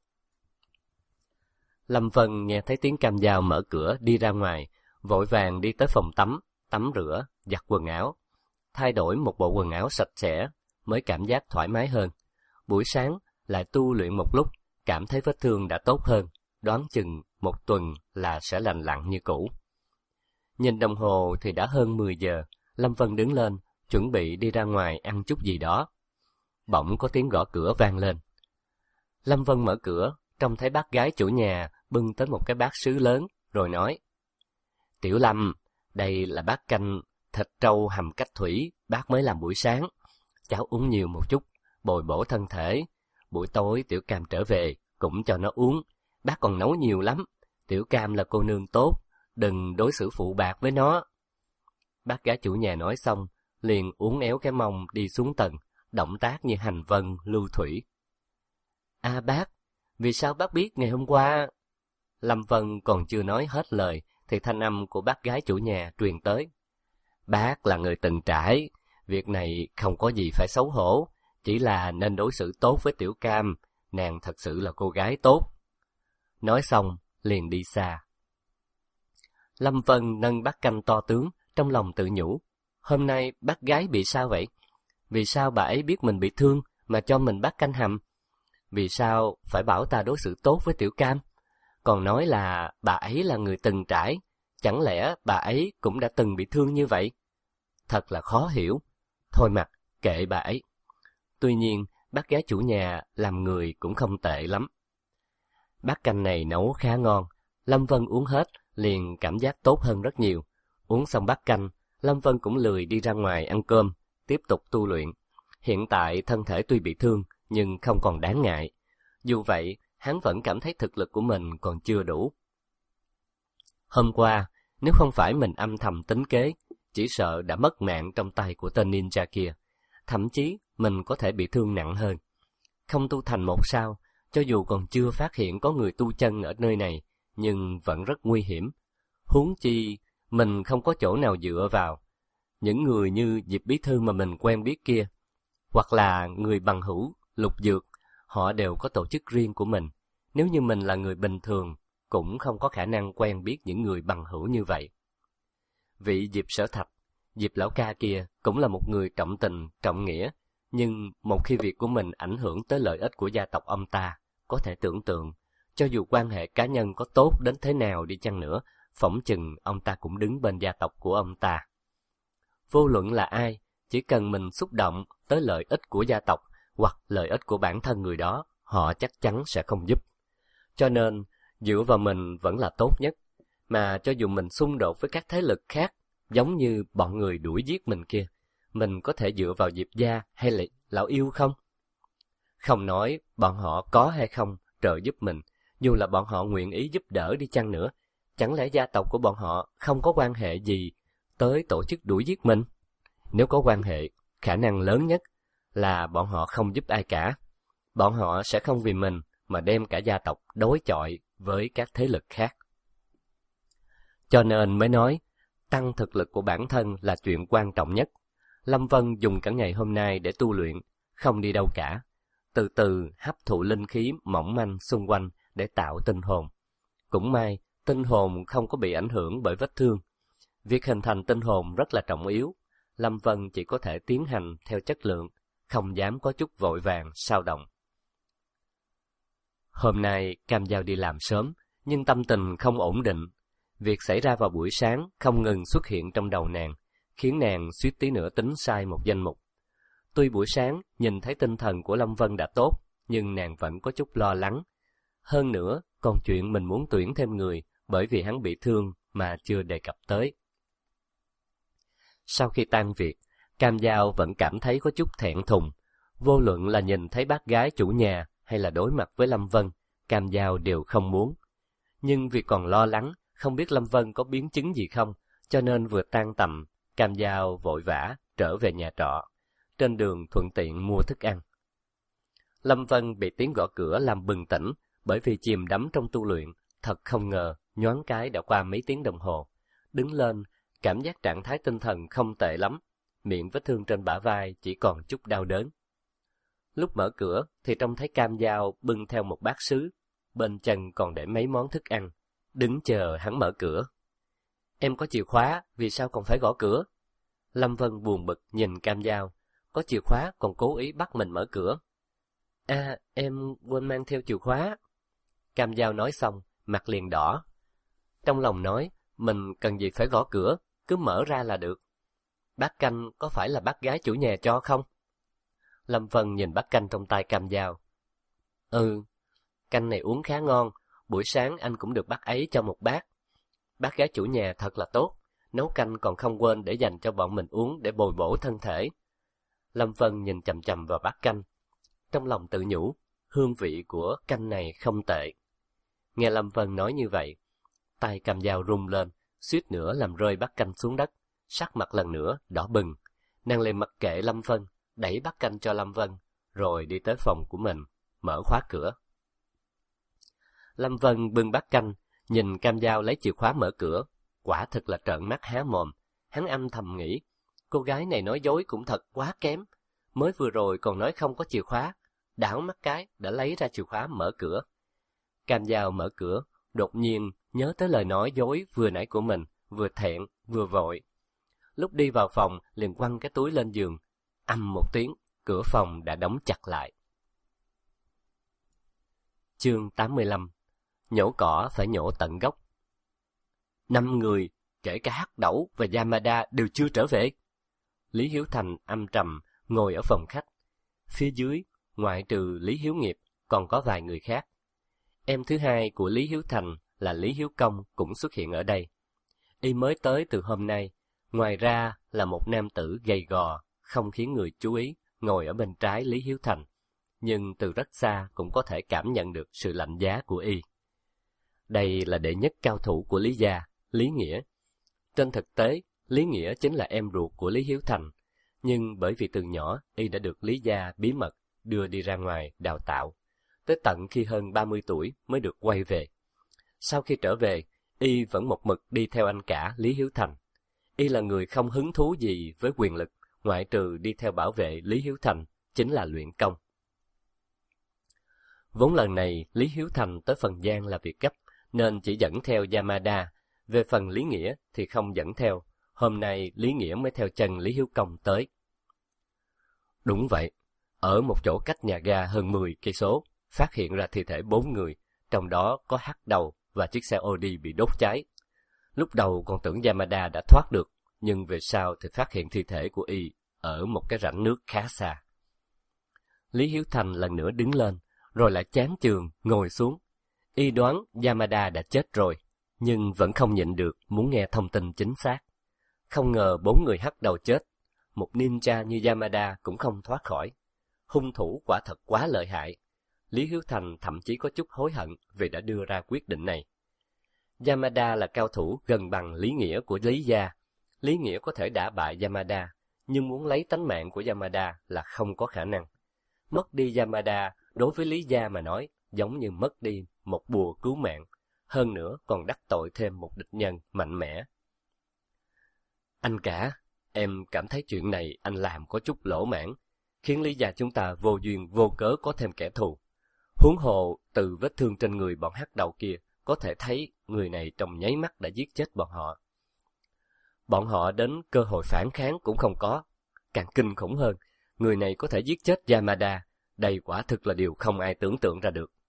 Lâm Vân nghe thấy tiếng Cam Dao mở cửa đi ra ngoài, vội vàng đi tới phòng tắm, tắm rửa, giặt quần áo. Thay đổi một bộ quần áo sạch sẽ, mới cảm giác thoải mái hơn. Buổi sáng lại tu luyện một lúc, cảm thấy vết thương đã tốt hơn, đoán chừng một tuần là sẽ lành lặn như cũ. Nhìn đồng hồ thì đã hơn mười giờ, Lâm Vân đứng lên, chuẩn bị đi ra ngoài ăn chút gì đó. Bỗng có tiếng gõ cửa vang lên. Lâm Vân mở cửa, trông thấy bác gái chủ nhà bưng tới một cái bát sứ lớn, rồi nói: Tiểu Lâm, đây là bát canh thịt trâu hầm cách thủy, bác mới làm buổi sáng. Cháu uống nhiều một chút, bồi bổ thân thể. Buổi tối Tiểu Cam trở về, cũng cho nó uống. Bác còn nấu nhiều lắm. Tiểu Cam là cô nương tốt, đừng đối xử phụ bạc với nó. Bác gái chủ nhà nói xong, liền uốn éo cái mông đi xuống tầng, động tác như hành vân lưu thủy. À bác, vì sao bác biết ngày hôm qua? Lâm Vân còn chưa nói hết lời, thì thanh âm của bác gái chủ nhà truyền tới. Bác là người từng trải, việc này không có gì phải xấu hổ, chỉ là nên đối xử tốt với Tiểu Cam, nàng thật sự là cô gái tốt. Nói xong, liền đi xa. Lâm Vân nâng bát canh to tướng, trong lòng tự nhủ. Hôm nay bác gái bị sao vậy? Vì sao bà ấy biết mình bị thương mà cho mình bát canh hầm? Vì sao phải bảo ta đối xử tốt với Tiểu Cam? Còn nói là bà ấy là người từng trải, chẳng lẽ bà ấy cũng đã từng bị thương như vậy? Thật là khó hiểu. Thôi mặc, kệ bà ấy. Tuy nhiên, bác gái chủ nhà làm người cũng không tệ lắm. Bát canh này nấu khá ngon, Lâm Vân uống hết, liền cảm giác tốt hơn rất nhiều. Uống xong bát canh, Lâm Vân cũng lười đi ra ngoài ăn cơm, tiếp tục tu luyện. Hiện tại thân thể tuy bị thương, nhưng không còn đáng ngại. Dù vậy, hắn vẫn cảm thấy thực lực của mình còn chưa đủ. Hôm qua, nếu không phải mình âm thầm tính kế, chỉ sợ đã mất mạng trong tay của tên ninja kia. Thậm chí, mình có thể bị thương nặng hơn. Không tu thành một sao, cho dù còn chưa phát hiện có người tu chân ở nơi này, nhưng vẫn rất nguy hiểm. Huống chi, mình không có chỗ nào dựa vào. Những người như Diệp Bí Thư mà mình quen biết kia, hoặc là người bằng hữu, Lục Dược, họ đều có tổ chức riêng của mình. Nếu như mình là người bình thường, cũng không có khả năng quen biết những người bằng hữu như vậy. Vị Diệp Sở Thạch, Diệp lão ca kia cũng là một người trọng tình, trọng nghĩa, nhưng một khi việc của mình ảnh hưởng tới lợi ích của gia tộc ông ta, có thể tưởng tượng, cho dù quan hệ cá nhân có tốt đến thế nào đi chăng nữa, phỏng chừng ông ta cũng đứng bên gia tộc của ông ta. Vô luận là ai, chỉ cần mình xúc động tới lợi ích của gia tộc hoặc lợi ích của bản thân người đó, họ chắc chắn sẽ không giúp. Cho nên, dựa vào mình vẫn là tốt nhất, mà cho dù mình xung đột với các thế lực khác, giống như bọn người đuổi giết mình kia, mình có thể dựa vào Diệp gia hay là lão yêu không? Không nói bọn họ có hay không trợ giúp mình, dù là bọn họ nguyện ý giúp đỡ đi chăng nữa, chẳng lẽ gia tộc của bọn họ không có quan hệ gì tới tổ chức đuổi giết mình? Nếu có quan hệ, khả năng lớn nhất là bọn họ không giúp ai cả. Bọn họ sẽ không vì mình mà đem cả gia tộc đối chọi với các thế lực khác. Cho nên mới nói, tăng thực lực của bản thân là chuyện quan trọng nhất. Lâm Vân dùng cả ngày hôm nay để tu luyện, không đi đâu cả. Từ từ hấp thụ linh khí mỏng manh xung quanh để tạo tinh hồn. Cũng may, tinh hồn không có bị ảnh hưởng bởi vết thương. Việc hình thành tinh hồn rất là trọng yếu. Lâm Vân chỉ có thể tiến hành theo chất lượng, không dám có chút vội vàng, sao động. Hôm nay Cam Giao đi làm sớm, nhưng tâm tình không ổn định. Việc xảy ra vào buổi sáng không ngừng xuất hiện trong đầu nàng, khiến nàng suýt tí nữa tính sai một danh mục. Tuy buổi sáng nhìn thấy tinh thần của Lâm Vân đã tốt, nhưng nàng vẫn có chút lo lắng. Hơn nữa, còn chuyện mình muốn tuyển thêm người bởi vì hắn bị thương mà chưa đề cập tới. Sau khi tan việc, Cam Giao vẫn cảm thấy có chút thẹn thùng. Vô luận là nhìn thấy bác gái chủ nhà hay là đối mặt với Lâm Vân, Cam Giao đều không muốn. Nhưng vì còn lo lắng, không biết Lâm Vân có biến chứng gì không, cho nên vừa tan tầm, Cam Giao vội vã trở về nhà trọ. Trên đường thuận tiện mua thức ăn. Lâm Vân bị tiếng gõ cửa làm bừng tỉnh, bởi vì chìm đắm trong tu luyện, thật không ngờ, nhoáng cái đã qua mấy tiếng đồng hồ. Đứng lên, cảm giác trạng thái tinh thần không tệ lắm, miệng vết thương trên bả vai chỉ còn chút đau đớn. Lúc mở cửa thì trông thấy Cam Giao bưng theo một bát sứ, bên chân còn để mấy món thức ăn, đứng chờ hắn mở cửa. Em có chìa khóa, vì sao còn phải gõ cửa? Lâm Vân buồn bực nhìn Cam Giao, có chìa khóa còn cố ý bắt mình mở cửa. À, em quên mang theo chìa khóa. Cam Giao nói xong, mặt liền đỏ. Trong lòng nói, mình cần gì phải gõ cửa, cứ mở ra là được. Bát canh có phải là bác gái chủ nhà cho không? Lâm Vân nhìn bát canh trong tay Cam Giao. Ừ, canh này uống khá ngon, buổi sáng anh cũng được bác ấy cho một bát. Bác gái chủ nhà thật là tốt, nấu canh còn không quên để dành cho bọn mình uống để bồi bổ thân thể. Lâm Vân nhìn chằm chằm vào bát canh, trong lòng tự nhủ, hương vị của canh này không tệ. Nghe Lâm Vân nói như vậy, tay Cam Giao rung lên, suýt nữa làm rơi bát canh xuống đất, sắc mặt lần nữa đỏ bừng. Nàng liền mặc kệ Lâm Vân, đẩy bát canh cho Lâm Vân, rồi đi tới phòng của mình, mở khóa cửa. Lâm Vân bưng bát canh, nhìn Cam Giao lấy chìa khóa mở cửa, quả thực là trợn mắt há mồm. Hắn âm thầm nghĩ, cô gái này nói dối cũng thật quá kém. Mới vừa rồi còn nói không có chìa khóa, đảo mắt cái đã lấy ra chìa khóa mở cửa. Cam Giao mở cửa, đột nhiên nhớ tới lời nói dối vừa nãy của mình, vừa thẹn vừa vội. Lúc đi vào phòng liền quăng cái túi lên giường, ầm một tiếng, cửa phòng đã đóng chặt lại. Chương tám mươi lăm. Nhổ cỏ phải nhổ tận gốc. Năm người, kể cả Hắc Đẩu và Yamada đều chưa trở về. Lý Hiếu Thành âm trầm ngồi ở phòng khách. Phía dưới, ngoại trừ Lý Hiếu Nghiệp, còn có vài người khác. Em thứ hai của Lý Hiếu Thành là Lý Hiếu Công cũng xuất hiện ở đây. Y mới tới từ hôm nay, ngoài ra là một nam tử gầy gò, không khiến người chú ý, ngồi ở bên trái Lý Hiếu Thành. Nhưng từ rất xa cũng có thể cảm nhận được sự lạnh giá của Y. Đây là đệ nhất cao thủ của Lý gia, Lý Nghĩa. Trên thực tế, Lý Nghĩa chính là em ruột của Lý Hiếu Thành, nhưng bởi vì từ nhỏ y đã được Lý gia bí mật đưa đi ra ngoài đào tạo, tới tận khi hơn ba mươi tuổi mới được quay về. Sau khi trở về, y vẫn một mực đi theo anh cả Lý Hiếu Thành. Y là người không hứng thú gì với quyền lực, ngoại trừ đi theo bảo vệ Lý Hiếu Thành, chính là luyện công. Vốn lần này Lý Hiếu Thành tới Phần Giang là việc gấp, nên chỉ dẫn theo Yamada. Về phần Lý Nghĩa thì không dẫn theo. Hôm nay Lý Nghĩa mới theo chân Lý Hiếu Công tới. Đúng vậy, ở một chỗ cách nhà ga hơn mười cây số, phát hiện ra thi thể bốn người, trong đó có Hắc Đầu và chiếc xe Audi bị đốt cháy. Lúc đầu còn tưởng Yamada đã thoát được, nhưng về sau thì phát hiện thi thể của y ở một cái rãnh nước khá xa. Lý Hiếu Thành lần nữa đứng lên, rồi lại chán chường ngồi xuống. Y đoán Yamada đã chết rồi, nhưng vẫn không nhịn được muốn nghe thông tin chính xác. Không ngờ bốn người Hắc Đầu chết, một ninja như Yamada cũng không thoát khỏi. Hung thủ quả thật quá lợi hại. Lý Hiếu Thành thậm chí có chút hối hận vì đã đưa ra quyết định này. Yamada là cao thủ gần bằng Lý Nghĩa của Lý gia. Lý Nghĩa có thể đả bại Yamada, nhưng muốn lấy tánh mạng của Yamada là không có khả năng. Mất đi Yamada đối với Lý gia mà nói giống như mất đi một bùa cứu mạng, hơn nữa còn đắc tội thêm một địch nhân mạnh mẽ. Anh cả, em cảm thấy chuyện này anh làm có chút lỗ mãng, khiến Lý gia chúng ta vô duyên vô cớ có thêm kẻ thù. Huống hồ từ vết thương trên người bọn Hắc Đầu kia có thể thấy người này trong nháy mắt đã giết chết bọn họ. Bọn họ đến cơ hội phản kháng cũng không có. Càng kinh khủng hơn, người này có thể giết chết Yamada. Đây quả thực là điều không ai tưởng tượng ra được.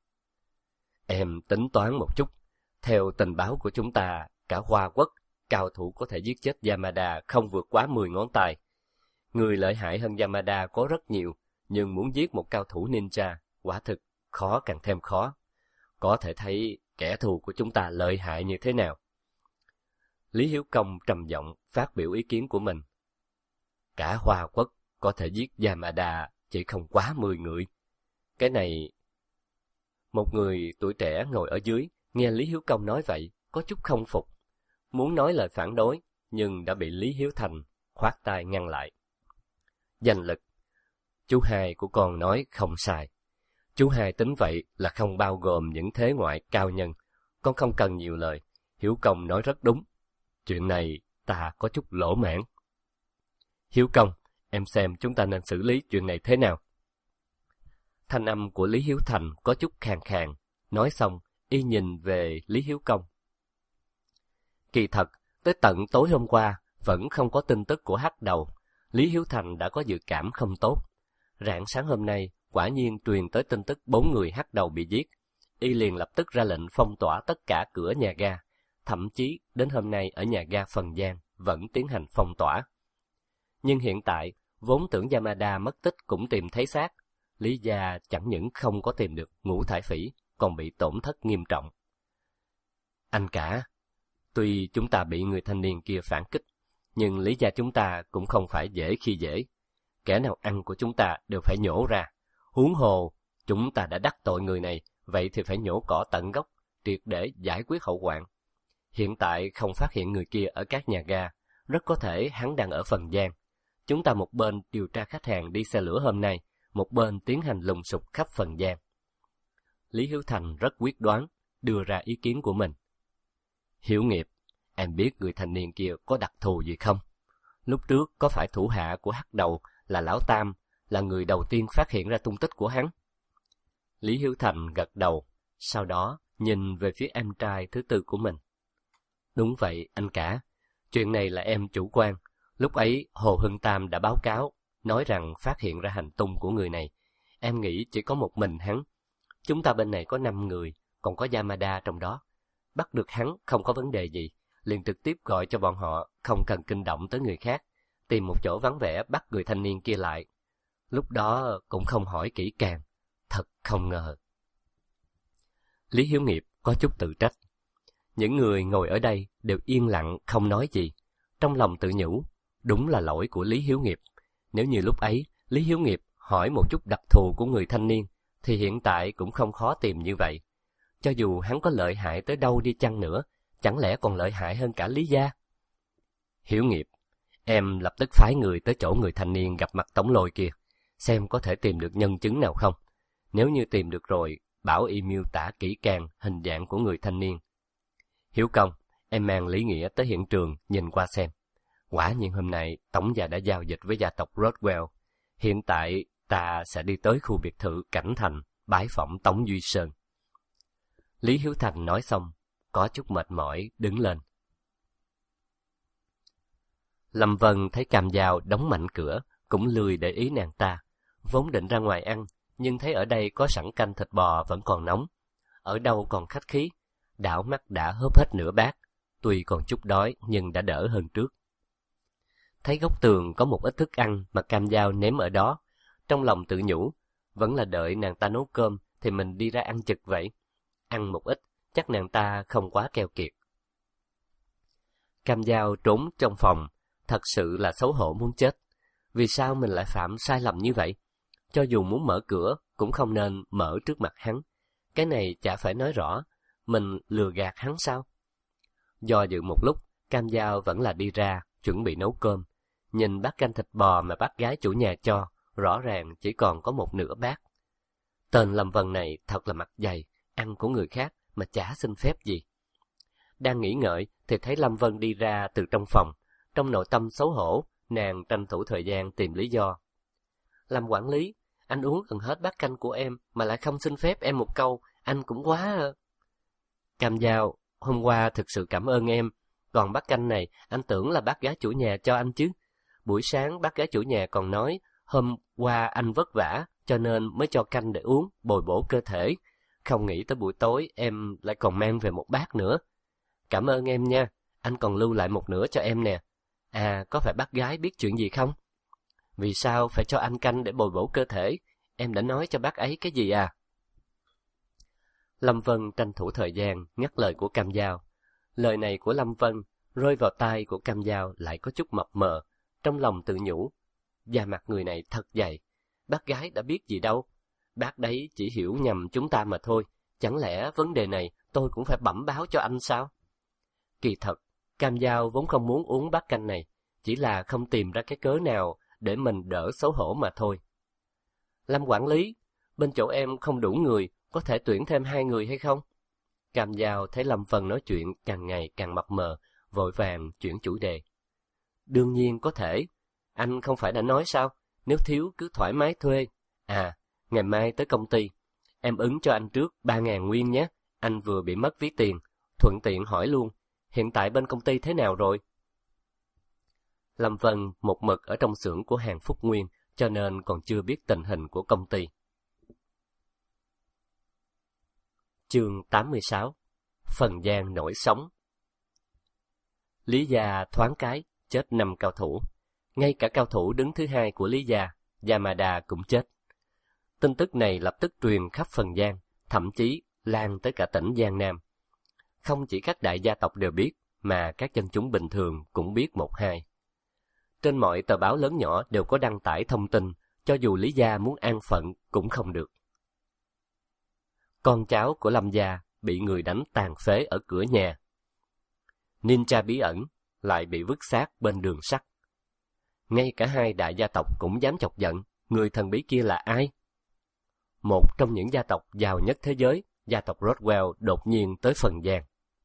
Em tính toán một chút. Theo tình báo của chúng ta, cả Hoa Quốc, cao thủ có thể giết chết Yamada không vượt quá mười ngón tay. Người lợi hại hơn Yamada có rất nhiều, nhưng muốn giết một cao thủ ninja, quả thực khó càng thêm khó. Có thể thấy kẻ thù của chúng ta lợi hại như thế nào. Lý Hiếu Công trầm giọng phát biểu ý kiến của mình. Cả Hoa Quốc có thể giết Yamada chỉ không quá mười người. Cái này... Một người tuổi trẻ ngồi ở dưới, nghe Lý Hiếu Công nói vậy, có chút không phục. Muốn nói lời phản đối, nhưng đã bị Lý Hiếu Thành khoát tay ngăn lại. Danh lực. Chú hai của con nói không sai. Chú hai tính vậy là không bao gồm những thế ngoại cao nhân. Con không cần nhiều lời. Hiếu Công nói rất đúng. Chuyện này ta có chút lỗ mãng. Hiếu Công, em xem chúng ta nên xử lý chuyện này thế nào? Thanh âm của Lý Hiếu Thành có chút khàn khàn. Nói xong, y nhìn về Lý Hiếu Công. Kỳ thật, tới tận tối hôm qua, vẫn không có tin tức của Hắc Đầu. Lý Hiếu Thành đã có dự cảm không tốt. Rạng sáng hôm nay, quả nhiên truyền tới tin tức bốn người Hắc Đầu bị giết. Y liền lập tức ra lệnh phong tỏa tất cả cửa nhà ga. Thậm chí, đến hôm nay ở nhà ga Phần Giang vẫn tiến hành phong tỏa. Nhưng hiện tại, vốn tưởng Yamada mất tích cũng tìm thấy xác. Lý gia chẳng những không có tìm được Ngũ Thải Phỉ, còn bị tổn thất nghiêm trọng. Anh cả, tuy chúng ta bị người thanh niên kia phản kích, nhưng Lý gia chúng ta cũng không phải dễ khi dễ. Kẻ nào ăn của chúng ta đều phải nhổ ra. Huống hồ, chúng ta đã đắc tội người này, vậy thì phải nhổ cỏ tận gốc, triệt để giải quyết hậu hoạn. Hiện tại không phát hiện người kia ở các nhà ga, rất có thể hắn đang ở Phần Giang. Chúng ta một bên điều tra khách hàng đi xe lửa hôm nay, một bên tiến hành lùng sục khắp Phần Giang. Lý Hiếu Thành rất quyết đoán, đưa ra ý kiến của mình. Hiếu Nghiệp, em biết người thanh niên kia có đặc thù gì không? Lúc trước có phải thủ hạ của Hắc Đầu là Lão Tam, là người đầu tiên phát hiện ra tung tích của hắn? Lý Hiếu Thành gật đầu, sau đó nhìn về phía em trai thứ tư của mình. Đúng vậy, anh cả. Chuyện này là em chủ quan. Lúc ấy, Hồ Hưng Tam đã báo cáo, nói rằng phát hiện ra hành tung của người này. Em nghĩ chỉ có một mình hắn. Chúng ta bên này có năm người, còn có Yamada trong đó. Bắt được hắn không có vấn đề gì, liền trực tiếp gọi cho bọn họ, không cần kinh động tới người khác, tìm một chỗ vắng vẻ bắt người thanh niên kia lại. Lúc đó cũng không hỏi kỹ càng, thật không ngờ. Lý Hiếu Nghiệp có chút tự trách. Những người ngồi ở đây đều yên lặng không nói gì. Trong lòng tự nhủ, đúng là lỗi của Lý Hiếu Nghiệp. Nếu như lúc ấy, Lý Hiếu Nghiệp hỏi một chút đặc thù của người thanh niên, thì hiện tại cũng không khó tìm như vậy. Cho dù hắn có lợi hại tới đâu đi chăng nữa, chẳng lẽ còn lợi hại hơn cả Lý gia? Hiếu nghiệp, em lập tức phái người tới chỗ người thanh niên gặp mặt Tống Lôi kia, xem có thể tìm được nhân chứng nào không. Nếu như tìm được rồi, bảo y miêu tả kỹ càng hình dạng của người thanh niên. Hiếu công, em mang Lý Nghĩa tới hiện trường nhìn qua xem. Quả nhiên hôm nay Tống gia đã giao dịch với gia tộc Rothwell. Hiện tại ta sẽ đi tới khu biệt thự Cảnh Thành bái phỏng Tống Duy Sơn. Lý Hiếu Thành nói xong, có chút mệt mỏi đứng lên. Lâm Vân thấy Cam Dao đóng mạnh cửa, cũng lười để ý nàng ta. Vốn định ra ngoài ăn, nhưng thấy ở đây có sẵn canh thịt bò vẫn còn nóng. Ở đâu còn khách khí, đảo mắt đã hớp hết nửa bát. Tuy còn chút đói nhưng đã đỡ hơn trước. Thấy góc tường có một ít thức ăn mà Cam Dao ném ở đó, trong lòng tự nhủ, vẫn là đợi nàng ta nấu cơm thì mình đi ra ăn chực vậy. Ăn một ít, chắc nàng ta không quá keo kiệt. Cam Dao trốn trong phòng, thật sự là xấu hổ muốn chết. Vì sao mình lại phạm sai lầm như vậy? Cho dù muốn mở cửa, cũng không nên mở trước mặt hắn. Cái này chả phải nói rõ, mình lừa gạt hắn sao? Do dự một lúc, Cam Dao vẫn là đi ra, chuẩn bị nấu cơm. Nhìn bát canh thịt bò mà bác gái chủ nhà cho, rõ ràng chỉ còn có một nửa bát. Tên Lâm Vân này thật là mặt dày, ăn của người khác mà chả xin phép gì. Đang nghĩ ngợi thì thấy Lâm Vân đi ra từ trong phòng. Trong nội tâm xấu hổ, nàng tranh thủ thời gian tìm lý do. Lâm quản lý, anh uống gần hết bát canh của em mà lại không xin phép em một câu, anh cũng quá... Cam Dao, hôm qua thực sự cảm ơn em, còn bát canh này anh tưởng là bác gái chủ nhà cho anh chứ. Buổi sáng bác gái chủ nhà còn nói, hôm qua anh vất vả cho nên mới cho canh để uống, bồi bổ cơ thể. Không nghĩ tới buổi tối em lại còn mang về một bát nữa. Cảm ơn em nha, anh còn lưu lại một nửa cho em nè. À, có phải bác gái biết chuyện gì không? Vì sao phải cho anh canh để bồi bổ cơ thể? Em đã nói cho bác ấy cái gì à? Lâm Vân tranh thủ thời gian ngắt lời của Cam Dao. Lời này của Lâm Vân rơi vào tai của Cam Dao lại có chút mập mờ. Trong lòng tự nhủ, da mặt người này thật dày. Bác gái đã biết gì đâu. Bác đấy chỉ hiểu nhầm chúng ta mà thôi. Chẳng lẽ vấn đề này tôi cũng phải bẩm báo cho anh sao? Kỳ thật, Cam Dao vốn không muốn uống bát canh này, chỉ là không tìm ra cái cớ nào để mình đỡ xấu hổ mà thôi. Lâm quản lý, bên chỗ em không đủ người, có thể tuyển thêm hai người hay không? Cam Dao thấy Lâm Vân nói chuyện càng ngày càng mập mờ, vội vàng chuyển chủ đề. Đương nhiên có thể, anh không phải đã nói sao, nếu thiếu cứ thoải mái thuê. À, ngày mai tới công ty, em ứng cho anh trước ba ngàn nguyên nhé, anh vừa bị mất ví tiền, thuận tiện hỏi luôn, hiện tại bên công ty thế nào rồi? Lâm Vân một mực ở trong xưởng của hàng Phúc Nguyên, cho nên còn chưa biết tình hình của công ty. Chương tám mươi sáu. Phần Giang nổi sóng. Lý gia thoáng cái chết năm cao thủ, ngay cả cao thủ đứng thứ hai của Lý gia, Yamada cũng chết. Tin tức này lập tức truyền khắp Phần Giang, thậm chí lan tới cả tỉnh Giang Nam. Không chỉ các đại gia tộc đều biết, mà các dân chúng bình thường cũng biết một hai. Trên mọi tờ báo lớn nhỏ đều có đăng tải thông tin, cho dù Lý gia muốn an phận cũng không được. Con cháu của Lâm gia bị người đánh tàn phế ở cửa nhà. Ninja bí ẩn lại bị vứt xác bên đường sắt. Ngay cả hai đại gia tộc cũng dám chọc giận, người thần bí kia là ai? Một trong những gia tộc giàu nhất thế giới, gia tộc Rothwell đột nhiên tới Phần Giang.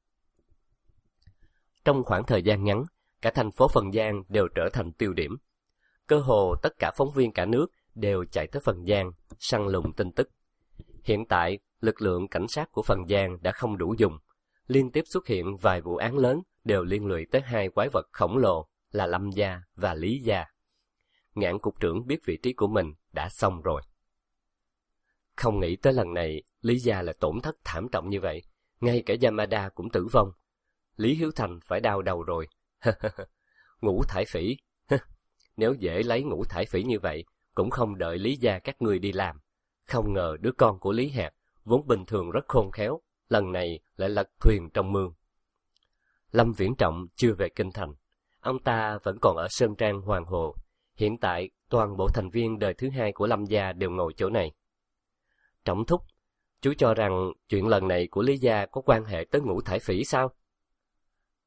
Trong khoảng thời gian ngắn, cả thành phố Phần Giang đều trở thành tiêu điểm. Cơ hồ tất cả phóng viên cả nước đều chạy tới Phần Giang, săn lùng tin tức. Hiện tại, lực lượng cảnh sát của Phần Giang đã không đủ dùng. Liên tiếp xuất hiện vài vụ án lớn đều liên lụy tới hai quái vật khổng lồ là Lâm gia và Lý gia. Ngạn cục trưởng biết vị trí của mình đã xong rồi. Không nghĩ tới lần này, Lý gia lại tổn thất thảm trọng như vậy. Ngay cả Yamada cũng tử vong. Lý Hiếu Thành phải đau đầu rồi. Ngũ thải phỉ. Nếu dễ lấy ngũ thải phỉ như vậy, cũng không đợi Lý gia các ngươi đi làm. Không ngờ đứa con của Lý Hạt, vốn bình thường rất khôn khéo, lần này lại lật thuyền trong mương. Lâm Viễn Trọng chưa về kinh thành. Ông ta vẫn còn ở Sơn Trang Hoàng Hồ. Hiện tại, toàn bộ thành viên đời thứ hai của Lâm gia đều ngồi chỗ này. Trọng thúc, chú cho rằng chuyện lần này của Lý gia có quan hệ tới ngũ thải phỉ sao?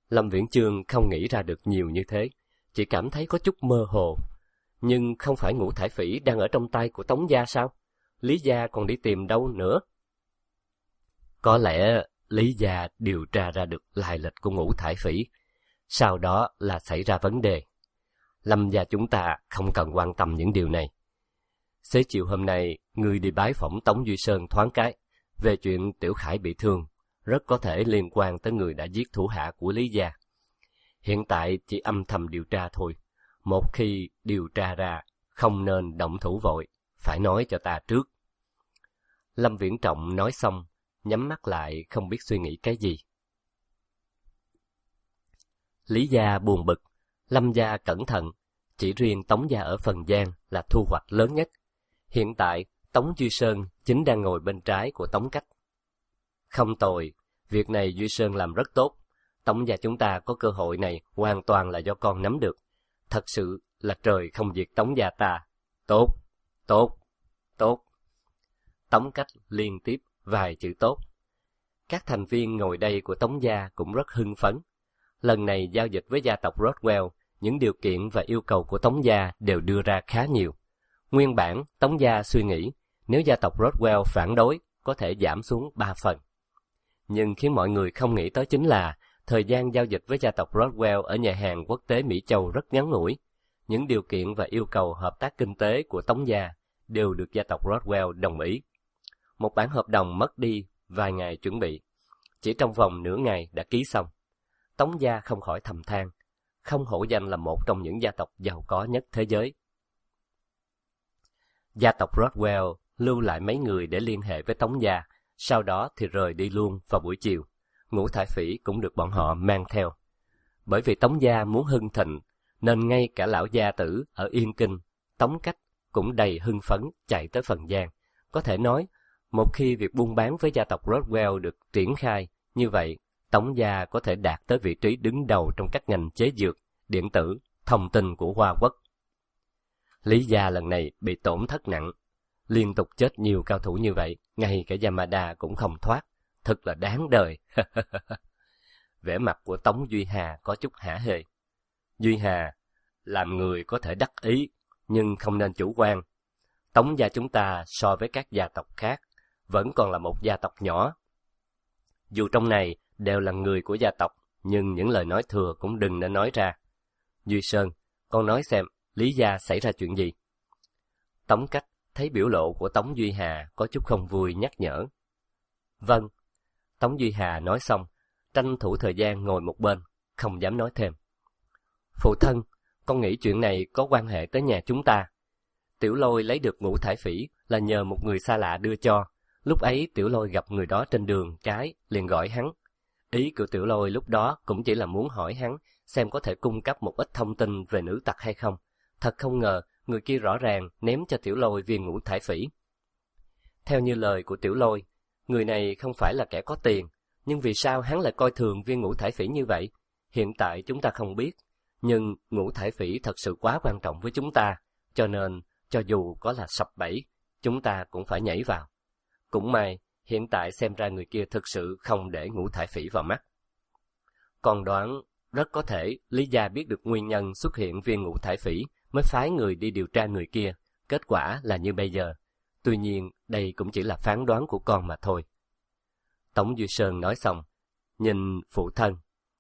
Lâm Viễn Chương không nghĩ ra được nhiều như thế, chỉ cảm thấy có chút mơ hồ. Nhưng không phải ngũ thải phỉ đang ở trong tay của Tống gia sao? Lý gia còn đi tìm đâu nữa? Có lẽ Lý gia điều tra ra được lai lịch của ngũ thải phỉ, sau đó là xảy ra vấn đề. Lâm gia chúng ta không cần quan tâm những điều này. Xế chiều hôm nay, ngươi đi bái phỏng Tống Duy Sơn thoáng cái, về chuyện Tiểu Khải bị thương, rất có thể liên quan tới người đã giết thủ hạ của Lý gia. Hiện tại chỉ âm thầm điều tra thôi. Một khi điều tra ra, không nên động thủ vội, phải nói cho ta trước. Lâm Viễn Trọng nói xong, nhắm mắt lại không biết suy nghĩ cái gì. Lý gia buồn bực, Lâm gia cẩn thận, chỉ riêng Tống gia ở Phần Giang là thu hoạch lớn nhất. Hiện tại, Tống Duy Sơn chính đang ngồi bên trái của Tống Cách. Không tồi, việc này Duy Sơn làm rất tốt. Tống gia chúng ta có cơ hội này hoàn toàn là do con nắm được. Thật sự là trời không diệt Tống gia ta. Tốt, tốt, tốt. Tống Cách liên tiếp vài chữ tốt. Các thành viên ngồi đây của Tống gia cũng rất hưng phấn. Lần này giao dịch với gia tộc Rothwell, những điều kiện và yêu cầu của Tống gia đều đưa ra khá nhiều. Nguyên bản, Tống gia suy nghĩ, nếu gia tộc Rothwell phản đối, có thể giảm xuống ba phần. Nhưng khiến mọi người không nghĩ tới chính là, thời gian giao dịch với gia tộc Rothwell ở nhà hàng quốc tế Mỹ Châu rất ngắn ngủi. Những điều kiện và yêu cầu hợp tác kinh tế của Tống gia đều được gia tộc Rothwell đồng ý. Một bản hợp đồng mất đi vài ngày chuẩn bị, chỉ trong vòng nửa ngày đã ký xong. Tống gia không khỏi thầm than, không hổ danh là một trong những gia tộc giàu có nhất thế giới. Gia tộc Rothwell lưu lại mấy người để liên hệ với Tống gia, sau đó thì rời đi luôn vào buổi chiều. Ngũ thải phỉ cũng được bọn họ mang theo. Bởi vì Tống gia muốn hưng thịnh, nên ngay cả lão gia tử ở Yên Kinh, Tống Cách cũng đầy hưng phấn chạy tới Phần Giang. Có thể nói, một khi việc buôn bán với gia tộc Rothwell được triển khai, như vậy Tống gia có thể đạt tới vị trí đứng đầu trong các ngành chế dược, điện tử, thông tin của Hoa Quốc. Lý gia lần này bị tổn thất nặng, liên tục chết nhiều cao thủ như vậy, ngay cả Yamada cũng không thoát, thật là đáng đời. Vẻ mặt của Tống Duy Hà có chút hả hê. Duy Hà, làm người có thể đắc ý, nhưng không nên chủ quan. Tống gia chúng ta so với các gia tộc khác, vẫn còn là một gia tộc nhỏ. Dù trong này đều là người của gia tộc, nhưng những lời nói thừa cũng đừng nên nói ra. Duy Sơn, con nói xem, Lý gia xảy ra chuyện gì? Tống Cách thấy biểu lộ của Tống Duy Hà có chút không vui nhắc nhở. Vâng. Tống Duy Hà nói xong, tranh thủ thời gian ngồi một bên, không dám nói thêm. Phụ thân, con nghĩ chuyện này có quan hệ tới nhà chúng ta. Tiểu Lôi lấy được ngũ thải phỉ là nhờ một người xa lạ đưa cho. Lúc ấy Tiểu Lôi gặp người đó trên đường cái, liền gọi hắn. Ý của Tiểu Lôi lúc đó cũng chỉ là muốn hỏi hắn xem có thể cung cấp một ít thông tin về nữ tặc hay không. Thật không ngờ, người kia rõ ràng ném cho Tiểu Lôi viên ngũ thải phỉ. Theo như lời của Tiểu Lôi, người này không phải là kẻ có tiền, nhưng vì sao hắn lại coi thường viên ngũ thải phỉ như vậy? Hiện tại chúng ta không biết, nhưng ngũ thải phỉ thật sự quá quan trọng với chúng ta, cho nên cho dù có là sập bẫy, chúng ta cũng phải nhảy vào. Cũng may, hiện tại xem ra người kia thực sự không để ngũ thải phỉ vào mắt. Còn đoán, rất có thể Lý gia biết được nguyên nhân xuất hiện viên ngũ thải phỉ mới phái người đi điều tra người kia, kết quả là như bây giờ. Tuy nhiên, đây cũng chỉ là phán đoán của con mà thôi. Tống Duy Sơn nói xong, nhìn phụ thân.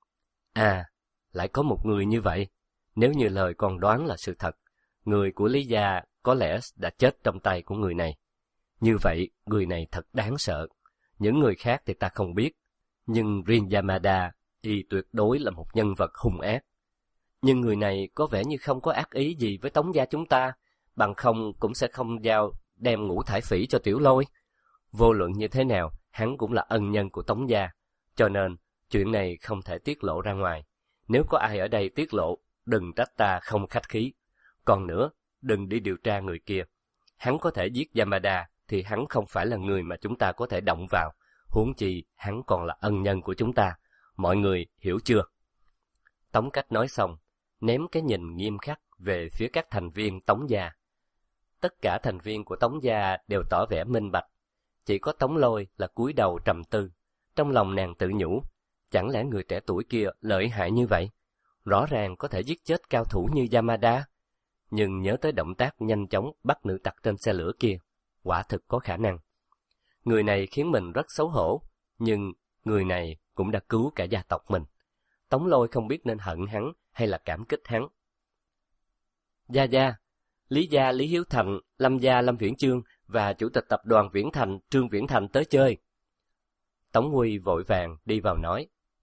À, lại có một người như vậy. Nếu như lời con đoán là sự thật, người của Lý gia có lẽ đã chết trong tay của người này. Như vậy, người này thật đáng sợ. Những người khác thì ta không biết, nhưng riêng Yamada, y tuyệt đối là một nhân vật hung ác. Nhưng người này có vẻ như không có ác ý gì với Tống gia chúng ta, bằng không cũng sẽ không giao đem ngũ thải phỉ cho Tiểu Lôi. Vô luận như thế nào, hắn cũng là ân nhân của Tống gia, cho nên chuyện này không thể tiết lộ ra ngoài. Nếu có ai ở đây tiết lộ, đừng trách ta không khách khí. Còn nữa, đừng đi điều tra người kia. Hắn có thể giết Yamada, thì hắn không phải là người mà chúng ta có thể động vào. Huống chi, hắn còn là ân nhân của chúng ta. Mọi người hiểu chưa? Tống Cách nói xong, ném cái nhìn nghiêm khắc về phía các thành viên Tống gia. Tất cả thành viên của Tống gia đều tỏ vẻ minh bạch. Chỉ có Tống Lôi là cúi đầu trầm tư. Trong lòng nàng tự nhủ, Chẳng lẽ người trẻ tuổi kia lợi hại như vậy? Rõ ràng có thể giết chết cao thủ như Yamada. Nhưng nhớ tới động tác nhanh chóng bắt nữ tặc trên xe lửa kia, quả thực có khả năng. Người này khiến mình rất xấu hổ, nhưng người này cũng đã cứu cả gia tộc mình. Tống Lôi không biết nên hận hắn hay là cảm kích hắn. Gia Gia, Lý Gia Lý Hiếu Thành, Lâm Gia Lâm Viễn Chương và Chủ tịch tập đoàn Viễn Thành Trương Viễn Thành tới chơi. Tống Huy vội vàng đi vào nói.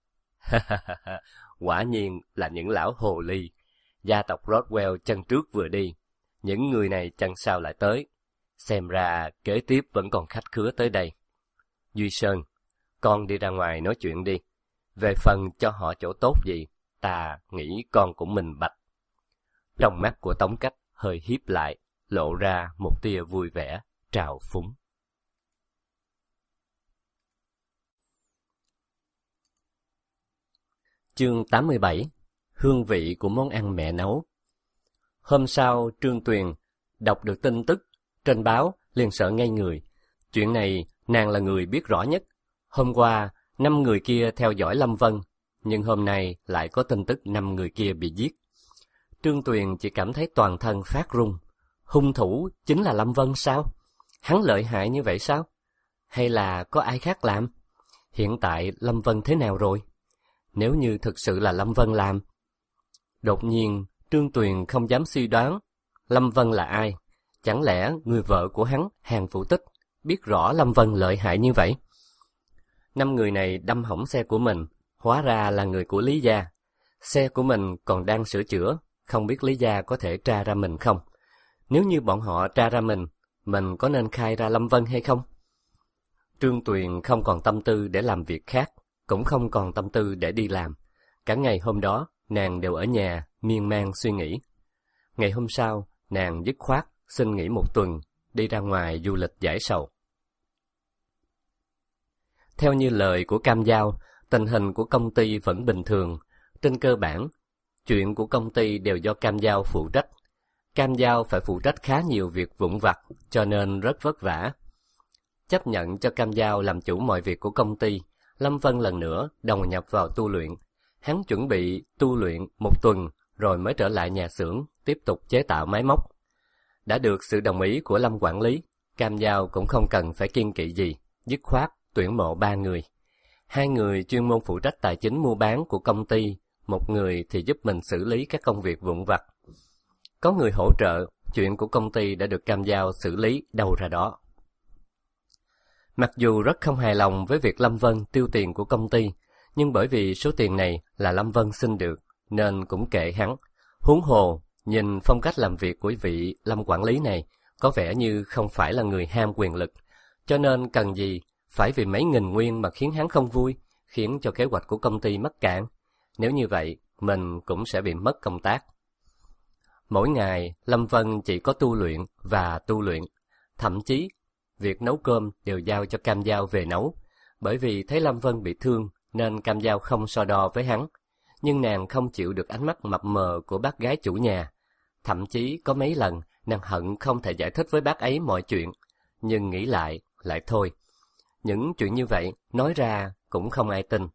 Quả nhiên là những lão hồ ly. Gia tộc Rothwell chân trước vừa đi, những người này chân sau lại tới. Xem ra kế tiếp vẫn còn khách khứa tới đây. Duy Sơn, con đi ra ngoài nói chuyện đi. Về phần cho họ chỗ tốt gì, ta nghĩ con cũng minh bạch. Trong mắt của Tống Cách hơi híp lại, lộ ra một tia vui vẻ, trào phúng. Chương tám mươi bảy. Hương vị của món ăn mẹ nấu. Hôm sau, Trương Tuyền đọc được tin tức trên báo, liền sợ ngây người. Chuyện này, nàng là người biết rõ nhất. Hôm qua, năm người kia theo dõi Lâm Vân, nhưng hôm nay lại có tin tức năm người kia bị giết. Trương Tuyền chỉ cảm thấy toàn thân phát run. Hung thủ chính là Lâm Vân sao? Hắn lợi hại như vậy sao? Hay là có ai khác làm? Hiện tại Lâm Vân thế nào rồi? Nếu như thực sự là Lâm Vân làm. Đột nhiên, Trương Tuyền không dám suy đoán Lâm Vân là ai. Chẳng lẽ người vợ của hắn, Hàn Phụ Tích, biết rõ Lâm Vân lợi hại như vậy? Năm người này đâm hỏng xe của mình, hóa ra là người của Lý Gia. Xe của mình còn đang sửa chữa, không biết Lý Gia có thể tra ra mình không? Nếu như bọn họ tra ra mình, mình có nên khai ra Lâm Vân hay không? Trương Tuyền không còn tâm tư để làm việc khác, cũng không còn tâm tư để đi làm. Cả ngày hôm đó, nàng đều ở nhà, miên man suy nghĩ. Ngày hôm sau, nàng dứt khoát, xin nghỉ một tuần, đi ra ngoài du lịch giải sầu. Theo như lời của Cam Giao, tình hình của công ty vẫn bình thường. Trên cơ bản, chuyện của công ty đều do Cam Giao phụ trách. Cam Giao phải phụ trách khá nhiều việc vụn vặt, cho nên rất vất vả. Chấp nhận cho Cam Giao làm chủ mọi việc của công ty, Lâm Vân lần nữa đầu nhập vào tu luyện. Hắn chuẩn bị tu luyện một tuần rồi mới trở lại nhà xưởng tiếp tục chế tạo máy móc. Đã được sự đồng ý của Lâm quản lý, Cam Giao cũng không cần phải kiêng kỵ gì, dứt khoát tuyển mộ ba người. Hai người chuyên môn phụ trách tài chính mua bán của công ty, một người thì giúp mình xử lý các công việc vụn vặt. Có người hỗ trợ, chuyện của công ty đã được Cam Giao xử lý đâu ra đó. Mặc dù rất không hài lòng với việc Lâm Vân tiêu tiền của công ty, nhưng bởi vì số tiền này là Lâm Vân xin được, nên cũng kệ hắn. Huống hồ, nhìn phong cách làm việc của vị Lâm quản lý này, có vẻ như không phải là người ham quyền lực, cho nên cần gì phải vì mấy nghìn nguyên mà khiến hắn không vui, khiến cho kế hoạch của công ty mất cạn. Nếu như vậy, mình cũng sẽ bị mất công tác. Mỗi ngày, Lâm Vân chỉ có tu luyện và tu luyện. Thậm chí, việc nấu cơm đều giao cho Cam Giao về nấu. Bởi vì thấy Lâm Vân bị thương, nên Cam Giao không so đo với hắn. Nhưng nàng không chịu được ánh mắt mập mờ của bác gái chủ nhà. Thậm chí có mấy lần, nàng hận không thể giải thích với bác ấy mọi chuyện. Nhưng nghĩ lại, lại thôi. Những chuyện như vậy, nói ra cũng không ai tin.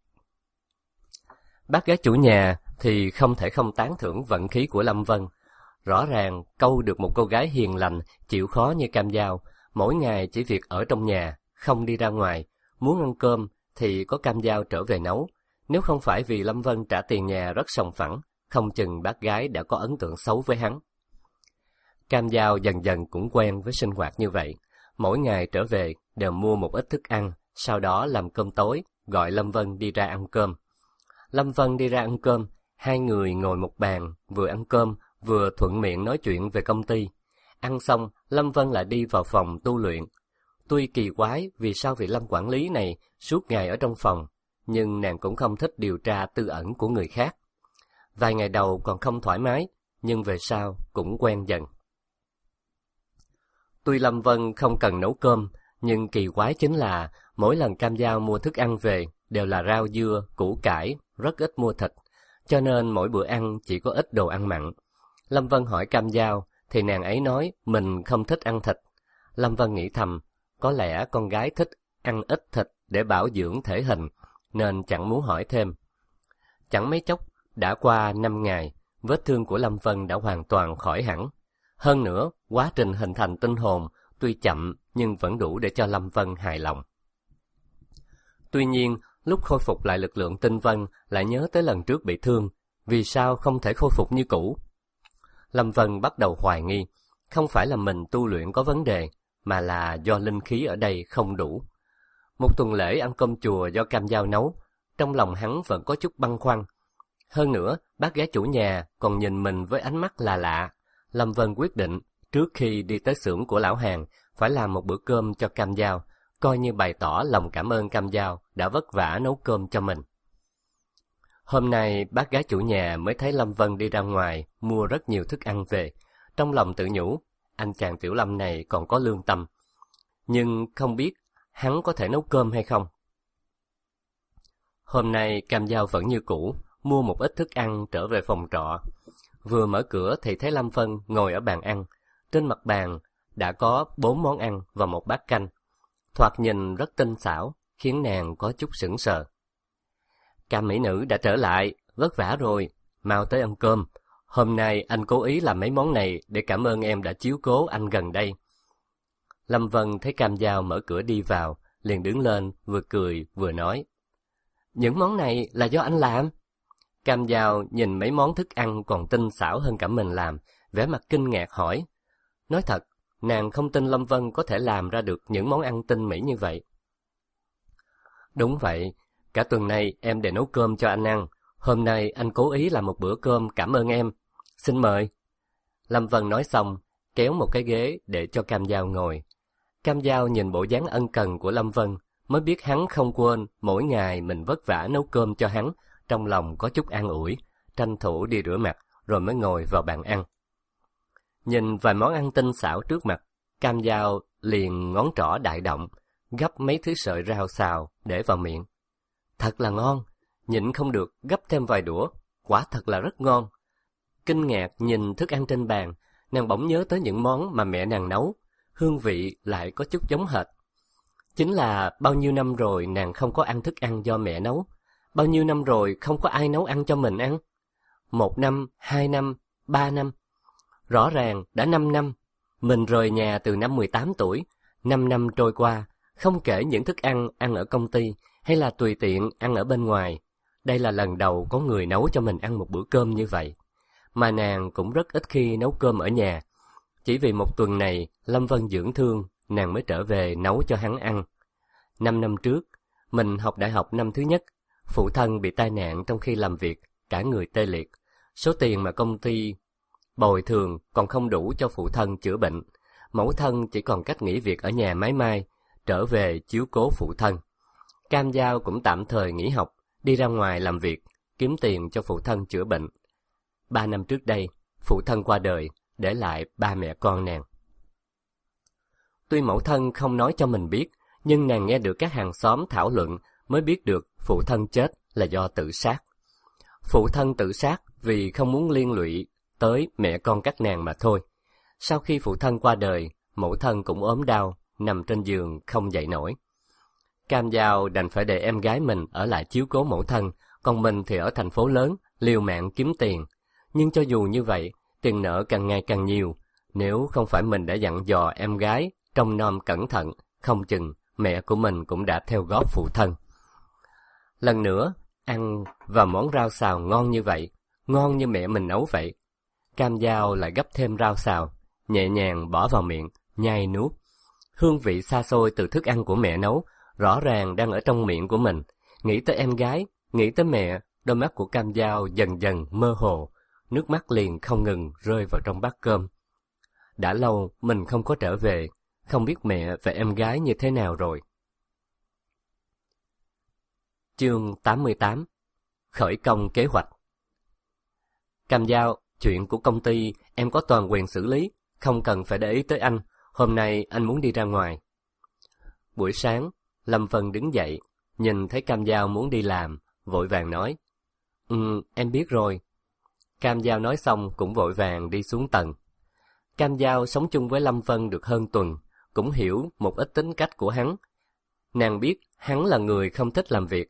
Bác gái chủ nhà thì không thể không tán thưởng vận khí của Lâm Vân. Rõ ràng, câu được một cô gái hiền lành, chịu khó như Cam Giao, mỗi ngày chỉ việc ở trong nhà, không đi ra ngoài. Muốn ăn cơm thì có Cam Giao trở về nấu. Nếu không phải vì Lâm Vân trả tiền nhà rất sòng phẳng, không chừng bác gái đã có ấn tượng xấu với hắn. Cam Giao dần dần cũng quen với sinh hoạt như vậy. Mỗi ngày trở về đều mua một ít thức ăn, sau đó làm cơm tối, gọi Lâm Vân đi ra ăn cơm. Lâm Vân đi ra ăn cơm, hai người ngồi một bàn, vừa ăn cơm, vừa thuận miệng nói chuyện về công ty. Ăn xong, Lâm Vân lại đi vào phòng tu luyện. Tuy kỳ quái vì sao vị Lâm quản lý này suốt ngày ở trong phòng, nhưng nàng cũng không thích điều tra tư ẩn của người khác. Vài ngày đầu còn không thoải mái, nhưng về sau cũng quen dần. Tuy Lâm Vân không cần nấu cơm, nhưng kỳ quái chính là mỗi lần Cam Giao mua thức ăn về đều là rau dưa, củ cải, rất ít mua thịt, cho nên mỗi bữa ăn chỉ có ít đồ ăn mặn. Lâm Vân hỏi Cam Giao, thì nàng ấy nói mình không thích ăn thịt. Lâm Vân nghĩ thầm, có lẽ con gái thích ăn ít thịt để bảo dưỡng thể hình, nên chẳng muốn hỏi thêm. Chẳng mấy chốc, đã qua năm ngày, vết thương của Lâm Vân đã hoàn toàn khỏi hẳn. Hơn nữa, quá trình hình thành tinh hồn tuy chậm nhưng vẫn đủ để cho Lâm Vân hài lòng. Tuy nhiên, lúc khôi phục lại lực lượng tinh vân lại nhớ tới lần trước bị thương, vì sao không thể khôi phục như cũ? Lâm Vân bắt đầu hoài nghi, không phải là mình tu luyện có vấn đề, mà là do linh khí ở đây không đủ. Một tuần lễ ăn cơm chùa do Cam Dao nấu, trong lòng hắn vẫn có chút băn khoăn. Hơn nữa, bác gái chủ nhà còn nhìn mình với ánh mắt lạ lạ. Lâm Vân quyết định, trước khi đi tới xưởng của lão hàng, phải làm một bữa cơm cho Cam Dao, coi như bày tỏ lòng cảm ơn Cam Dao đã vất vả nấu cơm cho mình. Hôm nay, bác gái chủ nhà mới thấy Lâm Vân đi ra ngoài, mua rất nhiều thức ăn về. Trong lòng tự nhủ, anh chàng Tiểu Lâm này còn có lương tâm. Nhưng không biết hắn có thể nấu cơm hay không. Hôm nay Cam Dao vẫn như cũ, mua một ít thức ăn trở về phòng trọ. Vừa mở cửa thì thấy Lâm Vân ngồi ở bàn ăn. Trên mặt bàn đã có bốn món ăn và một bát canh. Thoạt nhìn rất tinh xảo, khiến nàng có chút sững sờ. Cam mỹ nữ đã trở lại, vất vả rồi, mau tới ăn cơm. Hôm nay anh cố ý làm mấy món này để cảm ơn em đã chiếu cố anh gần đây. Lâm Vân thấy Cam Dao mở cửa đi vào, liền đứng lên, vừa cười vừa nói. Những món này là do anh làm. Cam Dao nhìn mấy món thức ăn còn tinh xảo hơn cả mình làm, vẻ mặt kinh ngạc hỏi. Nói thật, nàng không tin Lâm Vân có thể làm ra được những món ăn tinh mỹ như vậy. Đúng vậy, cả tuần nay em đều nấu cơm cho anh ăn. Hôm nay anh cố ý làm một bữa cơm cảm ơn em. Xin mời. Lâm Vân nói xong, kéo một cái ghế để cho Cam Dao ngồi. Cam Dao nhìn bộ dáng ân cần của Lâm Vân, mới biết hắn không quên mỗi ngày mình vất vả nấu cơm cho hắn, trong lòng có chút an ủi, tranh thủ đi rửa mặt rồi mới ngồi vào bàn ăn. Nhìn vài món ăn tinh xảo trước mặt, Cam Dao liền ngón trỏ đại động, gấp mấy thứ sợi rau xào để vào miệng. Thật là ngon, nhịn không được gấp thêm vài đũa, quả thật là rất ngon. Kinh ngạc nhìn thức ăn trên bàn, nàng bỗng nhớ tới những món mà mẹ nàng nấu, hương vị lại có chút giống hệt. Chính là bao nhiêu năm rồi nàng không có ăn thức ăn do mẹ nấu, bao nhiêu năm rồi không có ai nấu ăn cho mình ăn. Một năm, hai năm, ba năm, rõ ràng đã năm năm. Mình rời nhà từ năm mười tám tuổi, năm năm trôi qua, không kể những thức ăn ăn ở công ty hay là tùy tiện ăn ở bên ngoài. Đây là lần đầu có người nấu cho mình ăn một bữa cơm như vậy. Mà nàng cũng rất ít khi nấu cơm ở nhà. Chỉ vì một tuần này, Lâm Vân dưỡng thương, nàng mới trở về nấu cho hắn ăn. Năm năm trước, mình học đại học năm thứ nhất, phụ thân bị tai nạn trong khi làm việc, cả người tê liệt. Số tiền mà công ty bồi thường còn không đủ cho phụ thân chữa bệnh. Mẫu thân chỉ còn cách nghỉ việc ở nhà mái mai, trở về chiếu cố phụ thân. Cam Dao cũng tạm thời nghỉ học, đi ra ngoài làm việc, kiếm tiền cho phụ thân chữa bệnh. Ba năm trước đây, phụ thân qua đời, để lại ba mẹ con nàng. Tuy mẫu thân không nói cho mình biết, nhưng nàng nghe được các hàng xóm thảo luận mới biết được phụ thân chết là do tự sát. Phụ thân tự sát vì không muốn liên lụy tới mẹ con các nàng mà thôi. Sau khi phụ thân qua đời, mẫu thân cũng ốm đau, nằm trên giường không dậy nổi. Cam Dao đành phải để em gái mình ở lại chiếu cố mẫu thân, còn mình thì ở thành phố lớn, liều mạng kiếm tiền. Nhưng cho dù như vậy, tiền nợ càng ngày càng nhiều. Nếu không phải mình đã dặn dò em gái trông nom cẩn thận, không chừng mẹ của mình cũng đã theo góp phụ thân. Lần nữa, ăn vào món rau xào ngon như vậy, ngon như mẹ mình nấu vậy. Cam Dao lại gấp thêm rau xào, nhẹ nhàng bỏ vào miệng, nhai nuốt. Hương vị xa xôi từ thức ăn của mẹ nấu, rõ ràng đang ở trong miệng của mình. Nghĩ tới em gái, nghĩ tới mẹ, đôi mắt của Cam Dao dần dần mơ hồ, nước mắt liền không ngừng rơi vào trong bát cơm. Đã lâu mình không có trở về, không biết mẹ và em gái như thế nào rồi. Chương tám mươi tám. Khởi công kế hoạch. Cam Dao, chuyện của công ty em có toàn quyền xử lý, không cần phải để ý tới anh. Hôm nay anh muốn đi ra ngoài. Buổi sáng, Lâm Vân đứng dậy, nhìn thấy Cam Dao muốn đi làm, vội vàng nói. Ừ, em biết rồi. Cam Dao nói xong cũng vội vàng đi xuống tầng. Cam Dao sống chung với Lâm Vân được hơn tuần, cũng hiểu một ít tính cách của hắn. Nàng biết hắn là người không thích làm việc,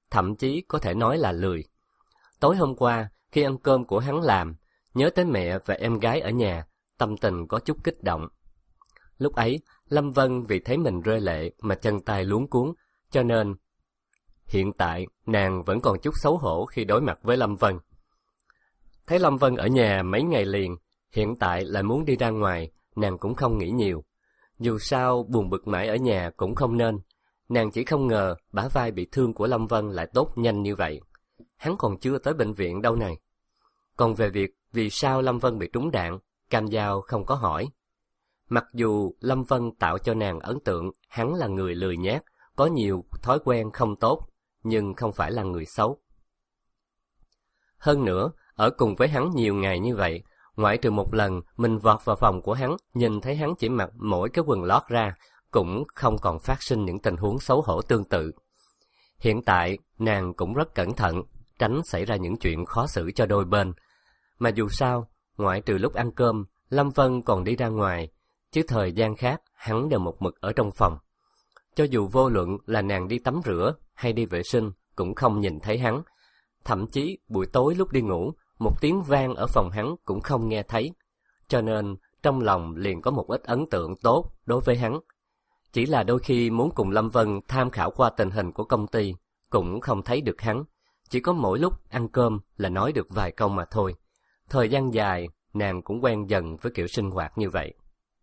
thậm chí có thể nói là lười. Tối hôm qua, khi ăn cơm của hắn làm, nhớ tới mẹ và em gái ở nhà, tâm tình có chút kích động. Lúc ấy, Lâm Vân vì thấy mình rơi lệ mà chân tay luống cuống, cho nên hiện tại nàng vẫn còn chút xấu hổ khi đối mặt với Lâm Vân. Thấy Lâm Vân ở nhà mấy ngày liền, hiện tại lại muốn đi ra ngoài, nàng cũng không nghĩ nhiều. Dù sao buồn bực mãi ở nhà cũng không nên, nàng chỉ không ngờ bả vai bị thương của Lâm Vân lại tốt nhanh như vậy. Hắn còn chưa tới bệnh viện đâu này. Còn về việc vì sao Lâm Vân bị trúng đạn, Cam Giao không có hỏi. Mặc dù Lâm Vân tạo cho nàng ấn tượng hắn là người lười nhác, có nhiều thói quen không tốt, nhưng không phải là người xấu. Hơn nữa, ở cùng với hắn nhiều ngày như vậy, ngoại trừ một lần mình vọt vào phòng của hắn, nhìn thấy hắn chỉ mặc mỗi cái quần lót ra, cũng không còn phát sinh những tình huống xấu hổ tương tự. Hiện tại, nàng cũng rất cẩn thận, tránh xảy ra những chuyện khó xử cho đôi bên. Mà dù sao, ngoại trừ lúc ăn cơm, Lâm Vân còn đi ra ngoài, chứ thời gian khác hắn đều một mực ở trong phòng. Cho dù vô luận là nàng đi tắm rửa hay đi vệ sinh, cũng không nhìn thấy hắn. Thậm chí buổi tối lúc đi ngủ, một tiếng vang ở phòng hắn cũng không nghe thấy. Cho nên trong lòng liền có một ít ấn tượng tốt đối với hắn. Chỉ là đôi khi muốn cùng Lâm Vân tham khảo qua tình hình của công ty, cũng không thấy được hắn. Chỉ có mỗi lúc ăn cơm là nói được vài câu mà thôi. Thời gian dài, nàng cũng quen dần với kiểu sinh hoạt như vậy.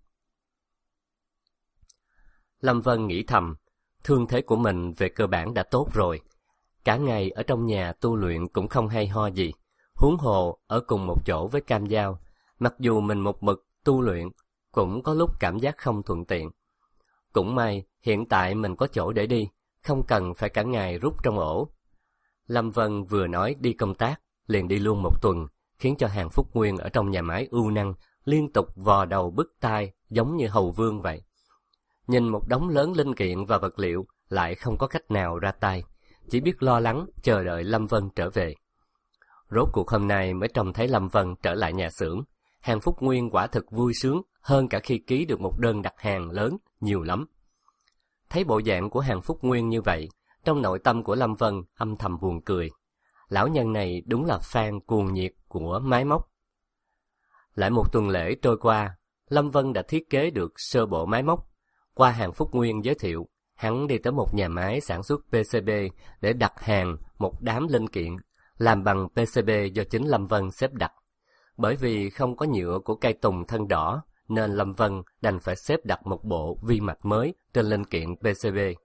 Lâm Vân nghĩ thầm, thương thế của mình về cơ bản đã tốt rồi. Cả ngày ở trong nhà tu luyện cũng không hay ho gì. Huống hồ ở cùng một chỗ với Cam Giao, mặc dù mình một mực tu luyện, cũng có lúc cảm giác không thuận tiện. Cũng may, hiện tại mình có chỗ để đi, không cần phải cả ngày rút trong ổ. Lâm Vân vừa nói đi công tác, liền đi luôn một tuần, khiến cho Hàn Phúc Nguyên ở trong nhà máy ưu năng, liên tục vò đầu bứt tai, giống như hầu vương vậy. Nhìn một đống lớn linh kiện và vật liệu, lại không có cách nào ra tay, chỉ biết lo lắng, chờ đợi Lâm Vân trở về. Rốt cuộc hôm nay mới trông thấy Lâm Vân trở lại nhà xưởng, Hàn Phúc Nguyên quả thực vui sướng hơn cả khi ký được một đơn đặt hàng lớn, nhiều lắm. Thấy bộ dạng của Hàn Phúc Nguyên như vậy, trong nội tâm của Lâm Vân âm thầm buồn cười. Lão nhân này đúng là fan cuồng nhiệt của máy móc. Lại một tuần lễ trôi qua, Lâm Vân đã thiết kế được sơ bộ máy móc. Qua Hàn Phúc Nguyên giới thiệu, hắn đi tới một nhà máy sản xuất pê xê bê để đặt hàng một đám linh kiện làm bằng pê xê bê do chính Lâm Vân xếp đặt. Bởi vì không có nhựa của cây tùng thân đỏ, nên Lâm Vân đành phải xếp đặt một bộ vi mạch mới trên linh kiện pê xê bê.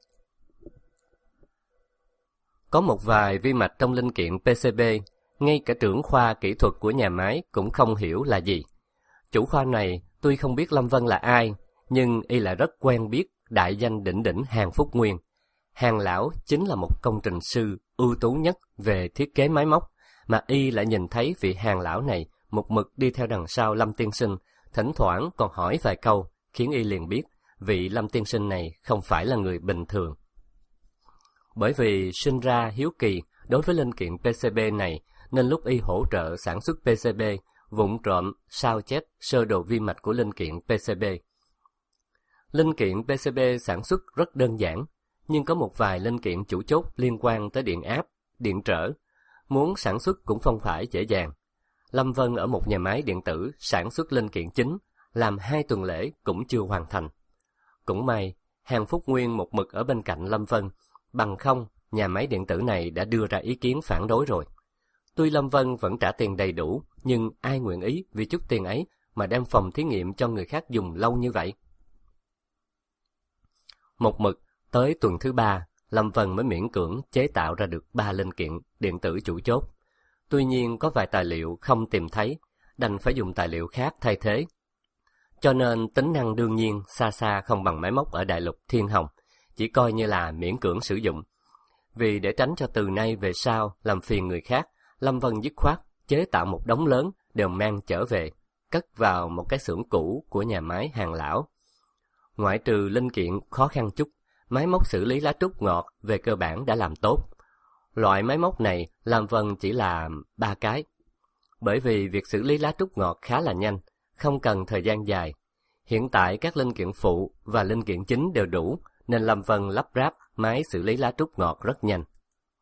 Có một vài vi mạch trong linh kiện pê xê bê, ngay cả trưởng khoa kỹ thuật của nhà máy cũng không hiểu là gì. Chủ khoa này tuy không biết Lâm Vân là ai, nhưng y lại rất quen biết đại danh đỉnh đỉnh Hàn Phúc Nguyên. Hàn lão chính là một công trình sư ưu tú nhất về thiết kế máy móc, mà y lại nhìn thấy vị Hàn lão này một mực đi theo đằng sau Lâm tiên sinh, thỉnh thoảng còn hỏi vài câu, khiến y liền biết vị Lâm tiên sinh này không phải là người bình thường. Bởi vì sinh ra hiếu kỳ đối với linh kiện pê xê bê này, nên lúc y hỗ trợ sản xuất pê xê bê, vụng trộm sao chép sơ đồ vi mạch của linh kiện pê xê bê. Linh kiện pê xê bê sản xuất rất đơn giản, nhưng có một vài linh kiện chủ chốt liên quan tới điện áp, điện trở. Muốn sản xuất cũng không phải dễ dàng. Lâm Vân ở một nhà máy điện tử sản xuất linh kiện chính, làm hai tuần lễ cũng chưa hoàn thành. Cũng may, Hàn Phúc Nguyên một mực ở bên cạnh Lâm Vân, bằng không, nhà máy điện tử này đã đưa ra ý kiến phản đối rồi. Tuy Lâm Vân vẫn trả tiền đầy đủ, nhưng ai nguyện ý vì chút tiền ấy mà đem phòng thí nghiệm cho người khác dùng lâu như vậy? Một mực, tới tuần thứ ba, Lâm Vân mới miễn cưỡng chế tạo ra được ba linh kiện điện tử chủ chốt. Tuy nhiên có vài tài liệu không tìm thấy, đành phải dùng tài liệu khác thay thế. Cho nên tính năng đương nhiên xa xa không bằng máy móc ở đại lục Thiên Hồng, chỉ coi như là miễn cưỡng sử dụng. Vì để tránh cho từ nay về sau làm phiền người khác, Lâm Vân dứt khoát chế tạo một đống lớn đều mang trở về, cất vào một cái xưởng cũ của nhà máy Hàn lão. Ngoại trừ linh kiện khó khăn chút, máy móc xử lý lá trúc ngọt về cơ bản đã làm tốt. Loại máy móc này Lâm Vân chỉ làm ba cái. Bởi vì việc xử lý lá trúc ngọt khá là nhanh, không cần thời gian dài. Hiện tại các linh kiện phụ và linh kiện chính đều đủ, nên Lâm Vân lắp ráp máy xử lý lá trúc ngọt rất nhanh.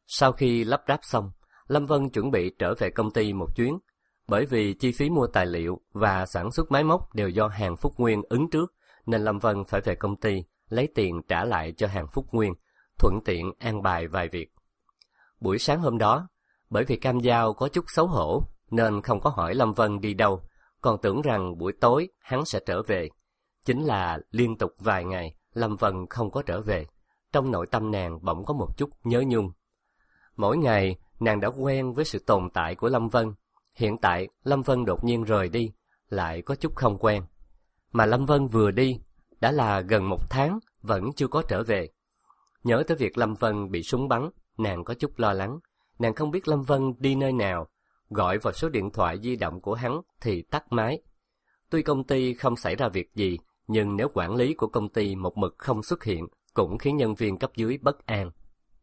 Sau khi lắp ráp xong, Lâm Vân chuẩn bị trở về công ty một chuyến, bởi vì chi phí mua tài liệu và sản xuất máy móc đều do Hàn Phúc Nguyên ứng trước, nên Lâm Vân phải về công ty lấy tiền trả lại cho Hàn Phúc Nguyên, thuận tiện an bài vài việc. Buổi sáng hôm đó, bởi vì Cam Giao có chút xấu hổ nên không có hỏi Lâm Vân đi đâu, còn tưởng rằng buổi tối hắn sẽ trở về. Chính là liên tục vài ngày Lâm Vân không có trở về, trong nội tâm nàng bỗng có một chút nhớ nhung. Mỗi ngày nàng đã quen với sự tồn tại của Lâm Vân, hiện tại Lâm Vân đột nhiên rời đi, lại có chút không quen. Mà Lâm Vân vừa đi, đã là gần một tháng vẫn chưa có trở về. Nhớ tới việc Lâm Vân bị súng bắn, nàng có chút lo lắng. Nàng không biết Lâm Vân đi nơi nào, gọi vào số điện thoại di động của hắn thì tắt máy. Tuy công ty không xảy ra việc gì, nhưng nếu quản lý của công ty một mực không xuất hiện, cũng khiến nhân viên cấp dưới bất an.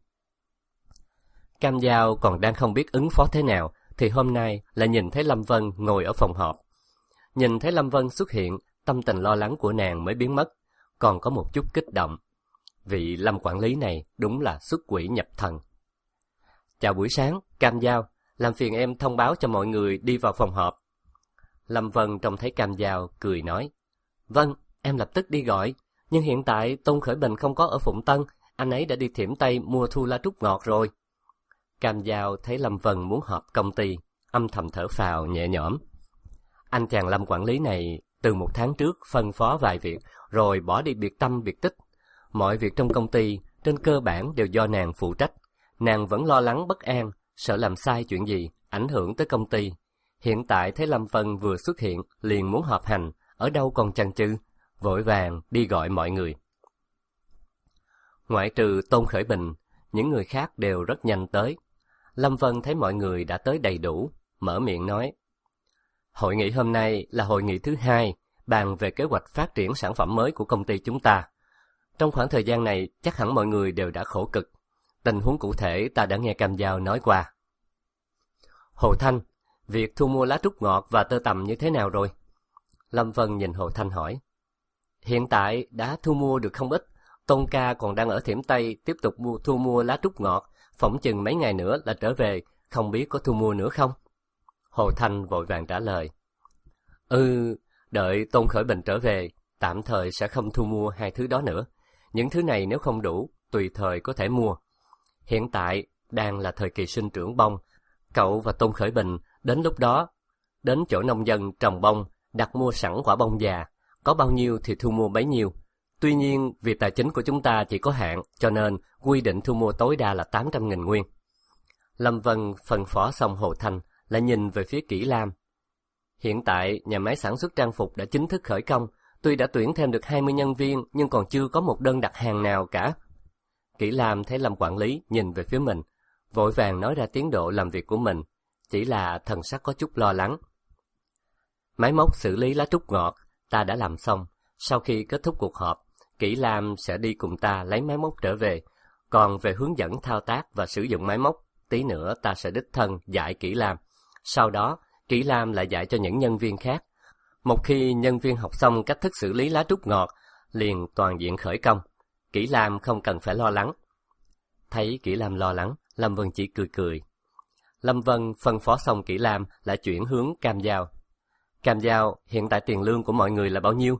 Cam Giao còn đang không biết ứng phó thế nào, thì hôm nay lại nhìn thấy Lâm Vân ngồi ở phòng họp. Nhìn thấy Lâm Vân xuất hiện, tâm tình lo lắng của nàng mới biến mất, còn có một chút kích động. Vị Lâm quản lý này đúng là xuất quỷ nhập thần. Chào buổi sáng, Cam Giao, làm phiền em thông báo cho mọi người đi vào phòng họp. Lâm Vân trông thấy Cam Giao, cười nói. Vâng, em lập tức đi gọi, nhưng hiện tại Tôn Khởi Bình không có ở Phụng Tân, anh ấy đã đi Thiểm Tây mua thu lá trúc ngọt rồi. Cam Giao thấy Lâm Vân muốn họp công ty, âm thầm thở phào nhẹ nhõm. Anh chàng Lâm quản lý này từ một tháng trước phân phó vài việc, rồi bỏ đi biệt tâm biệt tích. Mọi việc trong công ty trên cơ bản đều do nàng phụ trách. Nàng vẫn lo lắng bất an, sợ làm sai chuyện gì, ảnh hưởng tới công ty. Hiện tại thấy Lâm Vân vừa xuất hiện, liền muốn họp hành, ở đâu còn chần chừ, vội vàng đi gọi mọi người. Ngoại trừ Tôn Khởi Bình, những người khác đều rất nhanh tới. Lâm Vân thấy mọi người đã tới đầy đủ, mở miệng nói. Hội nghị hôm nay là hội nghị thứ hai, bàn về kế hoạch phát triển sản phẩm mới của công ty chúng ta. Trong khoảng thời gian này, chắc hẳn mọi người đều đã khổ cực. Tình huống cụ thể ta đã nghe Cam Giao nói qua. Hồ Thanh, việc thu mua lá trúc ngọt và tơ tằm như thế nào rồi? Lâm Vân nhìn Hồ Thanh hỏi. Hiện tại đã thu mua được không ít, Tôn ca còn đang ở Thiểm Tây tiếp tục mua thu mua lá trúc ngọt, phỏng chừng mấy ngày nữa là trở về, không biết có thu mua nữa không? Hồ Thanh vội vàng trả lời. Ừ, đợi Tôn Khởi Bình trở về, tạm thời sẽ không thu mua hai thứ đó nữa. Những thứ này nếu không đủ, tùy thời có thể mua. Hiện tại đang là thời kỳ sinh trưởng bông, cậu và Tôn Khởi Bình đến lúc đó đến chỗ nông dân trồng bông, đặt mua sẵn quả bông già, có bao nhiêu thì thu mua bấy nhiêu. Tuy nhiên vì tài chính của chúng ta chỉ có hạn, cho nên quy định thu mua tối đa là tám trăm nghìn nguyên. Lâm Vân phân phó xong Hồ Thanh, lại nhìn về phía Kỷ Lam. Hiện tại nhà máy sản xuất trang phục đã chính thức khởi công, tuy đã tuyển thêm được hai mươi nhân viên nhưng còn chưa có một đơn đặt hàng nào cả. Kỷ Lam thấy Lâm quản lý nhìn về phía mình, vội vàng nói ra tiến độ làm việc của mình, chỉ là thần sắc có chút lo lắng. Máy móc xử lý lá trúc ngọt ta đã làm xong, sau khi kết thúc cuộc họp, Kỷ Lam sẽ đi cùng ta lấy máy móc trở về, còn về hướng dẫn thao tác và sử dụng máy móc, tí nữa ta sẽ đích thân dạy Kỷ Lam. Sau đó, Kỷ Lam lại dạy cho những nhân viên khác. Một khi nhân viên học xong cách thức xử lý lá trúc ngọt, liền toàn diện khởi công. Kỷ Lam không cần phải lo lắng. Thấy Kỷ Lam lo lắng, Lâm Vân chỉ cười cười. Lâm Vân phân phó xong Kỷ Lam lại chuyển hướng Cam Giao. Cam Giao, hiện tại tiền lương của mọi người là bao nhiêu?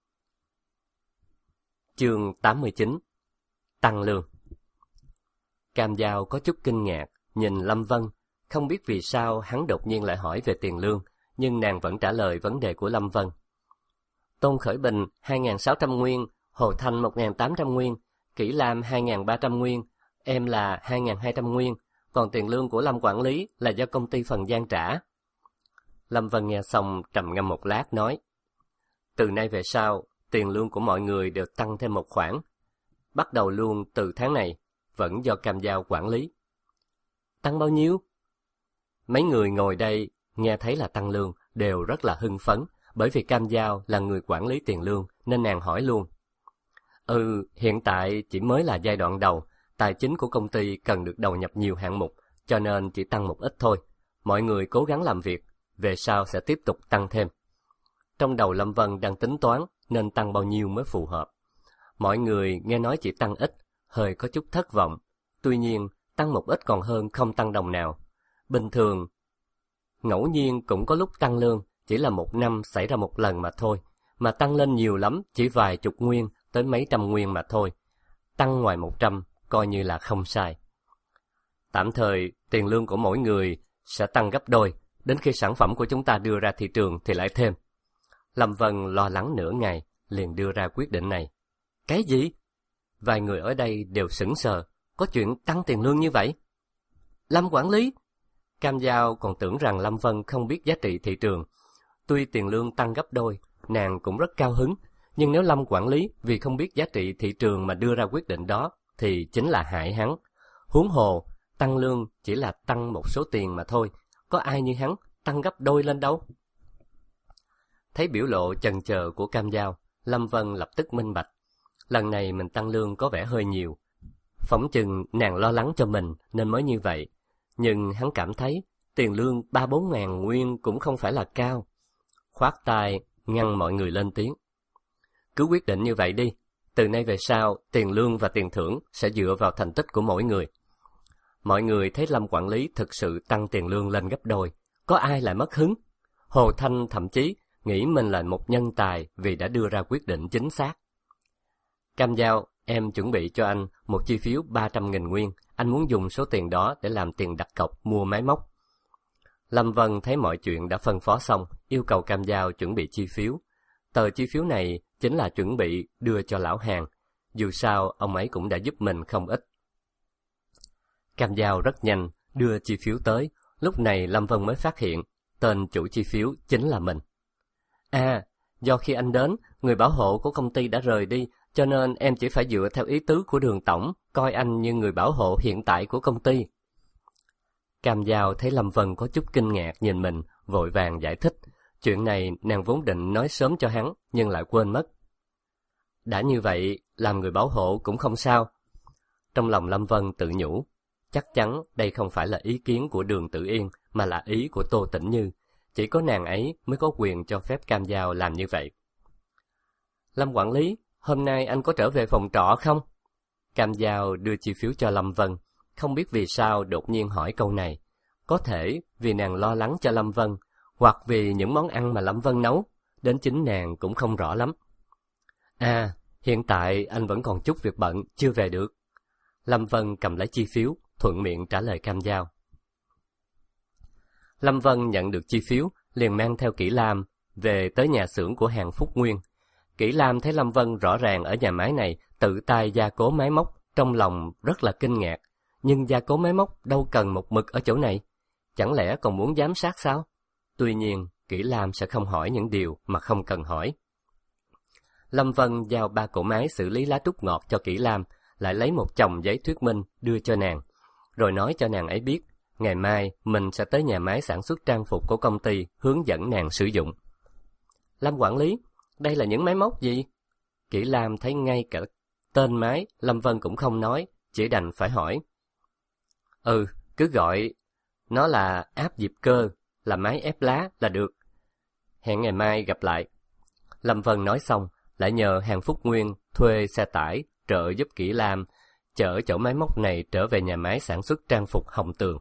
Chương tám mươi chín. Tăng lương. Cam Giao có chút kinh ngạc, nhìn Lâm Vân, không biết vì sao hắn đột nhiên lại hỏi về tiền lương, nhưng nàng vẫn trả lời vấn đề của Lâm Vân. Tôn Khởi Bình hai nghìn sáu trăm nguyên, Hồ Thanh một nghìn tám trăm nguyên, Kỷ Lam hai nghìn ba trăm nguyên, em là hai nghìn hai trăm nguyên, còn tiền lương của Lâm quản lý là do công ty Phần Giang trả. Lâm Vân nghe xong trầm ngâm một lát nói, từ nay về sau, tiền lương của mọi người được tăng thêm một khoản, bắt đầu luôn từ tháng này, vẫn do Cam Giao quản lý. Tăng bao nhiêu? Mấy người ngồi đây nghe thấy là tăng lương đều rất là hưng phấn, bởi vì Cam Giao là người quản lý tiền lương nên nàng hỏi luôn. Ừ, hiện tại chỉ mới là giai đoạn đầu, tài chính của công ty cần được đầu nhập nhiều hạng mục, cho nên chỉ tăng một ít thôi. Mọi người cố gắng làm việc, về sau sẽ tiếp tục tăng thêm. Trong đầu Lâm Vân đang tính toán nên tăng bao nhiêu mới phù hợp. Mọi người nghe nói chỉ tăng ít, hơi có chút thất vọng. Tuy nhiên, tăng một ít còn hơn không tăng đồng nào. Bình thường, ngẫu nhiên cũng có lúc tăng lương, chỉ là một năm xảy ra một lần mà thôi, mà tăng lên nhiều lắm, chỉ vài chục nguyên tới mấy trăm nguyên mà thôi. Tăng ngoài một trăm, coi như là không sai. Tạm thời, tiền lương của mỗi người sẽ tăng gấp đôi, đến khi sản phẩm của chúng ta đưa ra thị trường thì lại thêm. Lâm Vân lo lắng nửa ngày, liền đưa ra quyết định này. Cái gì? Vài người ở đây đều sững sờ, có chuyện tăng tiền lương như vậy? Lâm quản lý! Cam Giao còn tưởng rằng Lâm Vân không biết giá trị thị trường. Tuy tiền lương tăng gấp đôi, nàng cũng rất cao hứng, nhưng nếu Lâm quản lý vì không biết giá trị thị trường mà đưa ra quyết định đó, thì chính là hại hắn. Huống hồ, tăng lương chỉ là tăng một số tiền mà thôi, có ai như hắn tăng gấp đôi lên đâu. Thấy biểu lộ chần chờ của Cam Giao, Lâm Vân lập tức minh bạch. Lần này mình tăng lương có vẻ hơi nhiều. Phỏng chừng nàng lo lắng cho mình nên mới như vậy. Nhưng hắn cảm thấy tiền lương ba bốn ngàn nguyên cũng không phải là cao. Khoát tay ngăn mọi người lên tiếng. Cứ quyết định như vậy đi. Từ nay về sau, tiền lương và tiền thưởng sẽ dựa vào thành tích của mỗi người. Mọi người thấy Lâm quản lý thực sự tăng tiền lương lên gấp đôi. Có ai lại mất hứng? Hồ Thanh thậm chí nghĩ mình là một nhân tài vì đã đưa ra quyết định chính xác. Cam Giao, em chuẩn bị cho anh một chi phiếu ba trăm nghìn nguyên. Anh muốn dùng số tiền đó để làm tiền đặt cọc mua máy móc. Lâm Vân thấy mọi chuyện đã phân phó xong, yêu cầu Cam Giao chuẩn bị chi phiếu. Tờ chi phiếu này chính là chuẩn bị đưa cho lão Hàn. Dù sao, ông ấy cũng đã giúp mình không ít. Cam Giao rất nhanh đưa chi phiếu tới. Lúc này Lâm Vân mới phát hiện tên chủ chi phiếu chính là mình. À, do khi anh đến, người bảo hộ của công ty đã rời đi, cho nên em chỉ phải dựa theo ý tứ của Đường tổng, coi anh như người bảo hộ hiện tại của công ty. Cam Giao thấy Lâm Vân có chút kinh ngạc nhìn mình, vội vàng giải thích. Chuyện này nàng vốn định nói sớm cho hắn, nhưng lại quên mất. Đã như vậy, làm người bảo hộ cũng không sao. Trong lòng Lâm Vân tự nhủ, chắc chắn đây không phải là ý kiến của Đường Tử Yên, mà là ý của Tô Tĩnh Như. Chỉ có nàng ấy mới có quyền cho phép Cam Giao làm như vậy. Lâm quản lý, hôm nay anh có trở về phòng trọ không? Cam Giao đưa chi phiếu cho Lâm Vân, không biết vì sao đột nhiên hỏi câu này. Có thể vì nàng lo lắng cho Lâm Vân, hoặc vì những món ăn mà Lâm Vân nấu, đến chính nàng cũng không rõ lắm. À, hiện tại anh vẫn còn chút việc bận, chưa về được. Lâm Vân cầm lấy chi phiếu, thuận miệng trả lời Cam Giao. Lâm Vân nhận được chi phiếu, liền mang theo Kỷ Lam về tới nhà xưởng của Hàn Phúc Nguyên. Kỷ Lam thấy Lâm Vân rõ ràng ở nhà máy này tự tay gia cố máy móc, trong lòng rất là kinh ngạc. Nhưng gia cố máy móc đâu cần một mực ở chỗ này, chẳng lẽ còn muốn giám sát sao? Tuy nhiên, Kỷ Lam sẽ không hỏi những điều mà không cần hỏi. Lâm Vân giao ba cỗ máy xử lý lá trúc ngọt cho Kỷ Lam, lại lấy một chồng giấy thuyết minh đưa cho nàng, rồi nói cho nàng ấy biết, ngày mai mình sẽ tới nhà máy sản xuất trang phục của công ty hướng dẫn nàng sử dụng. Lâm quản lý, đây là những máy móc gì? Kỷ Lam thấy ngay cả tên máy, Lâm Vân cũng không nói, chỉ đành phải hỏi. Ừ, cứ gọi nó là áp diệp cơ, là máy ép lá là được. Hẹn ngày mai gặp lại. Lâm Vân nói xong, lại nhờ Hàn Phúc Nguyên thuê xe tải trợ giúp Kỷ Lam chở chỗ máy móc này trở về nhà máy sản xuất trang phục Hồng Tường.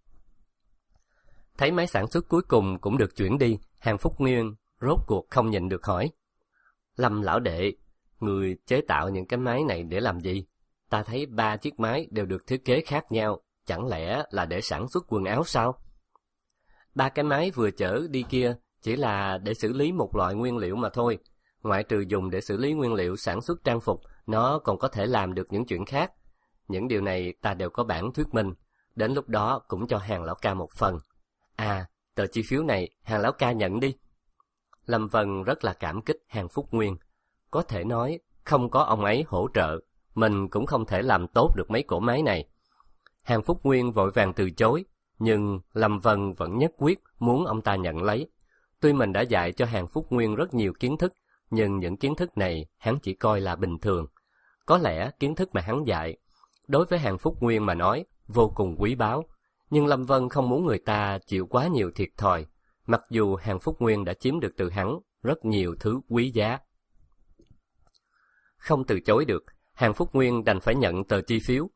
Thấy máy sản xuất cuối cùng cũng được chuyển đi, Hàn Phúc Nguyên rốt cuộc không nhịn được hỏi. Lâm lão đệ, người chế tạo những cái máy này để làm gì? Ta thấy ba chiếc máy đều được thiết kế khác nhau, chẳng lẽ là để sản xuất quần áo sao? Ba cái máy vừa chở đi kia chỉ là để xử lý một loại nguyên liệu mà thôi. Ngoại trừ dùng để xử lý nguyên liệu sản xuất trang phục, nó còn có thể làm được những chuyện khác. Những điều này ta đều có bản thuyết minh, đến lúc đó cũng cho Hàn lão ca một phần. À, tờ chi phiếu này Hàn lão ca nhận đi. Lâm Vân rất là cảm kích Hàn Phúc Nguyên. Có thể nói, không có ông ấy hỗ trợ, mình cũng không thể làm tốt được mấy cỗ máy này. Hàn Phúc Nguyên vội vàng từ chối, nhưng Lâm Vân vẫn nhất quyết muốn ông ta nhận lấy. Tuy mình đã dạy cho Hàn Phúc Nguyên rất nhiều kiến thức, nhưng những kiến thức này hắn chỉ coi là bình thường. Có lẽ kiến thức mà hắn dạy, đối với Hàn Phúc Nguyên mà nói, vô cùng quý báu. Nhưng Lâm Vân không muốn người ta chịu quá nhiều thiệt thòi, mặc dù Hàn Phúc Nguyên đã chiếm được từ hắn rất nhiều thứ quý giá. Không từ chối được, Hàn Phúc Nguyên đành phải nhận tờ chi phiếu.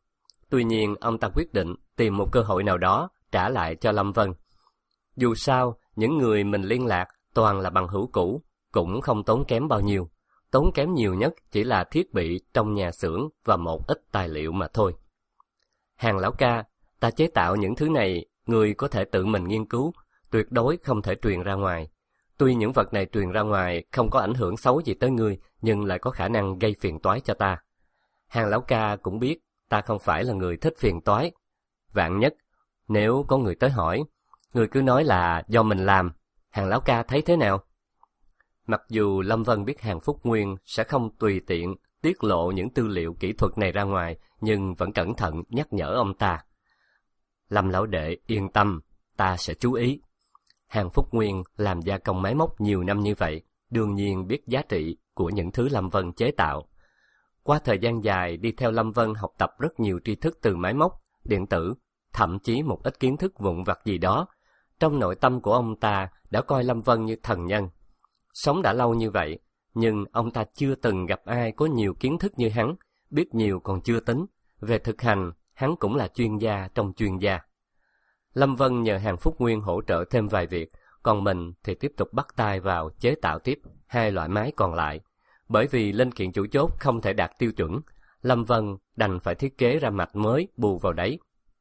Tuy nhiên, ông ta quyết định tìm một cơ hội nào đó trả lại cho Lâm Vân. Dù sao, những người mình liên lạc toàn là bằng hữu cũ, cũng không tốn kém bao nhiêu. Tốn kém nhiều nhất chỉ là thiết bị trong nhà xưởng và một ít tài liệu mà thôi. Hàng lão ca, ta chế tạo những thứ này, người có thể tự mình nghiên cứu, tuyệt đối không thể truyền ra ngoài. Tuy những vật này truyền ra ngoài không có ảnh hưởng xấu gì tới ngươi, nhưng lại có khả năng gây phiền toái cho ta. Hàng lão ca cũng biết ta không phải là người thích phiền toái. Vạn nhất, nếu có người tới hỏi, người cứ nói là do mình làm. Hàng lão ca thấy thế nào? Mặc dù Lâm Vân biết Hàng Phúc Nguyên sẽ không tùy tiện tiết lộ những tư liệu kỹ thuật này ra ngoài, nhưng vẫn cẩn thận nhắc nhở ông ta. Lâm lão đệ yên tâm, ta sẽ chú ý. Hàng Phúc Nguyên làm gia công máy móc nhiều năm như vậy, đương nhiên biết giá trị của những thứ Lâm Vân chế tạo. Qua thời gian dài đi theo Lâm Vân học tập rất nhiều tri thức từ máy móc, điện tử, thậm chí một ít kiến thức vụn vặt gì đó, trong nội tâm của ông ta đã coi Lâm Vân như thần nhân. Sống đã lâu như vậy, nhưng ông ta chưa từng gặp ai có nhiều kiến thức như hắn, biết nhiều còn chưa tính. Về thực hành, hắn cũng là chuyên gia trong chuyên gia. Lâm Vân nhờ Hàng Phúc Nguyên hỗ trợ thêm vài việc, còn mình thì tiếp tục bắt tay vào chế tạo tiếp hai loại máy còn lại. Bởi vì linh kiện chủ chốt không thể đạt tiêu chuẩn, Lâm Vân đành phải thiết kế ra mạch mới bù vào đấy.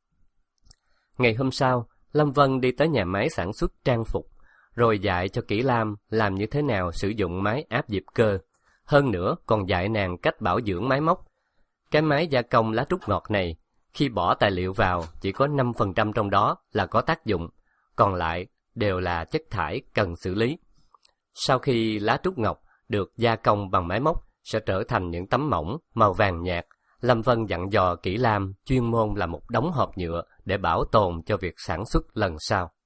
Ngày hôm sau, Lâm Vân đi tới nhà máy sản xuất trang phục, rồi dạy cho Kỷ Lam làm như thế nào sử dụng máy áp dịp cơ. Hơn nữa còn dạy nàng cách bảo dưỡng máy móc. Cái máy gia công lá trúc ngọt này, khi bỏ tài liệu vào, chỉ có năm phần trăm trong đó là có tác dụng, còn lại đều là chất thải cần xử lý. Sau khi lá trúc ngọc được gia công bằng máy móc, sẽ trở thành những tấm mỏng màu vàng nhạt. Lâm Vân dặn dò Kỷ Lam chuyên môn là một đống hộp nhựa để bảo tồn cho việc sản xuất lần sau.